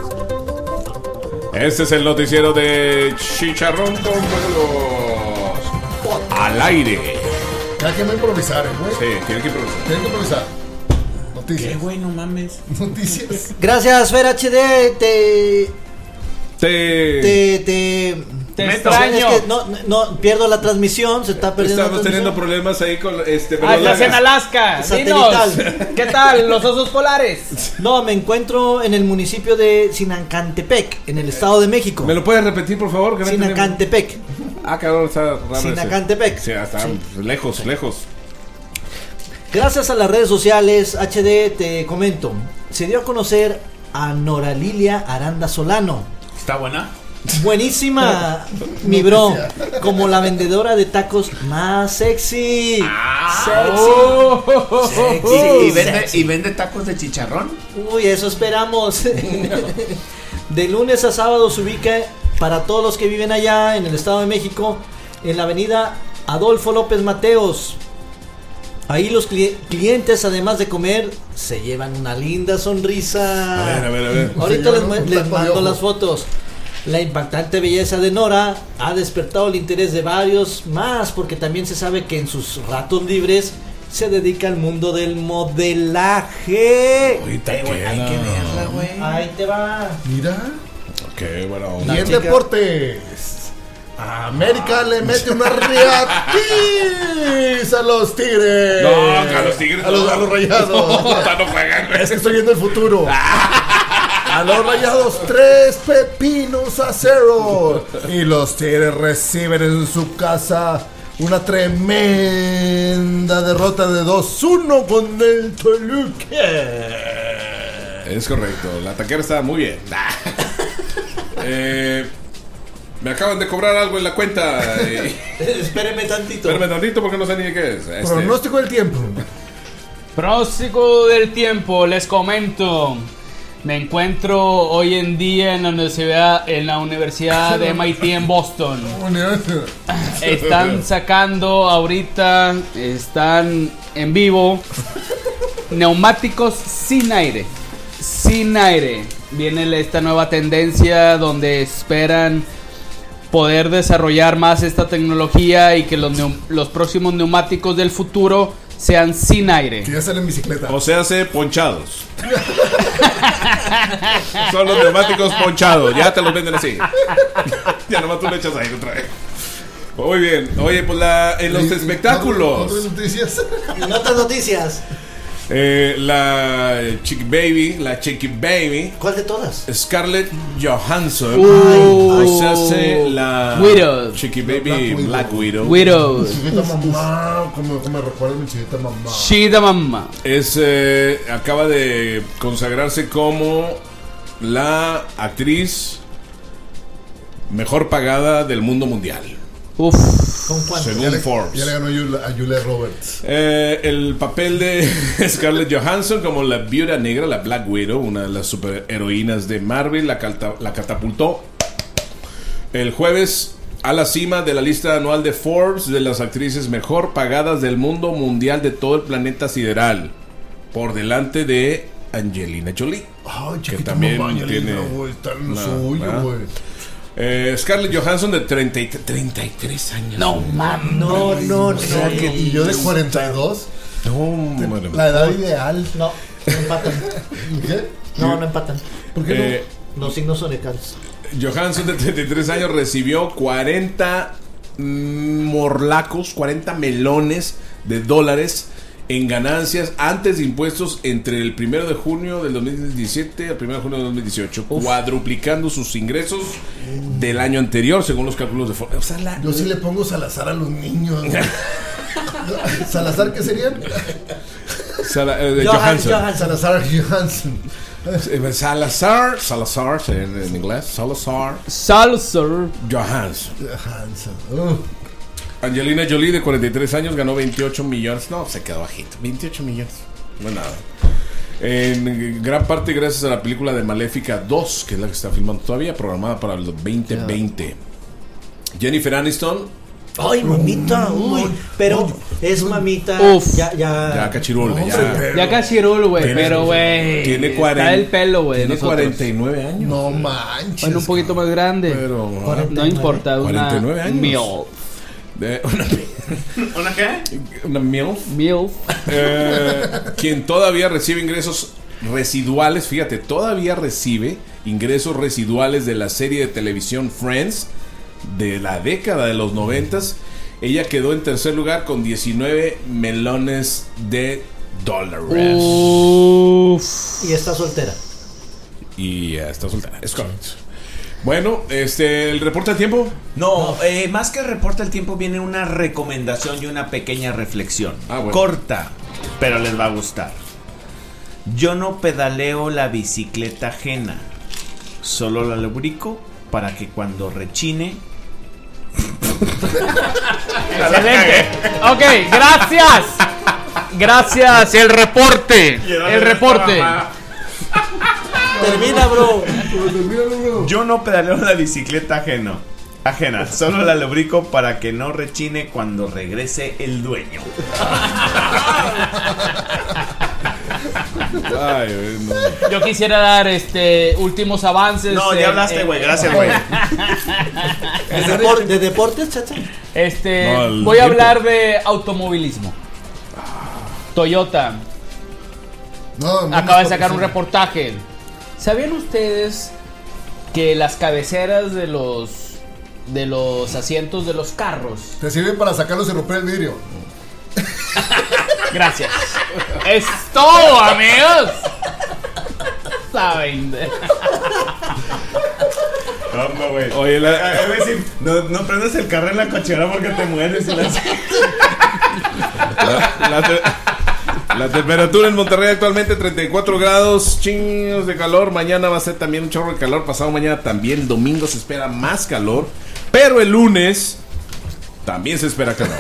Este es el noticiero de Chicharrón con Pelos. Al aire. Ya que no improvisar, eh, güey. Sí, tiene que improvisar. Tienen que improvisar. ¿Qué, Noticias. güey? No mames. Noticias. Gracias, Fer H D. Te. Te... Te. Te. Te Meto. extraño. Es que no, no, pierdo la transmisión, se está perdiendo. Estamos la teniendo transmisión. problemas ahí con este. Ah, estás en Verdolaga. Alaska. Satelital. Dinos, ¿qué tal? Los osos polares. No, me encuentro en el municipio de Sinacantepec, en el Estado de México. ¿Me lo puedes repetir, por favor? Que no entendí. Sinacantepec. Ah, cabrón, está raro. ese. Sinacantepec. Sí, está Sí. lejos, lejos. Gracias a las redes sociales, H D, te comento. Se dio a conocer a Nora Lilia Aranda Solano. ¿Está buena? Buenísima, mi bro. Como la vendedora de tacos más sexy. Sexy. Oh. Sexy. ¿Y, y vende, sexy. ¿Y vende tacos de chicharrón? Uy, eso esperamos. De lunes a sábado se ubica para todos los que viven allá en el Estado de México en la avenida Adolfo López Mateos. Ahí los cli- clientes, además de comer, se llevan una linda sonrisa. A ver, a ver, a ver. Ahorita Se les, llevan mu- un les taco de mando ojo. las fotos. La impactante belleza de Nora ha despertado el interés de varios más porque también se sabe que en sus ratos libres se dedica al mundo del modelaje. Ahorita Eh, güey, hay queda. que verla, güey. Ahí te va. Mira. Qué buena Y onda. en chica. deportes. América le mete una riatis a los Tigres. No, a los Tigres A los, no. a los Rayados. No, no juegan, güey. Es que estoy viendo el futuro. A los Rayados, tres pepinos a cero. Y los Tigres reciben en su casa una tremenda derrota de dos uno con el Toluca. Es correcto, la taquera estaba muy bien. eh, me acaban de cobrar algo en la cuenta. Eh, Espéreme tantito. Espérame tantito porque no sé ni qué es. Este, Pronóstico del tiempo. Pronóstico del tiempo, les comento. Me encuentro hoy en día en la universidad, en la Universidad de M I T en Boston. Están sacando ahorita, están en vivo, neumáticos sin aire. Sin aire. Viene esta nueva tendencia donde esperan poder desarrollar más esta tecnología y que los, neum- los próximos neumáticos del futuro sean sin aire. Que ya salen en bicicleta. O sea, hace ponchados. Son los neumáticos ponchados. Ya te los venden así. Ya nomás tú le echas ahí otra vez. Muy bien. Oye, pues la, en los espectáculos. Otras noticias. En otras noticias. Eh, la Chick Baby, la Chicky Baby, ¿Cuál de todas? Scarlett Johansson. Uh, o sea, hace la Widow. Chicky Baby Black Black Widow. Widow. Mi chiquita mamá. Como, como me recuerda mi chiquita mamá. Shida mamá. Es, eh, acaba de consagrarse como la actriz mejor pagada del mundo mundial, Uf. ¿Con cuánto? según Ya le, Forbes. ya le ganó a Julia, a Julia Roberts. Eh, el papel de Scarlett Johansson como la viuda negra, la Black Widow, una de las superheroínas de Marvel, la, calta- la catapultó el jueves a la cima de la lista anual de Forbes de las actrices mejor pagadas del mundo mundial de todo el planeta sideral, por delante de Angelina Jolie. Ay, que chiquita también mamá, tiene Angelina, güey, está en lo una- suyo, ¿verdad? güey. Eh, Scarlett Johansson de treinta y treinta y tres años. No, mames. No, no, no. O sea, que- y yo de cuarenta y dos. No, bueno. La edad ideal. No, no empatan. ¿Qué? No, no empatan. ¿Por qué Eh, Los signos zodiacales. Johansson de treinta y tres años recibió cuarenta mm, morlacos, cuarenta melones de dólares en ganancias antes de impuestos entre el primero de junio del dos mil diecisiete al primero de junio del dos mil dieciocho, cuadruplicando sus ingresos del año anterior, según los cálculos de Forbes. O sea, la- no? Yo sí le pongo Salazar a los niños. güey. ¿Salazar qué serían? Sala- eh, de Johan- Johansson. Johansson. Salazar Johansson. Eh, Salazar, Salazar en, en inglés, Salazar Salsa. Johansson. Johansson. Uh. Angelina Jolie de cuarenta y tres años ganó veintiocho millones. No, se quedó bajito. veintiocho millones. No es nada. En gran parte gracias a la película de Maléfica dos, que es la que está filmando todavía, programada para el veinte veinte. Jennifer Aniston, Ay, mamita. Uy, pero es mamita. Uf. Ya, ya. ya cachirul, No, ya. hombre, Ya casi rul, güey. Tiene- Pero, güey. Tiene cuarenta. Está el pelo, güey. de Tiene nosotros. cuarenta y nueve años. No manches. Bueno, un poquito más grande. Pero cuarenta. No importa. Una cuarenta y nueve años. MILF. de- una, ¿Una qué? una MILF. MILF. Eh, quien todavía recibe ingresos residuales, fíjate, todavía recibe ingresos residuales de la serie de televisión Friends de la década de los noventas. Ella quedó en tercer lugar con diecinueve melones de dólares. Uf. Y está soltera. Y ya está soltera, es correcto. Bueno, este, el reporte del tiempo. No, eh, más que reporta el tiempo viene una recomendación y una pequeña reflexión. Ah, bueno. Corta, pero les va a gustar. Yo no pedaleo la bicicleta ajena, solo la lubrico para que cuando rechine... Excelente. Ok, gracias. Gracias. El reporte. El reporte. Termina, bro. Yo no pedaleo la bicicleta ajeno, ajena, solo la lubrico para que no rechine cuando regrese el dueño. Ay, no. Yo quisiera dar este últimos avances. No, en- ya hablaste, en- güey, gracias, güey. ¿De, depor- de deportes, chacha? Este, No, el voy a tiempo. hablar de automovilismo. Toyota No, no acaba de me sacar un toques. reportaje. ¿Sabían ustedes que las cabeceras de los de los asientos de los carros? Te sirven para sacarlos y romper el vidrio. Gracias. Es todo, amigos. Saben. Hongo, güey. Oye, la... A ver, si no, no prendes el carro en la cochera porque te mueres. Y la... La, la, te- la temperatura en Monterrey actualmente treinta y cuatro grados, chingos de calor. Mañana va a ser también un chorro de calor. Pasado mañana también. Domingo se espera más calor. Pero el lunes también se espera calor.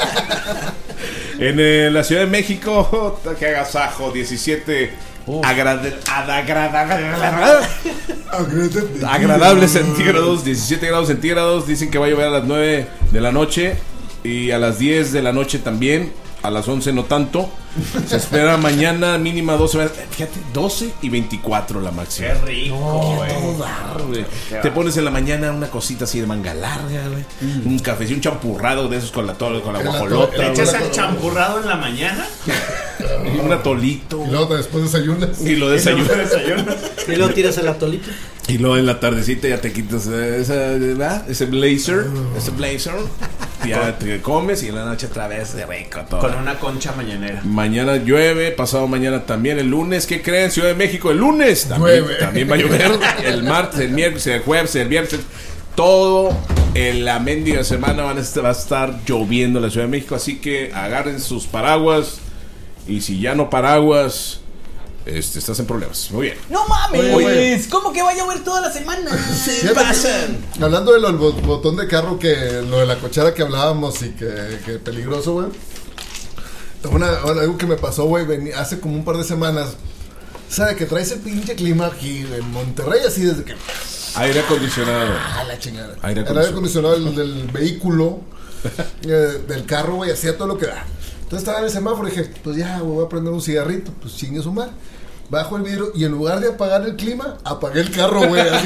En eh, la Ciudad de México, que agasajo, diecisiete agrade, agrada, agradables centígrados, diecisiete grados centígrados. Dicen que va a llover a las nueve de la noche y a las diez de la noche también. A las once no tanto. Se espera mañana mínima doce. Fíjate, doce y veinticuatro la máxima. Qué rico, güey. Todo dar, güey. Te pones en la mañana una cosita así de manga larga, güey. Mm. Un café, un champurrado de esos con la tole, con la guajolota. ¿Le echas el champurrado en la mañana? Y un atolito. Y luego después desayunas. Y lo desayunas. Y luego tiras el atolito. Y luego en la tardecita ya te quitas esa, ¿verdad? Ese blazer. Ese blazer. Ya te comes y en la noche otra vez de rico todo. Con una concha mañanera. Mañana llueve, pasado mañana también. El lunes, ¿qué creen? Ciudad de México, el lunes también, también va a llover. El martes, el miércoles, el jueves, el viernes. Todo en la mendiga semana van a estar, va a estar lloviendo en la Ciudad de México. Así que agarren sus paraguas. Y si ya no paraguas, este, estás en problemas. Muy bien. No mames. Oye. ¿Cómo que va a llover toda la semana? Se pasan. Hablando del botón de carro, que lo de la cochera que hablábamos y que, que peligroso, güey. Una, algo que me pasó, güey, hace como un par de semanas. ¿Sabes? Que trae ese pinche clima aquí en Monterrey, así desde que... Aire acondicionado. Ah, la chingada. Aire El aire acondicionado del, del vehículo, eh, del carro, güey, hacía todo lo que da. Entonces estaba en el semáforo y dije, pues ya, güey, voy a prender un cigarrito. Pues chingue su madre. Bajo el vidrio y en lugar de apagar el clima, apagué el carro, güey. Así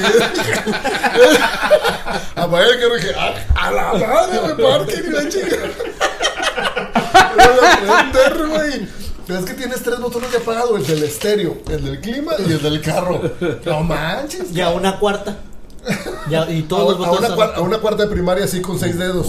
apagué el carro y dije, a, a la madre, güey, parque, ni la chica. Prender, güey. Pero es que tienes tres botones de apagado: el del estéreo, el del clima y el del carro. No manches. Ya una cuarta. Ya, y todos a, los a, botones. una, cuar, a una cuarta de primaria así con seis dedos.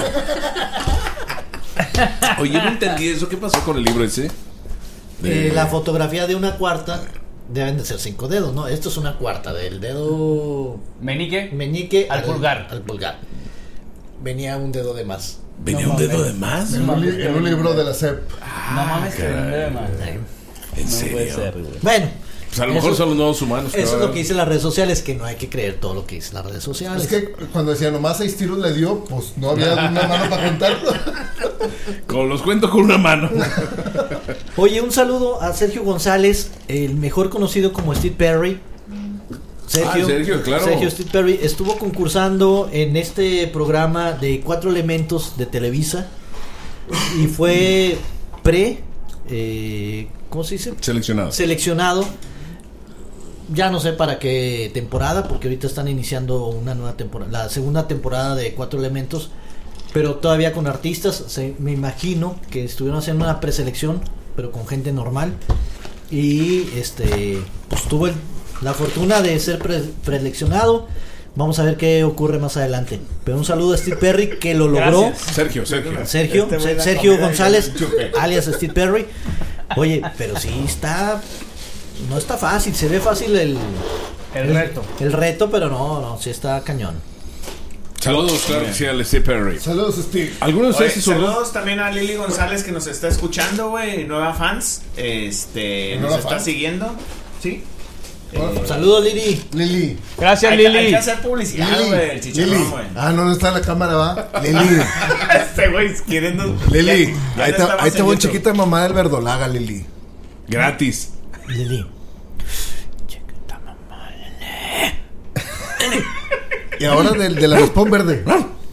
Oye, no entendí eso. ¿Qué pasó con el libro ese? De... Eh, la fotografía de una cuarta deben de ser cinco dedos, ¿no? Esto es una cuarta del dedo meñique, meñique al, al pulgar. Al pulgar. Venía un dedo de más. ¿Venía no, un dedo de más? En un, li en un libro de la S E P. Ah, no mames, que un dedo de más. ¿En no serio? Puede ser, bueno. Pues a lo mejor eso, son los nuevos humanos. Eso es lo que dicen las redes sociales, que no hay que creer todo lo que dicen las redes sociales. Es que cuando decía nomás seis tiros le dio, pues no había una mano para contarlo. Con los cuento con una mano. Oye, un saludo a Sergio González, el mejor conocido como Steve Perry. Sergio, ah, Sergio, claro. Sergio Steve Perry estuvo concursando en este programa de Cuatro Elementos de Televisa y fue pre, eh, ¿cómo se dice? Seleccionado. Seleccionado. Ya no sé para qué temporada, porque ahorita están iniciando una nueva temporada, la segunda temporada de Cuatro Elementos, pero todavía con artistas. Se, me imagino que estuvieron haciendo una preselección, pero con gente normal. Y este, pues tuvo el, la fortuna de ser pre, preseleccionado. Vamos a ver qué ocurre más adelante. Pero un saludo a Steve Perry, que lo logró. Gracias. Sergio, Sergio. Sergio, este Sergio González, alias Steve Perry. Oye, pero sí está... No está fácil, se ve fácil el... El, el reto. El reto, pero no, no, sí está cañón. Saludos, claro que sí, a Steve Perry. Saludos, Steve. ¿Algunos de ustedes saludos también a Lili González, que nos está escuchando, güey, nueva fans. Este, nos está fans? siguiendo. Sí. Eh, Saludos, Lili. Lili. Gracias, hay, Lili. Hay que hacer publicidad, güey. El chicharrón, güey. Ah, no, no está en la cámara, va. Lili. Este güey queriendo. Lili, ya, ahí está, ahí está muy chiquita mamá del verdolaga, Lili. Gratis. Lili. Chiquita mamá, Lili. Y ahora del de la raspón verde.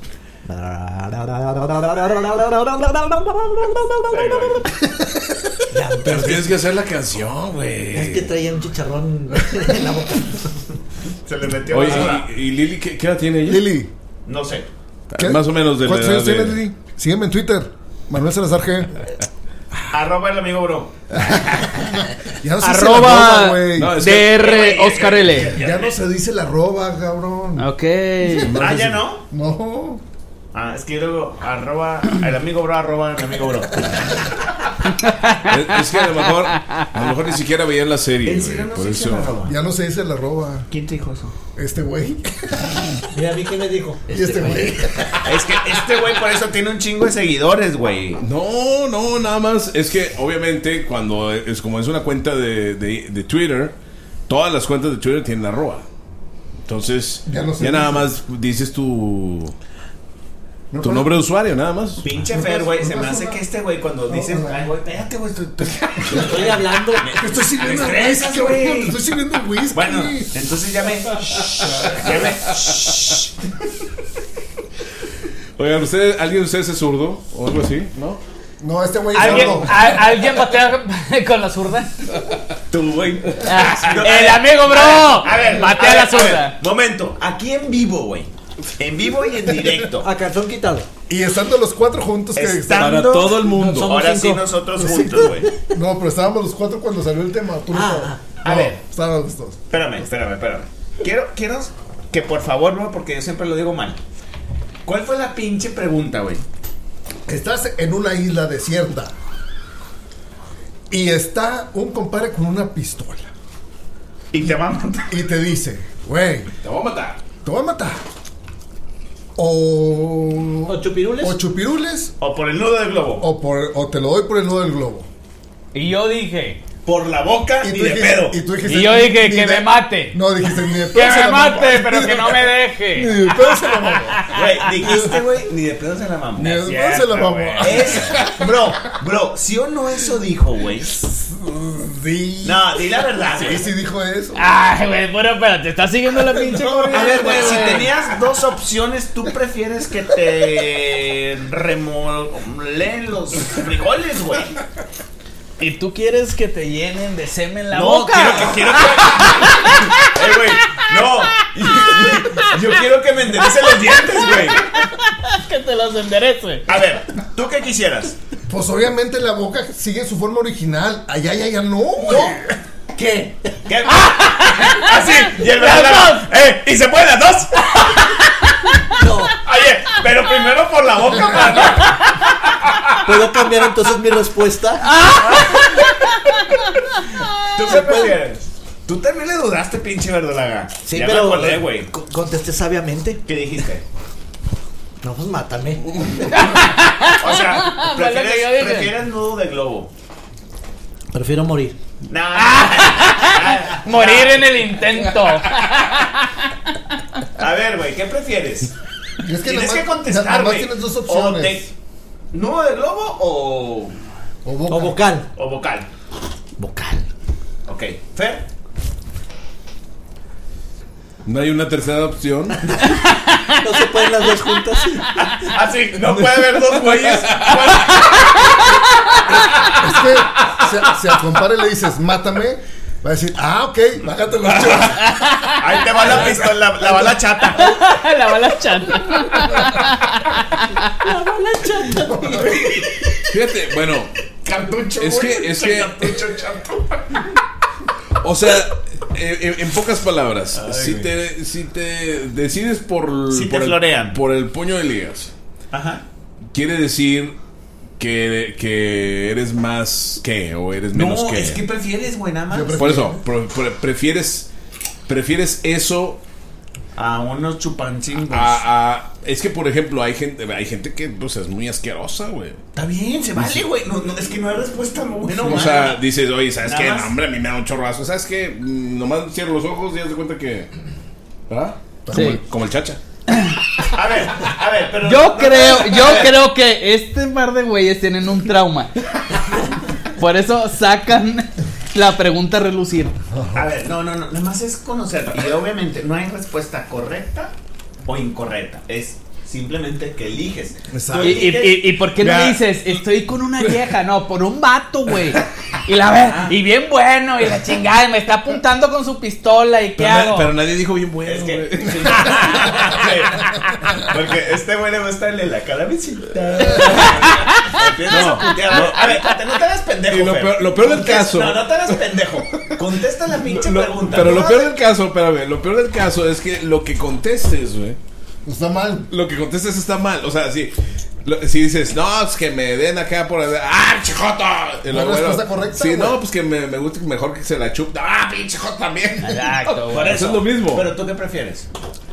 Pero tienes que hacer la canción, güey. Es que traía un chicharrón en la boca. Se le metió. Oye, ¿y, y Lili qué, qué edad tiene ella? Lili. No sé. ¿Qué? Más o menos de la ¿Cuántos edad años de... tienes, Lili? Sígueme en Twitter. Manuel Salazar G. Arroba el amigo bro. Ya no se arroba dice la arroba, no, D R Oscar L. Ya, ya no se dice la arroba, cabrón. Ok. Ah, ya no. No. Ah, es que luego arroba el amigo bro, arroba el amigo bro. es, es que a lo mejor a lo mejor ni siquiera veían la serie, ¿En güey, serio no por se eso. dice la arroba? Ya no se dice la arroba. ¿Quién te dijo eso? Este güey. Mira, a mí qué me dijo. Y este güey. Es que este güey por eso tiene un chingo de seguidores, güey. No, no, nada más. Es que obviamente cuando es como es una cuenta de, de, de Twitter, todas las cuentas de Twitter tienen arroba. Entonces, Ya ya, no sé. nada más dices tu No, tu pero- nombre de usuario, nada más. Pinche Fer, güey. Se me hace que este güey cuando dices, ay, güey, espérate, güey. estoy- estoy- Estoy hablando. Te estoy sirviendo Me estresas, whisky, güey. güey. Te estoy sirviendo whisky. Bueno, entonces ya me. Ya me. Oigan, ¿ustedes, ¿alguien de ustedes es zurdo o algo así? ¿No? No, este güey es ¿Alguien, sordo. a- ¿Alguien batea con la zurda? Tú, güey. Ah, No, el a- amigo, bro. A ver, batea a ver, la a zurda. ver, momento, aquí en vivo, güey. En vivo y en directo. A calzón quitado. Y estando los cuatro juntos que Estando- Para todo el mundo. Somos Ahora sí cinco. nosotros juntos, güey. No, pero estábamos los cuatro cuando salió el tema. Tú no Ah, estabas. a No, ver. estábamos los dos. Espérame, espérame, espérame. Quiero, quiero que por favor, no, porque yo siempre lo digo mal. ¿Cuál fue la pinche pregunta, güey? Estás en una isla desierta. Y está un compadre con una pistola. Y te va a matar. Y te dice, güey, Te voy a matar. te voy a matar. O. ¿Ocho pirules? O chupirules. O por el nudo del globo. O, por, o te lo doy por el nudo del globo. Y yo dije, Por la boca Y ni tú de dijiste- pedo. y tú dijiste, y yo ni- dije ni que de- me mate. No, dijiste ni de Que pedo se me la mate, mamó. pero que no me Ni deje. de pedo se la mamó. Güey, dijiste, güey, ni de pedo se la mamó. Ni de es pedo se la cierto, mamó. güey. Es, bro, bro, ¿sí o no eso dijo, güey? Sí. No, di la verdad, Sí, güey. sí dijo eso. Ay, güey, pero espérate, ¿estás siguiendo la pinche corriente? A ver, güey, si tenías dos opciones, ¿tú prefieres que te remoleen los frijoles, güey? ¿Y tú quieres que te llenen de semen la No, boca? quiero que, quiero que... Eh, güey, no. Yo quiero que me enderece los dientes, güey. Que te los enderece. A ver, ¿tú qué quisieras? Pues obviamente la boca sigue su forma original. Allá, allá, allá no, güey. ¿Qué? ¿Qué? Así, y el ¡Las verdadero. dos! ¡Eh! ¿Y se pueden las dos? No. Oye, pero primero por la boca, mano. ¿Puedo cambiar entonces mi respuesta? ¿Tú qué prefieres? Tú también le dudaste, pinche verdolaga. Sí, ya pero me acordé, güey. co- contesté sabiamente. ¿Qué dijiste? No, pues mátame. O sea, Fue lo que yo prefieres, dije. prefieres nudo de globo. Prefiero morir. Nah. Morir en el intento. A ver, güey, ¿qué prefieres? Y es que Tienes nada que más- contestar, nada más güey. tienes dos O opciones. te- ¿Nudo de globo o, O boca. O vocal. o vocal? Vocal. Ok. ¿Fer? No hay una tercera opción. No se pueden las dos juntas. Ah, sí, no puede haber dos güeyes. Es que si, si al compadre le dices, mátame, va a decir, ah, ok, bájate los chos. Ahí te va la pistola, la, la bala chata. La bala chata. La bola chata. Fíjate, bueno, Cartucho. Es güey. que- es que- Cartucho chato. o sea, eh, en, en pocas palabras, si te, si te decides por, Si te por, el, florean. por el puño de ligas, Ajá. quiere decir que, que eres más que o eres menos No, que. es que prefieres, güey, nada más. Yo prefiero- Por eso, pre- pre- prefieres prefieres eso A unos chupancingos. a, a- es que por ejemplo hay gente hay gente que pues, es muy asquerosa, güey. Está bien, se vale, güey. No, no, es que no hay respuesta buena o O mala. sea, dices, oye, ¿sabes Nada qué? más. No, hombre, a mí me da un chorrazo. ¿Sabes qué? Mm, Nomás cierro los ojos y das de cuenta que. ¿Verdad? Sí. Como, el, como el chacha. A ver, a ver, pero. Yo no- creo, a yo ver, creo que este par de güeyes tienen un trauma. Por eso sacan la pregunta a relucir. A ver, no, no, no. Nada más es conocer. Y obviamente no hay respuesta correcta o incorrecta. Es simplemente que eliges. Exacto. ¿Y, y, y- y por qué no Ya. dices, estoy con una vieja? No, por un vato, güey. Y la ve, y bien bueno, y la chingada, y me está apuntando con su pistola, ¿y qué Pero, na- hago? pero nadie dijo bien bueno. Es que. güey. Sí. Porque este güey le gusta el de la calabicita. Empiezas No, a putear. A ver, a ver, espérate, no te hagas pendejo. Y lo Fer. peor- lo peor del Contesta- caso- No, no te hagas pendejo. Contesta la pinche Lo- pregunta. pero No, lo peor del caso, espérame, lo peor del caso es que lo que contestes, güey. Está mal. Lo que contestes está mal. O sea, sí. Lo- si dices, no, es que me den acá por... ¡Ah, chijoto! Y ¿La luego, respuesta correcta, Sí, güey? no, pues que me, me gusta mejor que se la chupe. ¡Ah, pinche joto también! Exacto, Por güey. Eso es lo mismo. Pero tú qué prefieres?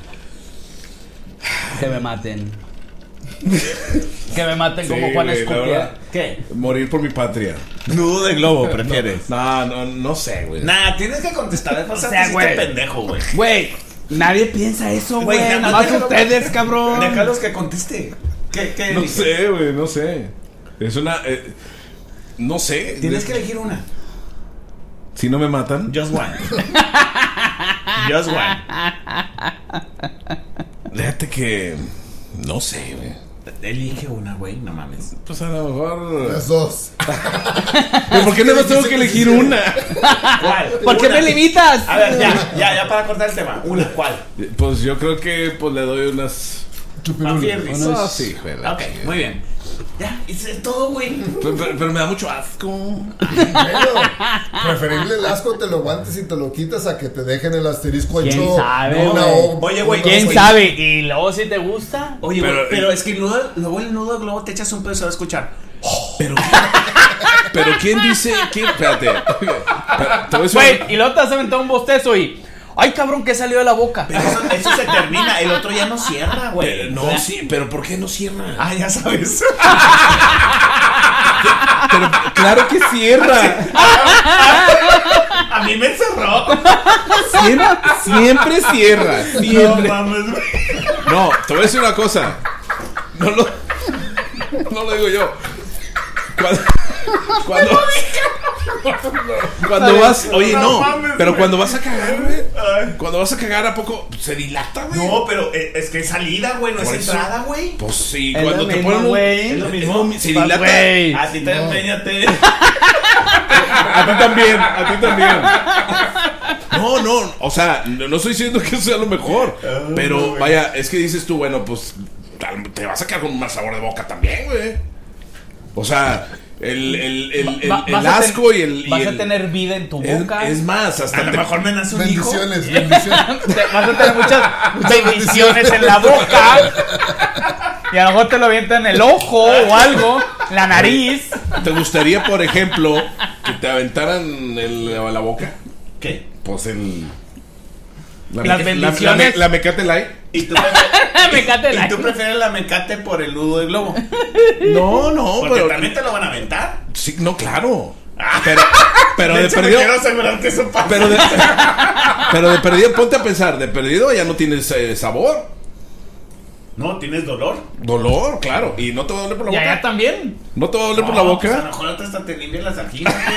Que me maten. Que me maten Sí, como Juan güey, la Escutia. verdad. ¿Qué? Morir por mi patria. Nudo de globo prefieres. No, no, no sé, güey. Nah, tienes que contestar. O sea, sea, te hiciste güey. pendejo, güey. Güey, nadie piensa eso, Güey, güey. nada Nada más más déjalo- ustedes, cabrón. Déjalos que conteste. ¿Qué, qué No eliges? sé, güey, no sé. Es una... eh, no sé. Tienes que elegir una. Si no me matan. Just one. Just one. Fíjate que... No sé, güey. Elige una, güey. No mames. Pues a lo mejor... Las dos. ¿Pero por qué nada más tengo que elegir una? ¿Cuál? ¿Por qué Una. me limitas? A ver, ya, ya, ya para cortar el tema. Una, ¿cuál? Pues yo creo que pues le doy unas... Mafierris. Ah, sí, güey. la Ok, chingada. muy bien. Ya, eso es todo, güey. Pero, pero- pero me da mucho asco. Bueno, preferible el asco te lo aguantes y te lo quitas a que te dejen el asterisco ¿Quién hecho sabe, una güey? O. Oye, güey, ¿Quién güey. sabe? ¿Y luego si te gusta? Oye, Pero- pero, pero es que el nudo, luego el nudo de globo te echas un pedo y se va a escuchar. Pero... Pero ¿quién dice? ¿Quién? Espérate. Pero, te voy a decir- Güey, y luego te has aventado un bostezo y... ¡Ay, cabrón, que salió de la boca! Pero eso, eso se termina, el otro ya no cierra, güey. Pero, no, sí, pero ¿por qué no cierra? Ah, ya sabes. Pero claro que cierra. A mí me cerró. Siempre, siempre cierra. No Siempre. mames, güey. No, te voy a decir una cosa. No lo, no lo digo yo. Cuando, cuando, cuando vas, oye, No no, mames, pero güey. cuando vas a cagar, güey, Ay. cuando vas a cagar, ¿a poco se dilata, güey? No, pero eh, es que es salida, güey, no Por es eso. entrada, güey. Pues sí, Es cuando lo te mismo, ponen un- güey. es lo mismo, se Pues, dilata. güey. A ti te empeñate. A ti también, a ti también. No, no, o sea, no, no estoy diciendo que sea lo mejor, pero vaya, es que dices tú, bueno, pues te vas a quedar con más sabor de boca también, güey. O sea, el, el, el, el, Va- el vas a ten- asco y el... y Vas a el- tener vida en tu es, boca. es más, hasta A lo te- mejor me nace un hijo. Bendiciones, bendiciones. Te- vas a tener muchas bendiciones en la boca. Y a lo mejor te lo avienta en el ojo o algo, la nariz. ¿Te gustaría, por ejemplo, que te aventaran el, la boca? ¿Qué? Pues el... La, Las meca- bendiciones. La, la, la Mecate Light. ¿Y tú, prefieres, Mecate ¿Y Light. tú prefieres la mecate por el nudo de globo? No, no, Porque pero... también te lo van a aventar. Sí, no, claro. Pero, pero de de, hecho, me perdido... quiero asegurar que eso pasa. Pero de, pero de perdido, ponte a pensar, de perdido ya no tienes eh, sabor. No, ¿tienes dolor? Dolor, claro. Y no te va a doler por la Y boca. allá también. No te va a doler por la No, pues a lo boca. mejor hasta te limpian las anginas, güey.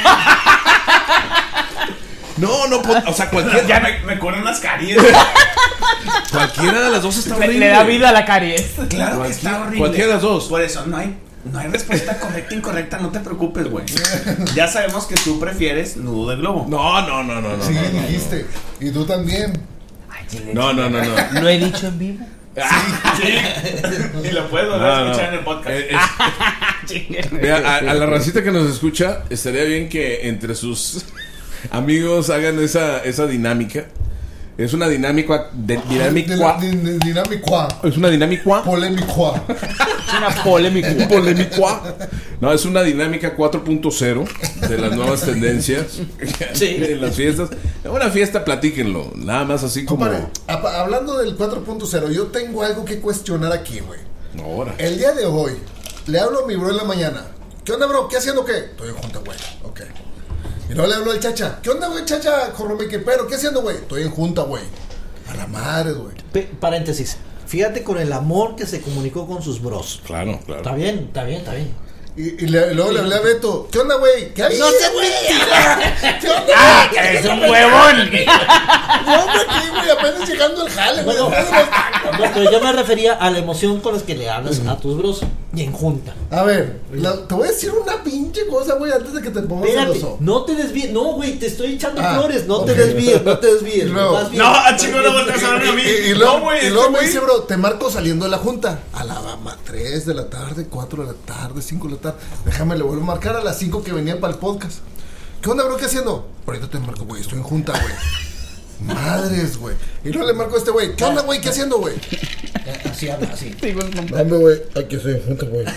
No, no, pon- o sea, Ya cualquiera, me, me corren las caries. cualquiera de las dos está Le, horrible. le da vida a la caries. Claro que está horrible. Cualquiera de las dos. Por eso no hay, no hay respuesta correcta e incorrecta, no te preocupes, güey. Ya sabemos que tú prefieres nudo de globo. No, no, no, no, no. Sí, no, no. dijiste. Y tú también. No, no, no, no. Lo he dicho en vivo. Sí. Y lo puedes volver a No, no. escuchar en el podcast. Eh, es- Mira, a, a la racita que nos escucha, estaría bien que entre sus amigos hagan esa, esa dinámica. Es una dinámica de, dinámica. Din- din- Dinámico. Es una dinámica. Polémico. Es una polémica. Polémica. No, es una dinámica cuatro punto cero de las nuevas tendencias en las fiestas. En una fiesta, platíquenlo. Nada más así como. Compadre, apa- hablando del cuatro punto cero, yo tengo algo que cuestionar aquí, güey. Ahora. El día de hoy, le hablo a mi bro en la mañana. ¿Qué onda, bro? ¿Qué haciendo qué? Estoy en junta, güey. Ok. Y luego le hablo al chacha. ¿Qué onda, güey, chacha? Jorromeque, pero ¿qué haciendo, güey? Estoy en junta, güey. A la madre, güey. Pe- paréntesis. Fíjate con el amor que se comunicó con sus bros. Claro, Está claro. bien, está bien, está bien. Y, y le- y luego le hablé a Beto. ¿Qué onda, güey? ¿Qué había, No seas güey? mentira. ¿Qué onda, ¡Ah, güey? que eres un huevón! No, hombre, aquí, güey, apenas llegando al jale, güey. Bueno, después de los tacos. no, pero yo me refería a la emoción con la que le hablas a tus bros y en junta. A ver, la- te voy a decir una pinche cosa, güey, antes de que te pongas Espérate, celoso. no te desvíes. No, güey, te estoy echando Ah, flores. No ok. te desvíes, no te desvíes. Y luego- Vas bien, No, a vas chico, bien. no volteas a verme a mí. Y, y luego, No, güey, y luego este me güey. dice, bro, te marco saliendo de la junta. A la ma- tres de la tarde, cuatro de la tarde, cinco de la tarde. Déjame, le vuelvo a marcar a las cinco que venía para el podcast. ¿Qué onda, bro? ¿Qué haciendo? Ahorita te marco, güey, estoy en junta, güey. Madres, güey. Y luego le marco a este güey. ¿Qué onda, güey? ¿Qué haciendo, güey? Así habla, así. Sigo en junta. Dame, güey. Aquí estoy en junta, güey.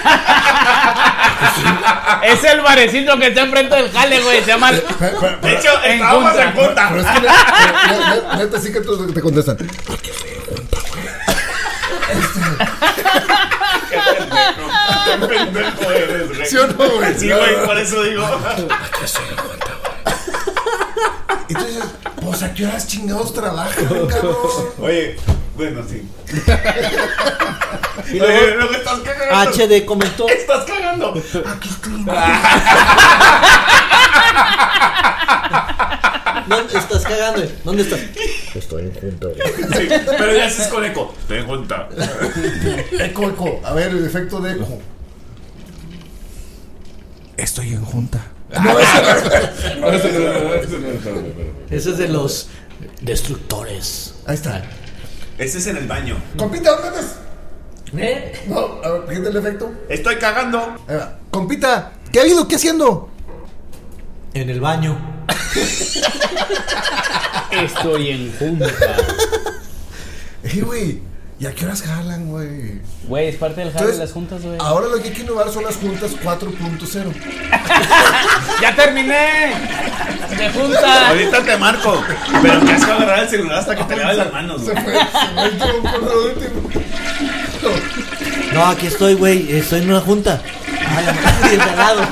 Es el barecito que está enfrente del jale, güey. Se llama. De hecho, En estábamos junta. en junta. Pero es que neta, neta, neta, sí que todos te contestan. Aquí estoy en junta, Qué pendejo eres, güey. ¿Sí o no, güey? Sí, güey, por eso digo. Aquí estoy en junta, güey. Y tú dices, pues a qué horas chingados trabajan, cabrón. Oye, bueno, sí. Y Oye, luego lo que estás cagando. H D comentó. Estás cagando. Aquí estoy. ¿Dónde estás cagando? ¿Dónde estás? Estoy en junta, güey. Sí, pero ya haces con eco. Estoy en junta. Eco, eco. A ver, el efecto de eco. Estoy en junta. Ese es de los destructores. Ahí está. Ese es en el baño. Compita, ¿dónde estás? ¿Eh? No, a ver, fíjate el efecto. Estoy cagando. Ahí va. Compita, ¿qué ha habido? ¿Qué haciendo? En el baño. Estoy en junta. Eh, güey. ¿Y a qué horas jalan, güey? Güey, es parte del jale de las juntas, güey. Ahora lo que hay que innovar son las juntas cuatro punto cero. ¡Ya terminé! ¡De junta! Ahorita te marco. Pero te has que agarrar el celular hasta que te laves las manos, Se güey. fue, se fue el tronco, lo último. No, aquí estoy, güey. Estoy en una junta. Ay, el de al lado.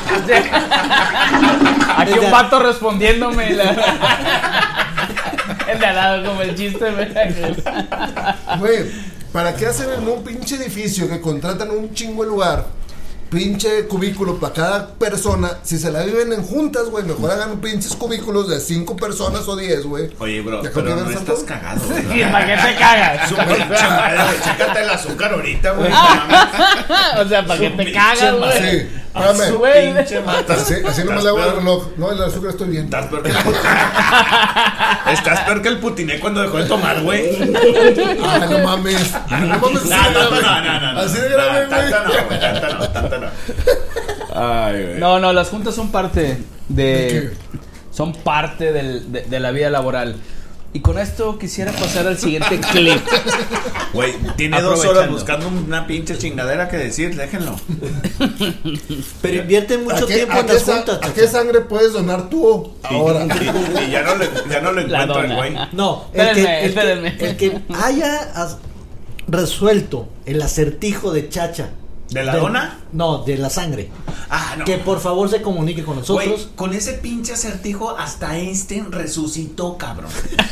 Aquí un vato respondiéndome. La... El de al lado, como el chiste, güey. Güey, ¿para qué hacen en un pinche edificio que contratan un chingo de lugar? Pinche cubículo para cada persona. Si se la viven en juntas, güey, mejor hagan pinches cubículos de cinco personas o diez, güey. Oye, bro, ¿Ya pero no conviven estás tanto? cagado, Sí, güey. ¿para qué te cagas? Su pinche madre, güey. Chécate el azúcar ahorita, güey. No Ah. mames. O sea, ¿para qué Su te pinche cagas, madre. güey? Sí, espérame. Güey. Pinche mata. Así, así no me le hago el reloj. No, el azúcar estoy bien. Estás peor que el Putiné. Estás peor que el Putiné cuando dejó de tomar, güey. Ah, no mames. No mames. No, así de tanto grave. no, no, no, no. Así de grave, No, güey. tanto no, güey. Tanto no, tanto no. Ay, güey. No, no, las juntas son parte ¿De de. Son parte del- de, de la vida laboral. Y con esto quisiera pasar al siguiente clip. Güey, tiene dos horas Aprovechando. buscando una pinche chingadera que decir, déjenlo. Pero invierten mucho ¿A qué, tiempo a en qué las sa- juntas. ¿A qué sangre puedes donar tú ahora? Y, y ya no le, ya no lo La encuentro el dona. güey. No, el que, Espérenme, el, que, espérenme. el que haya as- resuelto el acertijo de Chacha. ¿De la dona? No, de la sangre. Ah, no. Que por favor se comunique con nosotros. Güey, con ese pinche acertijo hasta Einstein resucitó, cabrón.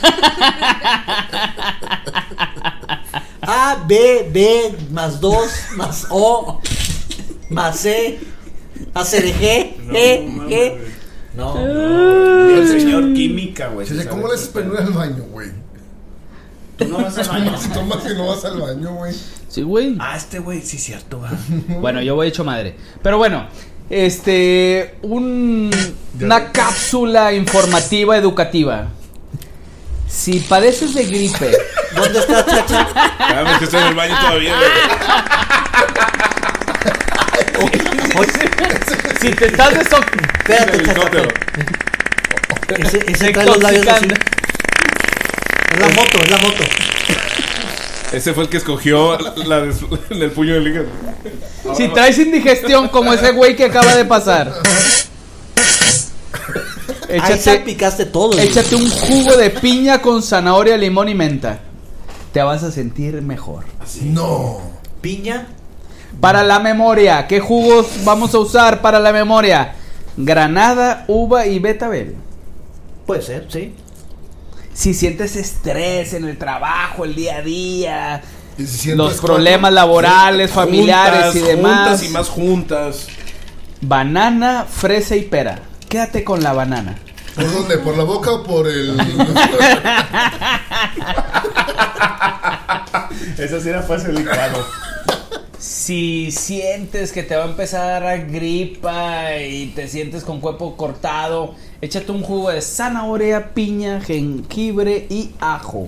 A, B, B, más dos, más O, más C, hacer G, E, G. No, no. El señor química, güey. Dice, ¿sí ¿cómo le sabes? haces penura al baño, güey? ¿Tú no vas al baño? Si tomas y no vas al baño, güey. Sí, güey. Ah, este güey, sí, cierto, va. Bueno, yo voy hecho madre. Pero bueno, este. Un, una cápsula informativa educativa. Si padeces de gripe. ¿Dónde está Chacha? Sabemos que estoy en el baño todavía, güey. Si te estás deso- Espérate, El Chacha. helicóptero. Ese, ese trae los labios así. desintoxicando. Es la moto, es la moto. Ese fue el que escogió la, la de su- en el puño del hígado. Si traes indigestión como ese güey que acaba de pasar. Ahí Échate, salpicaste todo. échate un jugo de piña con zanahoria, limón y menta. Te vas a sentir mejor. No. Piña. Para la memoria, ¿qué jugos vamos a usar para la memoria? Granada, uva y betabel. Puede ser, sí. Si sientes estrés en el trabajo, el día a día, Y si sientes los cuatro- problemas laborales, familiares Juntas, y demás. Juntas y más juntas. Banana, fresa y pera. Quédate con la banana. ¿Por dónde? ¿Por la boca o por el...? Eso sí era fácil licuado. Si sientes que te va a empezar a dar gripa y te sientes con cuerpo cortado, échate un jugo de zanahoria, piña, jengibre y ajo.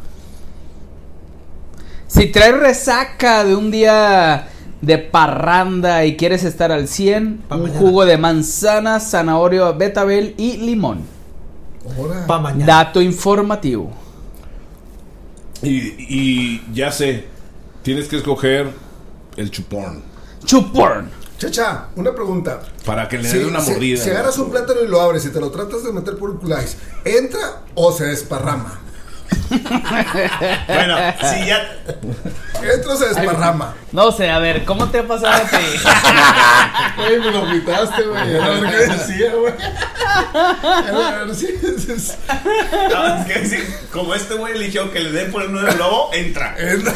Si traes resaca de un día de parranda y quieres estar al cien, Pa' un mañana. jugo de manzana, zanahoria, betabel y limón. Ahora. Pa' mañana. Dato informativo. Y, y ya sé, Tienes que escoger el chupón. Chupón. Chacha, una pregunta. Para que le Si, dé una si- mordida. si agarras un plátano y lo abres y te lo tratas de meter por el culais, ¿entra o se desparrama? Bueno, si ya. Entra o se desparrama. No sé, a ver, ¿cómo te ha pasado a ti? Güey, me lo gritaste, güey. Era lo que decía, güey. Era- era- sí, sí, sí. No, es que sí, como este güey eligió que le den por el nudo de globo, entra. Entra.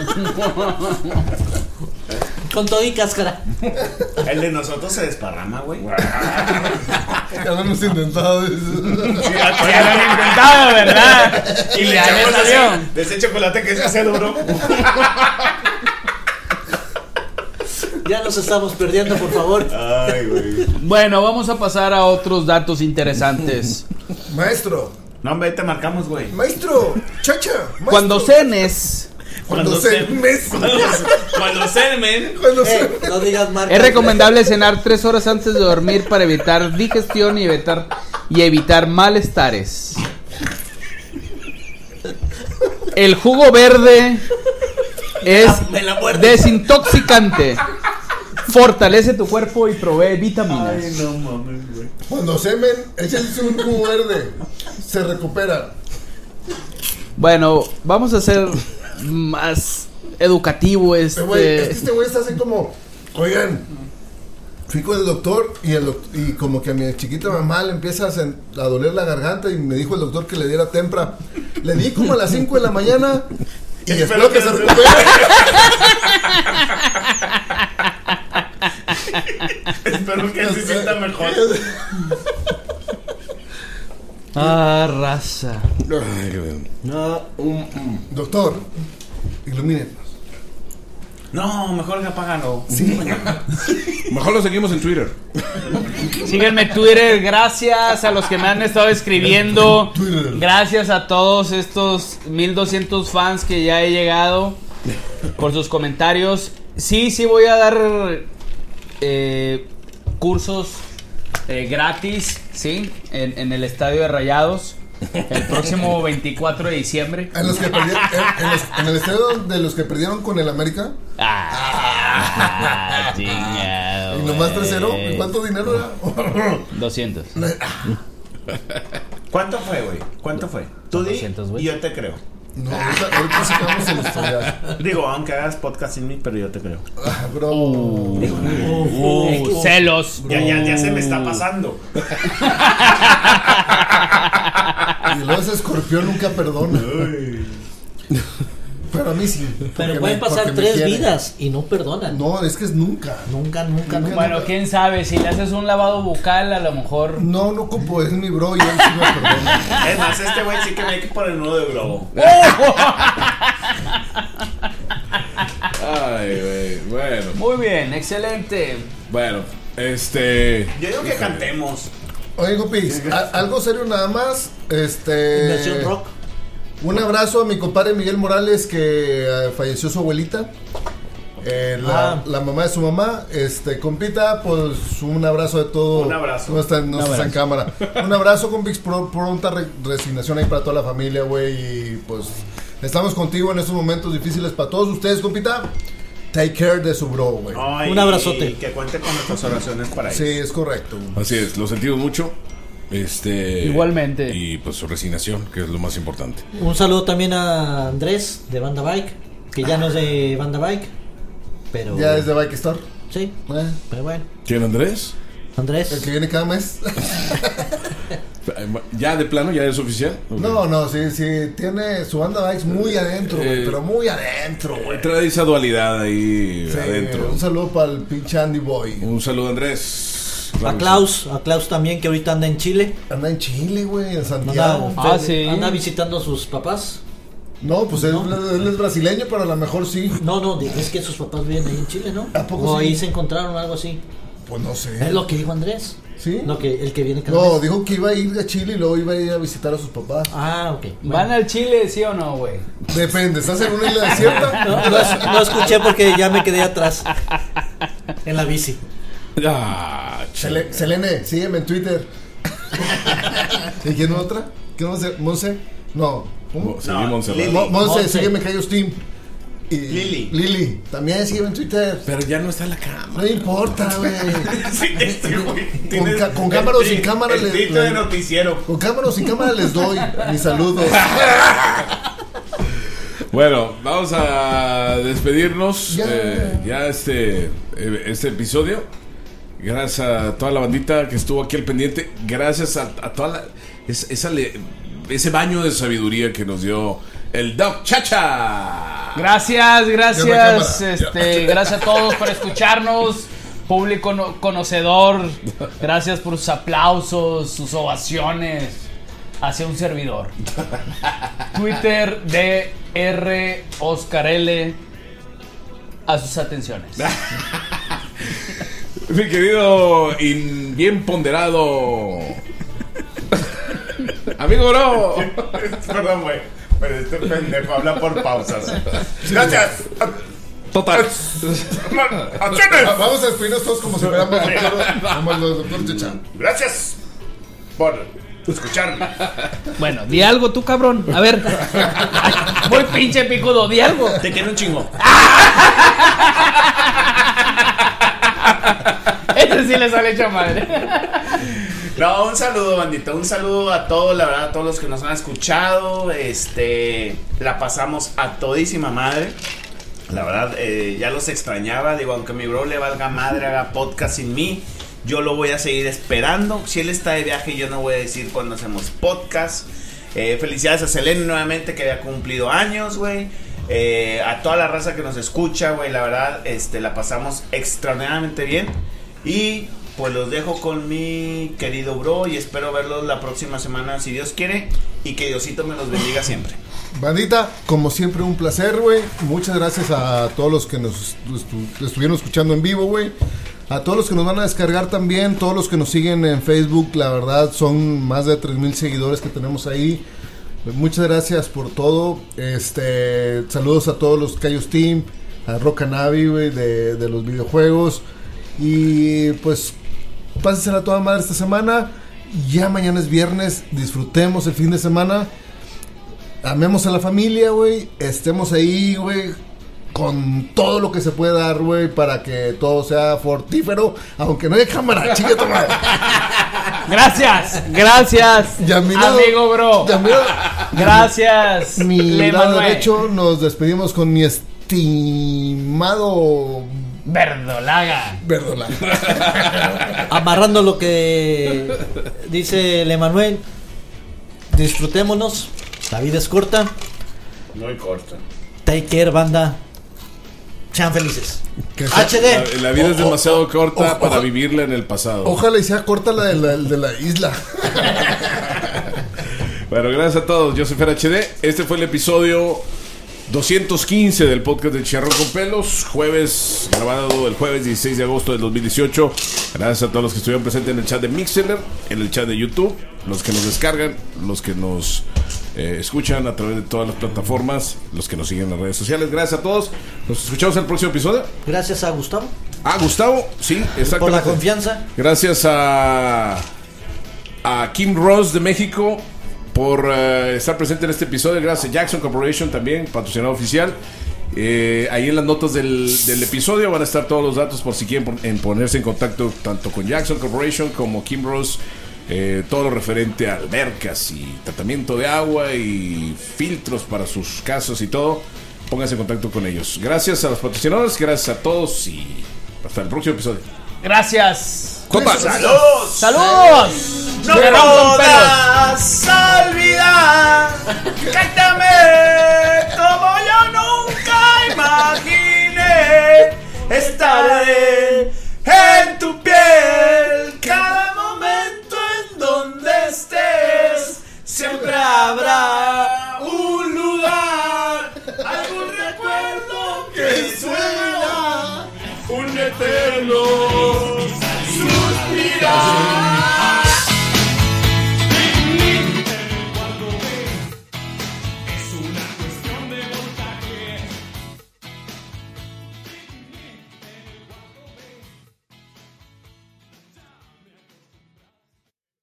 Con todo y cáscara. El de nosotros se desparrama, güey. Ya lo hemos intentado. Sí, Ya lo han intentado, ¿verdad? Y le ya echamos me así, salió. de ese chocolate que se hace duro. Ya nos estamos perdiendo, por favor. Ay, güey. Bueno, vamos a pasar a otros datos interesantes. Maestro, No, hombre, te marcamos, güey. maestro, chacha. Maestro. Cuando cenes, Cuando se mes. Cuando, cuando semen. Cuando se Eh, no digas marca. es recomendable cenar tres horas antes de dormir para evitar digestión y evitar, y evitar malestares. El jugo verde es Me la muerde. desintoxicante, fortalece tu cuerpo y provee vitaminas. Ay, no mames, güey. Cuando semen, échense un jugo verde. Se recupera. Bueno, vamos a hacer más educativo Este güey, es que este. este güey está así como, oigan, fui con el doctor y, el doc- y como que a mi chiquita mamá le empieza a, sen- a doler la garganta y me dijo el doctor que le diera tempra. Le di como a las cinco de la mañana y espero que se recupere. Espero que se sienta mejor. Ah, raza. Ay, qué bien. No, Doctor, ilumínenos. No, mejor que apágalo. Sí. Mejor lo seguimos en Twitter. Síganme en Twitter, gracias a los que me han estado escribiendo. Twitter. Gracias a todos estos mil doscientos fans que ya he llegado por sus comentarios. Sí, sí voy a dar eh, cursos eh, gratis, sí, en, en el Estadio de Rayados el próximo veinticuatro de diciembre. En los que perdieron, en, en los- en el estadio de los que perdieron con el América. Ah, chingado. Y nomás tres cero. güey. ¿Cuánto dinero era? doscientos. ¿Cuánto fue, güey? ¿Cuánto fue? Tú di doscientos, güey. y yo te creo. No, ahorita, ahorita sacamos el historial. Digo, aunque hagas podcast sin mí, pero yo te creo. Ah, bro. Uh, celos. Ya, ya, ya se me está pasando. Y luego ese escorpión nunca perdona. Pero a mí sí. pero porque pueden me- pasar porque me tres quiere. vidas y no perdonan. No, es que es nunca. Nunca, nunca, nunca. Bueno, quién sabe, si le haces un lavado bucal, a lo mejor. No, no ocupo, es mi bro y él sí me perdona. Es más, este güey sí que me hay que por el nudo de globo. Ay, güey. Bueno, Muy bien, excelente. bueno. Este. Yo digo que cantemos. Oye, Gupis, a- algo serio nada más. Este. Versión rock. Un abrazo a mi compadre Miguel Morales que eh, falleció su abuelita. Eh, la, Ah. la mamá de su mamá. Este, compita, pues un abrazo de todo. Un abrazo. No está, no Un está en abrazo. cámara. Un abrazo, compis. Pro- pronta re- resignación ahí para toda la familia, güey. Y pues estamos contigo en estos momentos difíciles para todos ustedes, compita. Take care de su bro, güey. Ay, Un abrazote. Y que cuente con nuestras oraciones para Sí, ellos. es correcto. Así es, lo sentimos mucho. Este. Igualmente. Y pues su resignación, que es lo más importante. Un saludo también a Andrés de Banda Bike, que ya no es de Banda Bike, pero Ya es de Bike Store. sí, Eh, pero bueno, ¿Quién, Andrés? Andrés. el que viene cada mes. ¿Ya de plano? ¿Ya es oficial? No, no, sí, sí. Tiene su banda Bikes muy adentro, güey. Eh, Pero muy adentro, güey. Trae esa dualidad ahí Sí, adentro. un saludo para el pinche Andy Boy. Un saludo, Andrés. A Claro que Klaus, a Klaus también, que ahorita anda en Chile. Anda en Chile, güey, en Santiago. Anda, Ah, sí. anda visitando a sus papás. No, pues él, No. él es brasileño, pero a lo mejor sí. No, no, es que sus papás viven ahí en Chile, ¿no? ¿A poco o sí? ahí se encontraron algo así. Pues no sé. Es lo que dijo Andrés. ¿Sí? Lo que, el que viene cada No, mes. dijo que iba a ir a Chile y luego iba a ir a visitar a sus papás. Ah, ok. ¿Van al Chile, sí o no, güey? Depende, ¿estás en una isla desierta? No, no es- no escuché porque ya me quedé atrás. En la bici. sí. Ah, Sele- Selene, sígueme en Twitter. ¿Y quién otra? ¿Quién más? ¿Monse? No. ¿Cómo? Seguimos Lili. cerrando. Mo- Monse, Monse. sígueme en Hayos Team. y Lili. Lili, también sígueme en Twitter. Pero ya no está en la cama. No importa, güey. Sí, este, güey, Con, tienes ca- con el cámara o sin tri- cámara el les- trito de les- noticiero. Con cámara o sin cámara les doy mis saludos. Bueno, vamos a despedirnos. Ya. eh, ya este, eh, este episodio. Gracias a toda la bandita que estuvo aquí al pendiente. Gracias a, a toda la. Es, esa le- ese baño de sabiduría que nos dio el Doc Chacha. Gracias, Ya gracias, no hay cámara. este, gracias a todos por escucharnos, público no- conocedor, gracias por sus aplausos, sus ovaciones hacia un servidor. Twitter D R Oscar L a sus atenciones. Mi querido y bien ponderado amigo bro. Perdón, güey. Pero este pendejo habla por pausas. Gracias. Total. Acciones. Vamos a despedirnos todos como si fuéramos doctor, como los doctor Chacha. Gracias por escucharme. Bueno, di algo tú, cabrón. A ver. Muy pinche picudo, di algo. Te quiero un chingo. Este sí le sale hecho madre. No, un saludo, bandita, un saludo a todos, la verdad, a todos los que nos han escuchado. Este, la pasamos a todísima madre. La verdad, eh, ya los extrañaba. Digo, aunque mi bro le valga madre, haga podcast sin mí, yo lo voy a seguir esperando. Si él está de viaje, yo no voy a decir cuando hacemos podcast. Eh, felicidades a Selene nuevamente, que había cumplido años, güey. Eh, a toda la raza que nos escucha, güey, la verdad, este, la pasamos extraordinariamente bien. Y pues los dejo con mi querido bro y espero verlos la próxima semana si Dios quiere y que Diosito me los bendiga siempre. Bandita, como siempre un placer, güey. Muchas gracias a todos los que nos estu- estuvieron escuchando en vivo, güey. A todos los que nos van a descargar también, todos los que nos siguen en Facebook, la verdad son más de tres mil seguidores que tenemos ahí. Muchas gracias por todo. Este, saludos a todos los Cayos Team, a Roca Navi, güey, de, de los videojuegos. Y pues pásensela a toda madre esta semana. Ya mañana es viernes, disfrutemos el fin de semana. Amemos a la familia, güey. Estemos ahí, güey, con todo lo que se puede dar, güey, para que todo sea fortífero. Aunque no haya cámara, chica tu madre. Gracias, gracias, Ya mi lado- amigo bro. ya mi lado- Gracias, Mi Le lado Manuel. derecho, nos despedimos con mi estimado Verdolaga. Verdola. Amarrando lo que dice el Emanuel, disfrutémonos, la vida es corta, Muy corto. take care, banda, sean felices. Que sea- H D. La, la vida es demasiado corta ojo, para ojo. vivirla en el pasado. Ojalá y sea corta la de la, de la isla. Bueno, gracias a todos. Yo soy Fer H D. Este fue el episodio doscientos quince del podcast de Chicharrón con Pelos. Jueves, grabado el jueves dieciséis de agosto del dos mil dieciocho. Gracias a todos los que estuvieron presentes en el chat de Mixler, en el chat de YouTube, los que nos descargan, los que nos eh, escuchan a través de todas las plataformas, los que nos siguen en las redes sociales. Gracias a todos. Nos escuchamos en el próximo episodio. Gracias a Gustavo Ah, Gustavo, sí, exactamente. por la confianza. Gracias a, a Kim Ross de México por eh, estar presente en este episodio. Gracias a Jackson Corporation también, patrocinador oficial. Eh, ahí en las notas del, del episodio van a estar todos los datos por si quieren pon- en ponerse en contacto tanto con Jackson Corporation como Kim Ross. Eh, todo lo referente a albercas y tratamiento de agua y filtros para sus casas y todo. Pónganse en contacto con ellos. Gracias a los patrocinadores, gracias a todos y hasta el próximo episodio. Gracias. ¡Copa! ¡Salud! ¡Saludos! No Chicharrón con pelos. podrás olvidar. Cántame como yo nunca imaginé estar en tu piel.